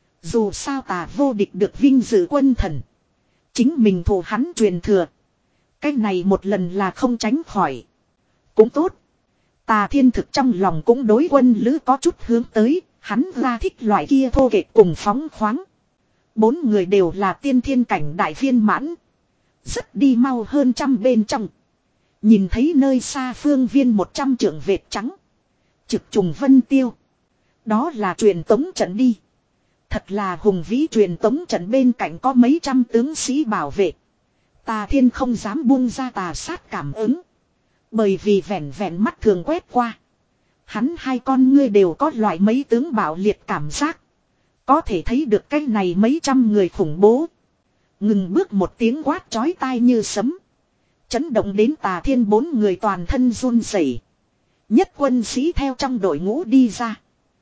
Dù sao Tà vô địch được vinh dự quân thần. Chính mình thủ hắn truyền thừa. Cái này một lần là không tránh khỏi. Cũng tốt. Tà Thiên thực trong lòng cũng đối quân lữ có chút hướng tới. Hắn ra thích loại kia thô kệch cùng phóng khoáng. Bốn người đều là tiên thiên cảnh đại viên mãn. Rất đi mau hơn trăm bên trong. Nhìn thấy nơi xa phương viên một trăm trượng vệt trắng. Trực trùng vân tiêu. Đó là truyền tống trận đi. Thật là hùng vĩ, truyền tống trận bên cạnh có mấy trăm tướng sĩ bảo vệ. Tà Thiên không dám buông ra tà sát cảm ứng. Bởi vì vẹn vẹn mắt thường quét qua. Hắn hai con ngươi đều có loại mấy tướng bạo liệt cảm giác. Có thể thấy được cái này mấy trăm người khủng bố. Ngừng bước một tiếng quát chói tai như sấm. Chấn động đến Tà Thiên bốn người toàn thân run rẩy. Nhất quân sĩ theo trong đội ngũ đi ra.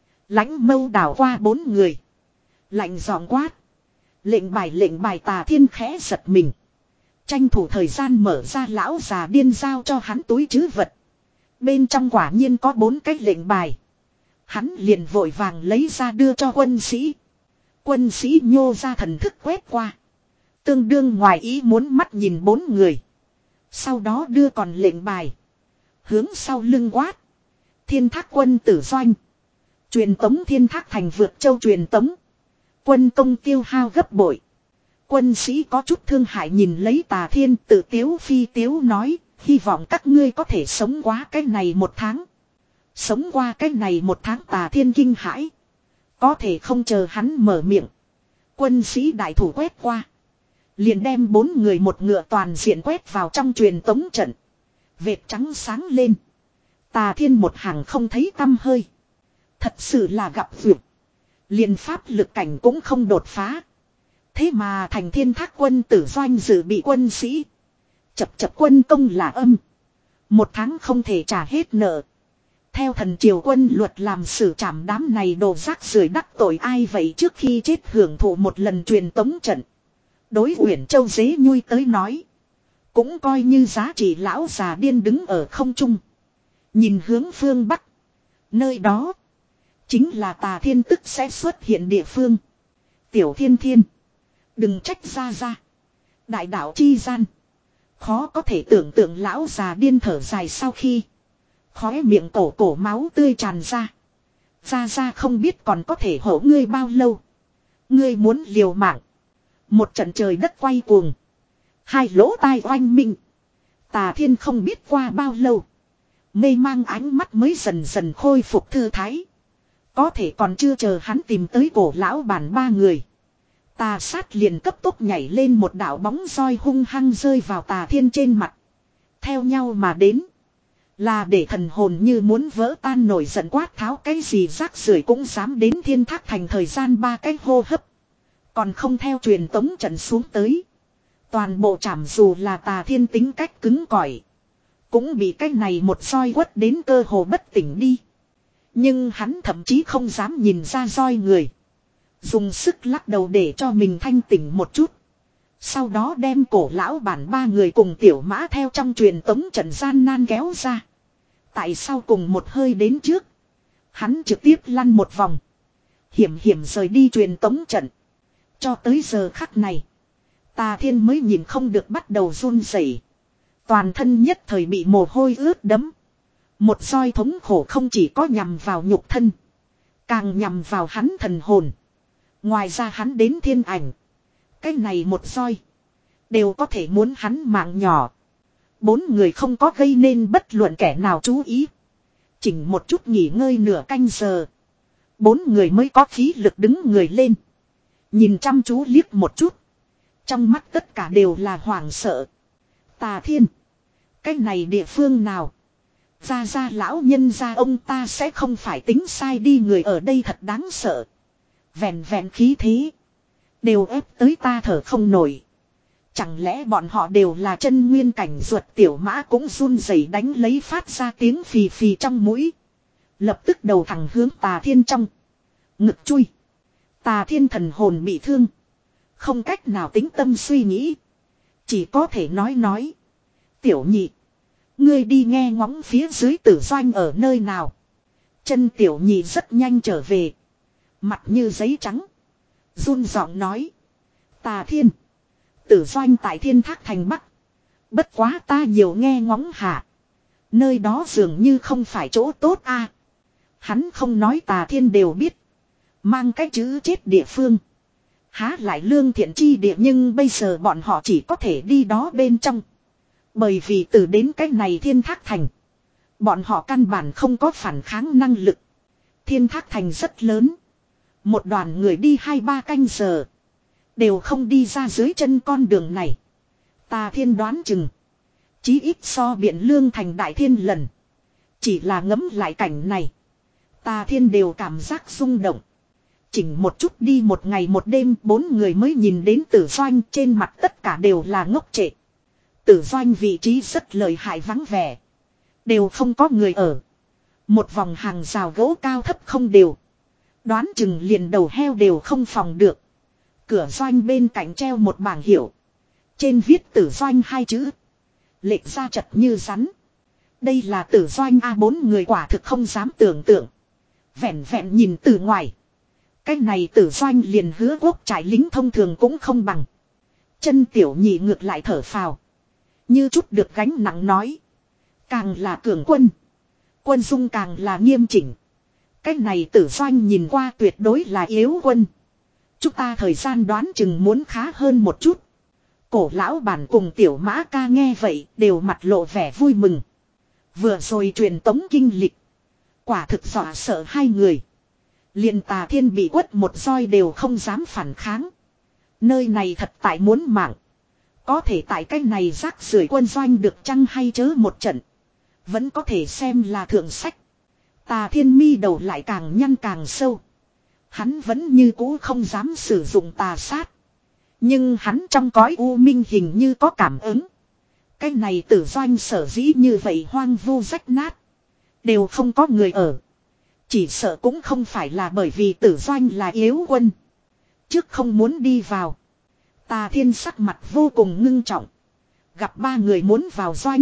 Lãnh mâu đảo qua bốn người. Lạnh giọng quát. Lệnh bài lệnh bài. Tà Thiên khẽ giật mình. Tranh thủ thời gian mở ra lão già điên giao cho hắn túi trữ vật. Bên trong quả nhiên có bốn cái lệnh bài. Hắn liền vội vàng lấy ra đưa cho quân sĩ. Quân sĩ nhô ra thần thức quét qua. Tương đương ngoài ý muốn mắt nhìn bốn người. Sau đó đưa còn lệnh bài. Hướng sau lưng quát. Thiên Thác quân tử doanh. Truyền tống Thiên Thác thành vượt châu truyền tống. Quân công tiêu hao gấp bội. Quân sĩ có chút thương hại nhìn lấy Tà Thiên, tự tiếu phi tiếu nói. Hy vọng các ngươi có thể sống qua cái này một tháng. Sống qua cái này một tháng. Tà Thiên kinh hãi. Có thể không chờ hắn mở miệng. Quân sĩ đại thủ quét qua. Liền đem bốn người một ngựa toàn diện quét vào trong truyền tống trận. Vệt trắng sáng lên. Tà Thiên một hàng không thấy tăm hơi. Thật sự là gặp vượt. Liền pháp lực cảnh cũng không đột phá. Thế mà thành Thiên Thác quân tử doanh dự bị quân sĩ. Chập chập quân công là âm. Một tháng không thể trả hết nợ. Theo thần triều quân luật làm xử trảm đám này đồ rác rưởi đắc tội ai vậy, trước khi chết hưởng thụ một lần truyền tống trận. Đối Uyển Châu dế nhui tới nói. Cũng coi như giá trị. Lão già điên đứng ở không trung. Nhìn hướng phương Bắc. Nơi đó. Chính là Tà Thiên tức sẽ xuất hiện địa phương. Tiểu Thiên Thiên. Đừng trách ra ra. Đại đạo chi gian. Khó có thể tưởng tượng. Lão già điên thở dài sau khi. Khóe miệng cổ cổ máu tươi tràn ra. Ra ra không biết còn có thể hổ ngươi bao lâu. Ngươi muốn liều mạng. Một trận trời đất quay cuồng. Hai lỗ tai oanh minh. Tà Thiên không biết qua bao lâu. Mê mang ánh mắt mới dần dần khôi phục thư thái. Có thể còn chưa chờ hắn tìm tới cổ lão bản ba người. Tà sát liền cấp tốc nhảy lên một đạo bóng roi hung hăng rơi vào Tà Thiên trên mặt. Theo nhau mà đến. Là để thần hồn như muốn vỡ tan nổi giận quát tháo cái gì rác rưởi cũng dám đến Thiên Thác thành thời gian ba cái hô hấp. Còn không theo truyền tống trận xuống tới. Toàn bộ trảm dù là Tà Thiên tính cách cứng cỏi. Cũng bị cái này một roi quất đến cơ hồ bất tỉnh đi. Nhưng hắn thậm chí không dám nhìn ra roi người. Dùng sức lắc đầu để cho mình thanh tỉnh một chút. Sau đó đem cổ lão bản ba người cùng tiểu mã theo trong truyền tống trận gian nan kéo ra. Tại sao cùng một hơi đến trước. Hắn trực tiếp lăn một vòng. Hiểm hiểm rời đi truyền tống trận. Cho tới giờ khắc này. Tà Thiên mới nhìn không được bắt đầu run rẩy. Toàn thân nhất thời bị mồ hôi ướt đẫm. Một roi thống khổ không chỉ có nhằm vào nhục thân. Càng nhằm vào hắn thần hồn. Ngoài ra hắn đến thiên ảnh. Cái này một roi. Đều có thể muốn hắn mạng nhỏ. Bốn người không có gây nên bất luận kẻ nào chú ý. Chỉnh một chút nghỉ ngơi nửa canh giờ. Bốn người mới có khí lực đứng người lên. Nhìn chăm chú liếc một chút. Trong mắt tất cả đều là hoảng sợ. Tà Thiên. Cái này địa phương nào? Ra ra lão nhân ra ông ta sẽ không phải tính sai đi, người ở đây thật đáng sợ. Vẹn vẹn khí thế. Đều ép tới ta thở không nổi. Chẳng lẽ bọn họ đều là chân nguyên cảnh? Ruột tiểu mã cũng run rẩy đánh lấy phát ra tiếng phì phì trong mũi. Lập tức đầu thẳng hướng Tà Thiên trong. Ngực chui. Tà Thiên thần hồn bị thương. Không cách nào tĩnh tâm suy nghĩ. Chỉ có thể nói nói. Tiểu nhị. Ngươi đi nghe ngóng phía dưới tử doanh ở nơi nào. Chân tiểu nhị rất nhanh trở về. Mặt như giấy trắng. Run giọng nói. Tà Thiên. Tử doanh tại Thiên Thác thành Bắc. Bất quá ta nhiều nghe ngóng hạ. Nơi đó dường như không phải chỗ tốt a. À, hắn không nói Tà Thiên đều biết. Mang cái chữ chết địa phương. Há lại lương thiện chi địa, nhưng bây giờ bọn họ chỉ có thể đi đó bên trong. Bởi vì từ đến cái này Thiên Thác thành. Bọn họ căn bản không có phản kháng năng lực. Thiên Thác Thành rất lớn. Một đoàn người đi hai ba canh giờ. Đều không đi ra dưới chân con đường này. Tà Thiên đoán chừng. Chí ít so Biện Lương Thành đại thiên lần. Chỉ là ngấm lại cảnh này. Tà Thiên đều cảm giác rung động. Chỉnh một chút đi một ngày một đêm, bốn người mới nhìn đến Tử Doanh, trên mặt tất cả đều là ngốc trệ. Tử Doanh vị trí rất lợi hại vắng vẻ. Đều không có người ở. Một vòng hàng rào gỗ cao thấp không đều. Đoán chừng liền đầu heo đều không phòng được. Cửa doanh bên cạnh treo một bảng hiệu. Trên viết Tử Doanh hai chữ. Lệch ra chật như rắn. Đây là Tử Doanh A, bốn người quả thực không dám tưởng tượng. Vẹn vẹn nhìn từ ngoài. Cái này Tử Doanh liền Hứa Quốc trại lính thông thường cũng không bằng. Chân tiểu nhị ngược lại thở phào. Như chút được gánh nặng nói. Càng là cường quân. Quân dung càng là nghiêm chỉnh. Cái này Tử Doanh nhìn qua tuyệt đối là yếu quân. Chúng ta thời gian đoán chừng muốn khá hơn một chút. Cổ lão bản cùng tiểu mã ca nghe vậy đều mặt lộ vẻ vui mừng. Vừa rồi truyền tống kinh lịch. Quả thực dọa sợ hai người. Liền Tà Thiên bị quất một roi đều không dám phản kháng. Nơi này thật tại muốn mạng. Có thể tại cái này rác rưởi quân doanh được chăng hay chớ một trận. Vẫn có thể xem là thượng sách. Tà Thiên mi đầu lại càng nhăn càng sâu. Hắn vẫn như cũ không dám sử dụng tà sát. Nhưng hắn trong cõi u minh hình như có cảm ứng. Cái này Tử Doanh sở dĩ như vậy hoang vu rách nát. Đều không có người ở. Chỉ sợ cũng không phải là bởi vì Tử Doanh là yếu quân. Trước không muốn đi vào. Tà Thiên sắc mặt vô cùng ngưng trọng. Gặp ba người muốn vào doanh.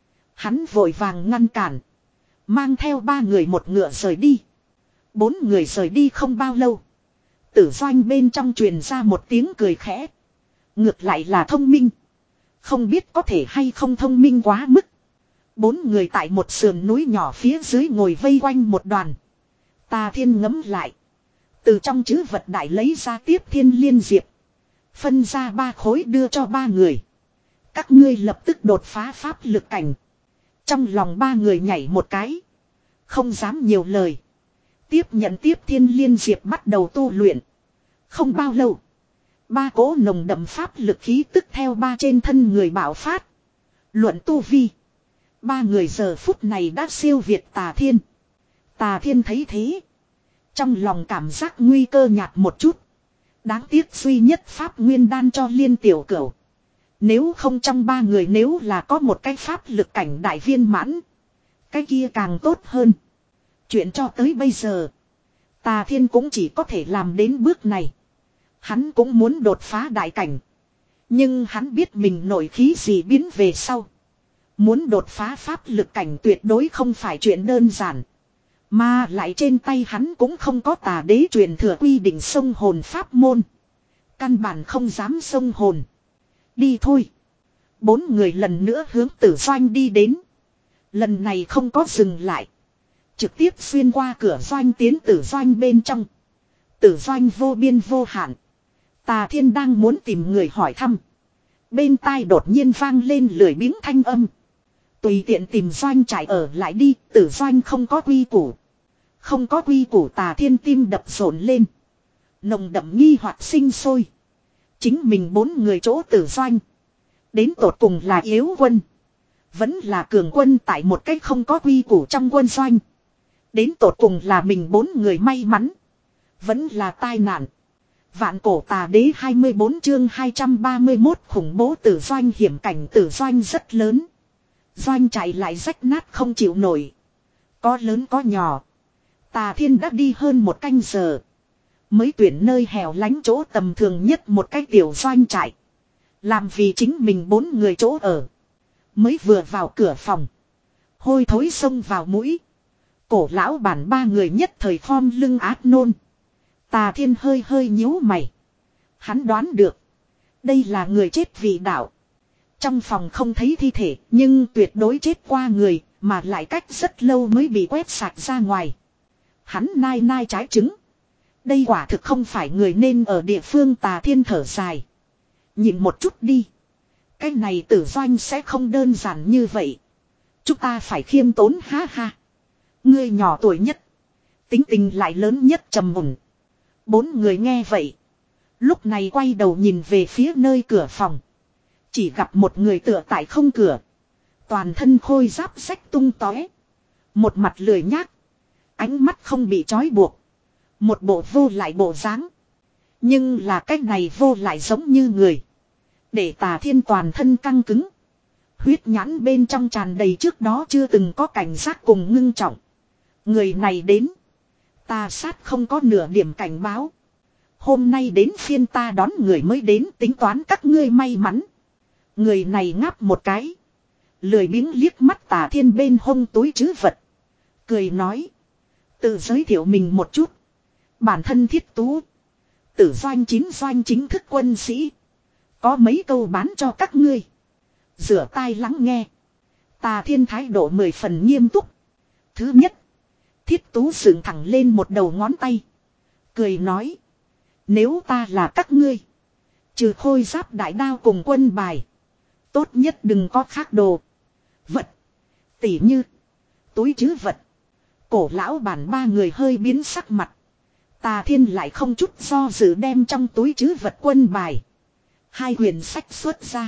Hắn vội vàng ngăn cản. Mang theo ba người một ngựa rời đi. Bốn người rời đi không bao lâu. Tử Doanh bên trong truyền ra một tiếng cười khẽ. Ngược lại là thông minh. Không biết có thể hay không thông minh quá mức. Bốn người tại một sườn núi nhỏ phía dưới ngồi vây quanh một đoàn. Tà Thiên ngấm lại. Từ trong chữ vật đại lấy ra Tiếp Thiên Liên Diệp. Phân ra ba khối đưa cho ba người. Các ngươi lập tức đột phá pháp lực cảnh. Trong lòng ba người nhảy một cái. Không dám nhiều lời. Tiếp nhận Tiếp Thiên Liên Diệp bắt đầu tu luyện. Không bao lâu. Ba cỗ nồng đậm pháp lực khí tức theo ba trên thân người bạo phát. Luận tu vi. Ba người giờ phút này đã siêu việt Tà Thiên. Tà Thiên thấy thế. Trong lòng cảm giác nguy cơ nhạt một chút. Đáng tiếc duy nhất pháp nguyên đan cho Liên Tiểu Cửu. Nếu không trong ba người nếu là có một cái pháp lực cảnh đại viên mãn. Cái kia càng tốt hơn. Chuyện cho tới bây giờ. Tà Thiên cũng chỉ có thể làm đến bước này. Hắn cũng muốn đột phá đại cảnh. Nhưng hắn biết mình nội khí gì biến về sau. Muốn đột phá pháp lực cảnh tuyệt đối không phải chuyện đơn giản. Mà lại trên tay hắn cũng không có Tà Đế truyền thừa quy định xông hồn pháp môn. Căn bản không dám xông hồn. Đi thôi. Bốn người lần nữa hướng Tử Doanh đi đến. Lần này không có dừng lại. Trực tiếp xuyên qua cửa doanh tiến Tử Doanh bên trong. Tử Doanh vô biên vô hạn. Tà Thiên đang muốn tìm người hỏi thăm. Bên tai đột nhiên vang lên lười biếng thanh âm. Tùy tiện tìm doanh trại ở lại đi, Tử Doanh không có quy củ. Không có quy củ. Tà Thiên tim đập rộn lên. Nồng đậm nghi hoặc sinh sôi. Chính mình bốn người chỗ Tử Doanh. Đến tột cùng là yếu quân. Vẫn là cường quân tại một cách không có quy củ trong quân doanh. Đến tột cùng là mình bốn người may mắn. Vẫn là tai nạn. Vạn Cổ Tà Đế hai mươi bốn chương hai trăm ba mươi mốt khủng bố Tử Doanh. Hiểm cảnh Tử Doanh rất lớn. Doanh chạy lại rách nát không chịu nổi. Có lớn có nhỏ. Tà Thiên đã đi hơn một canh giờ. Mới tuyển nơi hẻo lánh chỗ tầm thường nhất một cái tiểu doanh trại. Làm vì chính mình bốn người chỗ ở. Mới vừa vào cửa phòng. Hôi thối xông vào mũi. Cổ lão bản ba người nhất thời khom lưng ác nôn. Tà Thiên hơi hơi nhíu mày. Hắn đoán được. Đây là người chết vì đạo. Trong phòng không thấy thi thể. Nhưng tuyệt đối chết qua người. Mà lại cách rất lâu mới bị quét sạch ra ngoài. Hắn nai nai trái trứng. Đây quả thực không phải người nên ở địa phương. Tà Thiên thở dài. Nhìn một chút đi. Cái này Tử Doanh sẽ không đơn giản như vậy. Chúng ta phải khiêm tốn ha ha. Ngươi nhỏ tuổi nhất. Tính tình lại lớn nhất trầm mùn. Bốn người nghe vậy. Lúc này quay đầu nhìn về phía nơi cửa phòng. Chỉ gặp một người tựa tại không cửa. Toàn thân khôi giáp rách tung tóe. Một mặt lười nhác. Ánh mắt không bị trói buộc. Một bộ vô lại bộ dáng. Nhưng là cái này vô lại giống như người. Để Tà Thiên toàn thân căng cứng. Huyết nhãn bên trong tràn đầy trước đó chưa từng có cảnh giác cùng ngưng trọng. Người này đến. Ta sát không có nửa điểm cảnh báo. Hôm nay đến phiên ta đón người mới đến, tính toán các ngươi may mắn. Người này ngáp một cái. Lười biếng liếc mắt Tà Thiên bên hông túi trữ vật. Cười nói. Tự giới thiệu mình một chút. Bản thân Thiết Tú. Tử doanh chín doanh chính thức quân sĩ. Có mấy câu bán cho các ngươi. Rửa tai lắng nghe. Tà Thiên thái độ mười phần nghiêm túc. Thứ nhất. Thiết Tú dựng thẳng lên một đầu ngón tay. Cười nói. Nếu ta là các ngươi. Trừ khôi giáp đại đao cùng quân bài. Tốt nhất đừng có khác đồ. Vật. Tỉ như. Túi trữ vật. Cổ lão bản ba người hơi biến sắc mặt. Tà Thiên lại không chút do dự đem trong túi trữ vật quân bài. Hai quyển sách xuất ra.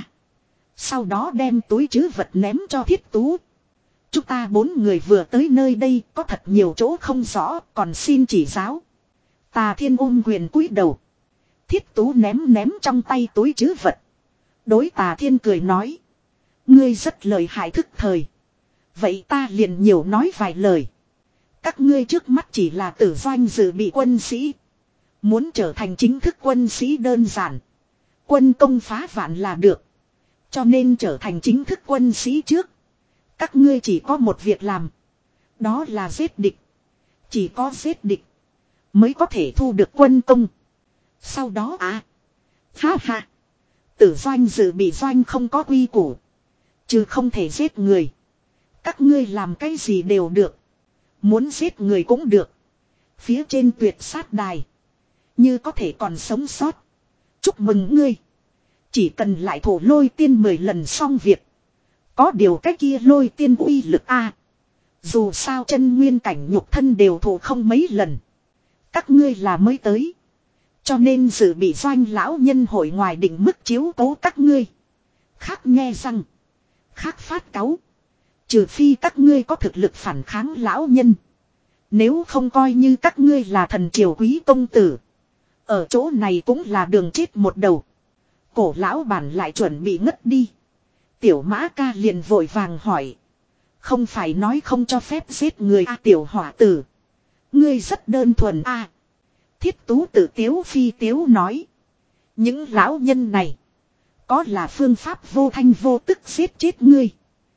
Sau đó đem túi trữ vật ném cho Thiết Tú. Chúng ta bốn người vừa tới nơi đây có thật nhiều chỗ không rõ, còn xin chỉ giáo. Tà Thiên ôm quyền cúi đầu. Thiết Tú ném ném trong tay túi trữ vật. Đối Tà Thiên cười nói. Ngươi rất lợi hại thức thời. Vậy ta liền nhiều nói vài lời. Các ngươi trước mắt chỉ là tử doanh dự bị quân sĩ. Muốn trở thành chính thức quân sĩ đơn giản. Quân công phá vạn là được. Cho nên trở thành chính thức quân sĩ trước. Các ngươi chỉ có một việc làm. Đó là giết địch. Chỉ có giết địch. Mới có thể thu được quân công. Sau đó à. Ha ha. Tử doanh dự bị doanh không có quy củ. Chứ không thể giết người. Các ngươi làm cái gì đều được. Muốn giết người cũng được. Phía trên tuyệt sát đài. Như có thể còn sống sót. Chúc mừng ngươi. Chỉ cần lại thủ lôi tiên mười lần xong việc. Có điều cái kia lôi tiên uy lực a. Dù sao chân nguyên cảnh nhục thân đều thủ không mấy lần. Các ngươi là mới tới. Cho nên dự bị doanh lão nhân hội ngoài định mức chiếu cố các ngươi. Khác nghe răng. Khác phát cáu. Trừ phi các ngươi có thực lực phản kháng lão nhân. Nếu không coi như các ngươi là thần triều quý công tử. Ở chỗ này cũng là đường chết một đầu. Cổ lão bản lại chuẩn bị ngất đi. Tiểu Mã Ca liền vội vàng hỏi. Không phải nói không cho phép giết người a à, tiểu hỏa tử. Ngươi rất đơn thuần a à. Thiết Tú tự tiếu phi tiếu nói. Những lão nhân này. Có là phương pháp vô thanh vô tức giết chết ngươi.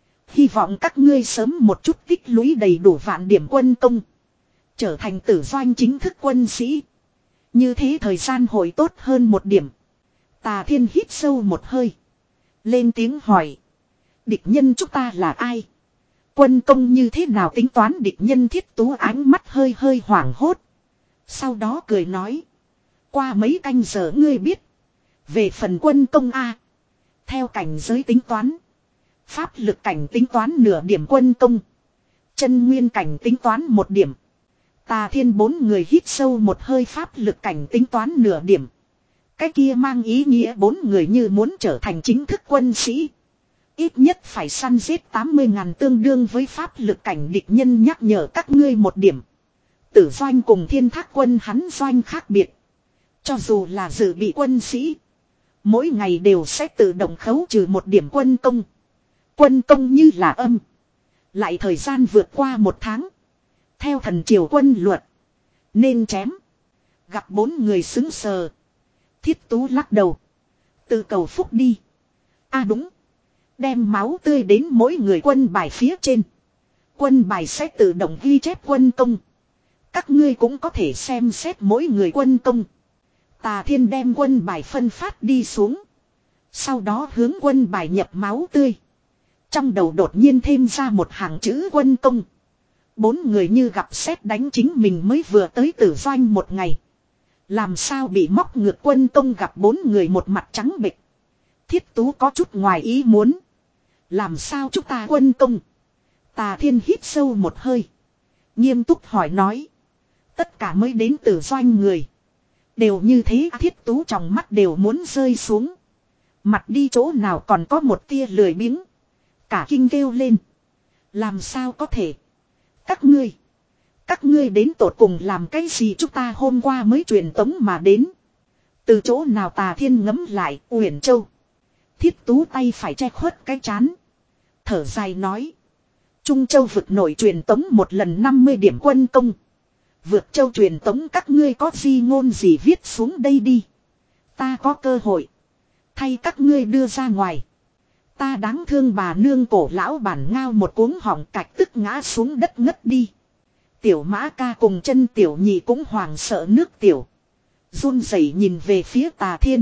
Hy vọng các ngươi sớm một chút tích lũy đầy đủ vạn điểm quân công. Trở thành tử doanh chính thức quân sĩ. Như thế thời gian hội tốt hơn một điểm. Tà Thiên hít sâu một hơi. Lên tiếng hỏi. Địch nhân chúng ta là ai? Quân công như thế nào tính toán địch nhân? Thiết Tú ánh mắt hơi hơi hoảng hốt. Sau đó cười nói. Qua mấy canh giờ ngươi biết. Về phần quân công A. Theo cảnh giới tính toán. Pháp lực cảnh tính toán nửa điểm quân công. Chân nguyên cảnh tính toán một điểm. Tà Thiên bốn người hít sâu một hơi pháp lực cảnh tính toán nửa điểm. Cái kia mang ý nghĩa bốn người như muốn trở thành chính thức quân sĩ. Ít nhất phải săn giết tám mươi ngàn tương đương với pháp lực cảnh địch nhân nhắc nhở các ngươi một điểm. Tử doanh cùng Thiên Thác quân hắn doanh khác biệt. Cho dù là dự bị quân sĩ. Mỗi ngày đều sẽ tự động khấu trừ một điểm quân công. Quân công như là âm. Lại thời gian vượt qua một tháng. Theo thần triều quân luật. Nên chém. Gặp bốn người xứng sờ. Thiết Tú lắc đầu. Tự cầu phúc đi. À đúng. Đem máu tươi đến mỗi người quân bài phía trên. Quân bài sẽ tự động ghi chép quân công. Các ngươi cũng có thể xem xét mỗi người quân công. Tà Thiên đem quân bài phân phát đi xuống. Sau đó hướng quân bài nhập máu tươi. Trong đầu đột nhiên thêm ra một hàng chữ quân công. Bốn người như gặp sét đánh chính mình mới vừa tới tử doanh một ngày. Làm sao bị móc ngược quân công gặp bốn người một mặt trắng bệch. Thiết Tú có chút ngoài ý muốn. Làm sao chúng ta quân công? Tà Thiên hít sâu một hơi. Nghiêm túc hỏi nói. Tất cả mới đến từ doanh người. Đều như thế, Thiết Tú trong mắt đều muốn rơi xuống. Mặt đi chỗ nào còn có một tia lười biếng. Cả kinh kêu lên. Làm sao có thể? Các ngươi. Các ngươi đến tột cùng làm cái gì, chúng ta hôm qua mới truyền tống mà đến. Từ chỗ nào Tà Thiên ngấm lại, Uyển Châu. Thiết Tú tay phải che khuất cái chán. Thở dài nói. Trung Châu vực nổi truyền tống một lần năm mươi điểm quân công. Vượt Châu truyền tống các ngươi có di ngôn gì viết xuống đây đi. Ta có cơ hội. Thay các ngươi đưa ra ngoài. Ta đáng thương bà nương cổ lão bản ngao một cuống họng cạch tức ngã xuống đất ngất đi. Tiểu Mã Ca cùng chân tiểu nhị cũng hoảng sợ nước tiểu. Run rẩy nhìn về phía Tà Thiên.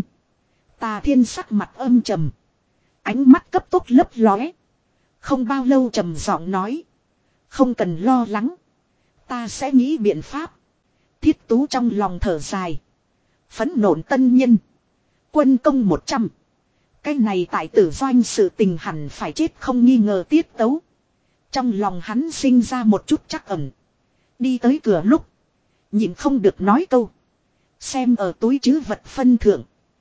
Tà Thiên sắc mặt âm trầm. Ánh mắt cấp tốc lấp lóe. Không bao lâu trầm giọng nói. Không cần lo lắng. Ta sẽ nghĩ biện pháp. Thiết Tú trong lòng thở dài. Phẫn nộ tân nhân. Quân công một trăm. Cái này tại Tử Doanh sự tình hẳn phải chết không nghi ngờ tiết tấu. Trong lòng hắn sinh ra một chút chắc ẩn. Đi tới cửa lúc. Nhịn không được nói câu. Xem ở túi chứ vật phân thượng.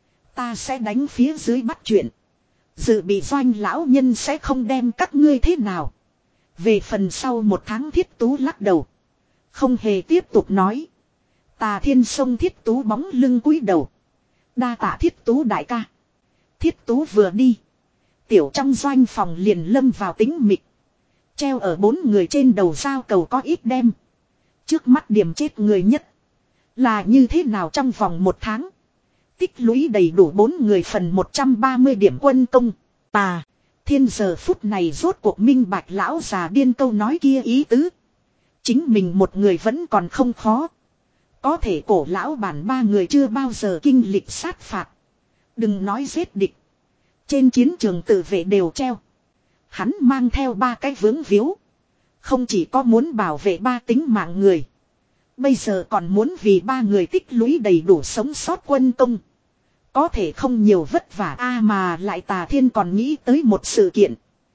Ta sẽ đánh phía dưới bắt chuyện. Dự bị Doanh lão nhân sẽ không đem các ngươi thế nào. Về phần sau một tháng Thiết Tú lắc đầu. Không hề tiếp tục nói. Tà Thiên sông Thiết Tú bóng lưng cúi đầu. Đa tạ Thiết Tú đại ca. Thiết Tú vừa đi. Tiểu trong doanh phòng liền lâm vào tính mịch. Treo ở bốn người trên đầu giao cầu có ít đem. Trước mắt điểm chết người nhất. Là như thế nào trong vòng một tháng. Tích lũy đầy đủ bốn người phần một trăm ba mươi điểm quân công. Tà Thiên giờ phút này rốt cuộc minh bạch lão già điên câu nói kia ý tứ. Chính mình một người vẫn còn không khó. Có thể cổ lão bản ba người chưa bao giờ kinh lịch sát phạt. Đừng nói giết địch. Trên chiến trường tự vệ đều treo. Hắn mang theo ba cái vướng víu. Không chỉ có muốn bảo vệ ba tính mạng người. Bây giờ còn muốn vì ba người tích lũy đầy đủ sống sót quân công. Có thể không nhiều vất vả a mà lại Tà Thiên còn nghĩ tới một sự kiện.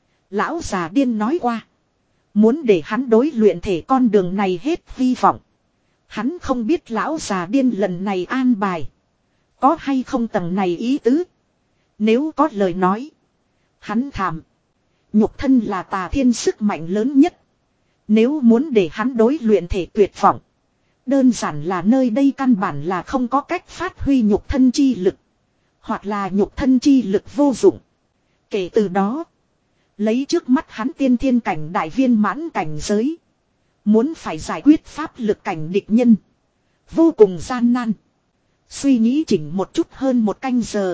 Lão già điên nói qua. Muốn để hắn đối luyện thể con đường này hết hy vọng. Hắn không biết lão già điên lần này an bài. Có hay không tầng này ý tứ. Nếu có lời nói. Hắn thàm. Nhục thân là Tà Thiên sức mạnh lớn nhất. Nếu muốn để hắn đối luyện thể tuyệt vọng. Đơn giản là nơi đây căn bản là không có cách phát huy nhục thân chi lực. Hoặc là nhục thân chi lực vô dụng. Kể từ đó. Lấy trước mắt hắn tiên thiên cảnh đại viên mãn cảnh giới. Muốn phải giải quyết pháp lực cảnh địch nhân. Vô cùng gian nan. Suy nghĩ chỉnh một chút hơn một canh giờ.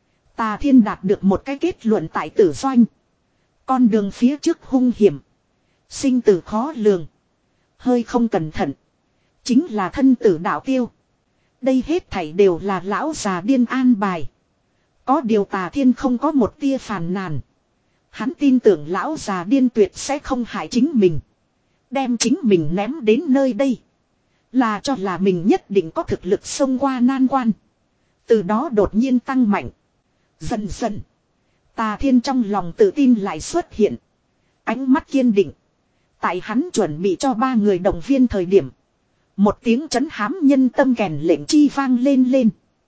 Tà Thiên đạt được một cái kết luận tại Tử Doanh. Con đường phía trước hung hiểm. Sinh tử khó lường. Hơi không cẩn thận. Chính là thân tử đạo tiêu. Đây hết thảy đều là lão già điên an bài. Có điều Tà Thiên không có một tia phàn nàn. Hắn tin tưởng lão già điên tuyệt sẽ không hại chính mình. Đem chính mình ném đến nơi đây. Là cho là mình nhất định có thực lực xông qua nan quan. Từ đó đột nhiên tăng mạnh. Dần dần. Tà Thiên trong lòng tự tin lại xuất hiện. Ánh mắt kiên định. Tại hắn chuẩn bị cho ba người động viên thời điểm. Một tiếng trấn hám nhân tâm kèn lệnh chi vang lên lên.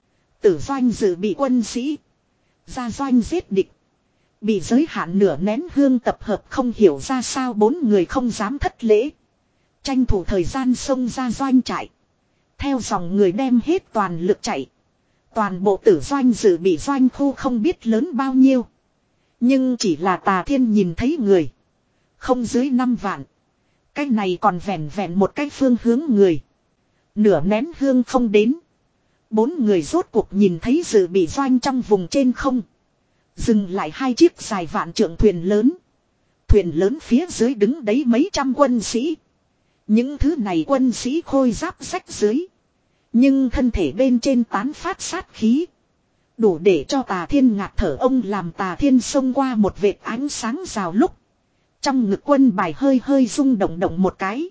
Tử Doanh dự bị quân sĩ. Ra doanh giết địch. Bị giới hạn nửa nén hương tập hợp không hiểu ra sao bốn người không dám thất lễ. Tranh thủ thời gian xông ra doanh trại. Theo dòng người đem hết toàn lực chạy. Toàn bộ Tử Doanh dự bị doanh khu không biết lớn bao nhiêu. Nhưng chỉ là Tà Thiên nhìn thấy người. Không dưới năm vạn. Cái này còn vẹn vẹn một cái phương hướng người. Nửa nén hương không đến. Bốn người rốt cuộc nhìn thấy dự bị doanh trong vùng trên không. Dừng lại hai chiếc dài vạn trượng thuyền lớn. Thuyền lớn phía dưới đứng đấy mấy trăm quân sĩ. Những thứ này quân sĩ khôi giáp rách dưới. Nhưng thân thể bên trên tán phát sát khí. Đủ để cho Tà Thiên ngạt thở ông làm Tà Thiên xông qua một vệt ánh sáng rào lúc. Trong ngực quân bài hơi hơi rung động động một cái.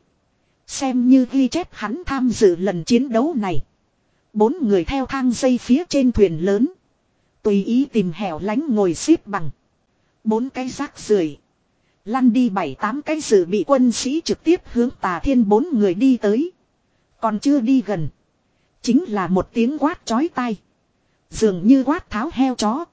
Xem như ghi chép hắn tham dự lần chiến đấu này. Bốn người theo thang dây phía trên thuyền lớn. Tùy ý tìm hẻo lánh ngồi xếp bằng. Bốn cái rác rưởi lăn đi bảy tám cái dự bị quân sĩ trực tiếp hướng Tà Thiên bốn người đi tới. Còn chưa đi gần. Chính là một tiếng quát chói tai. Dường như quát tháo heo chó.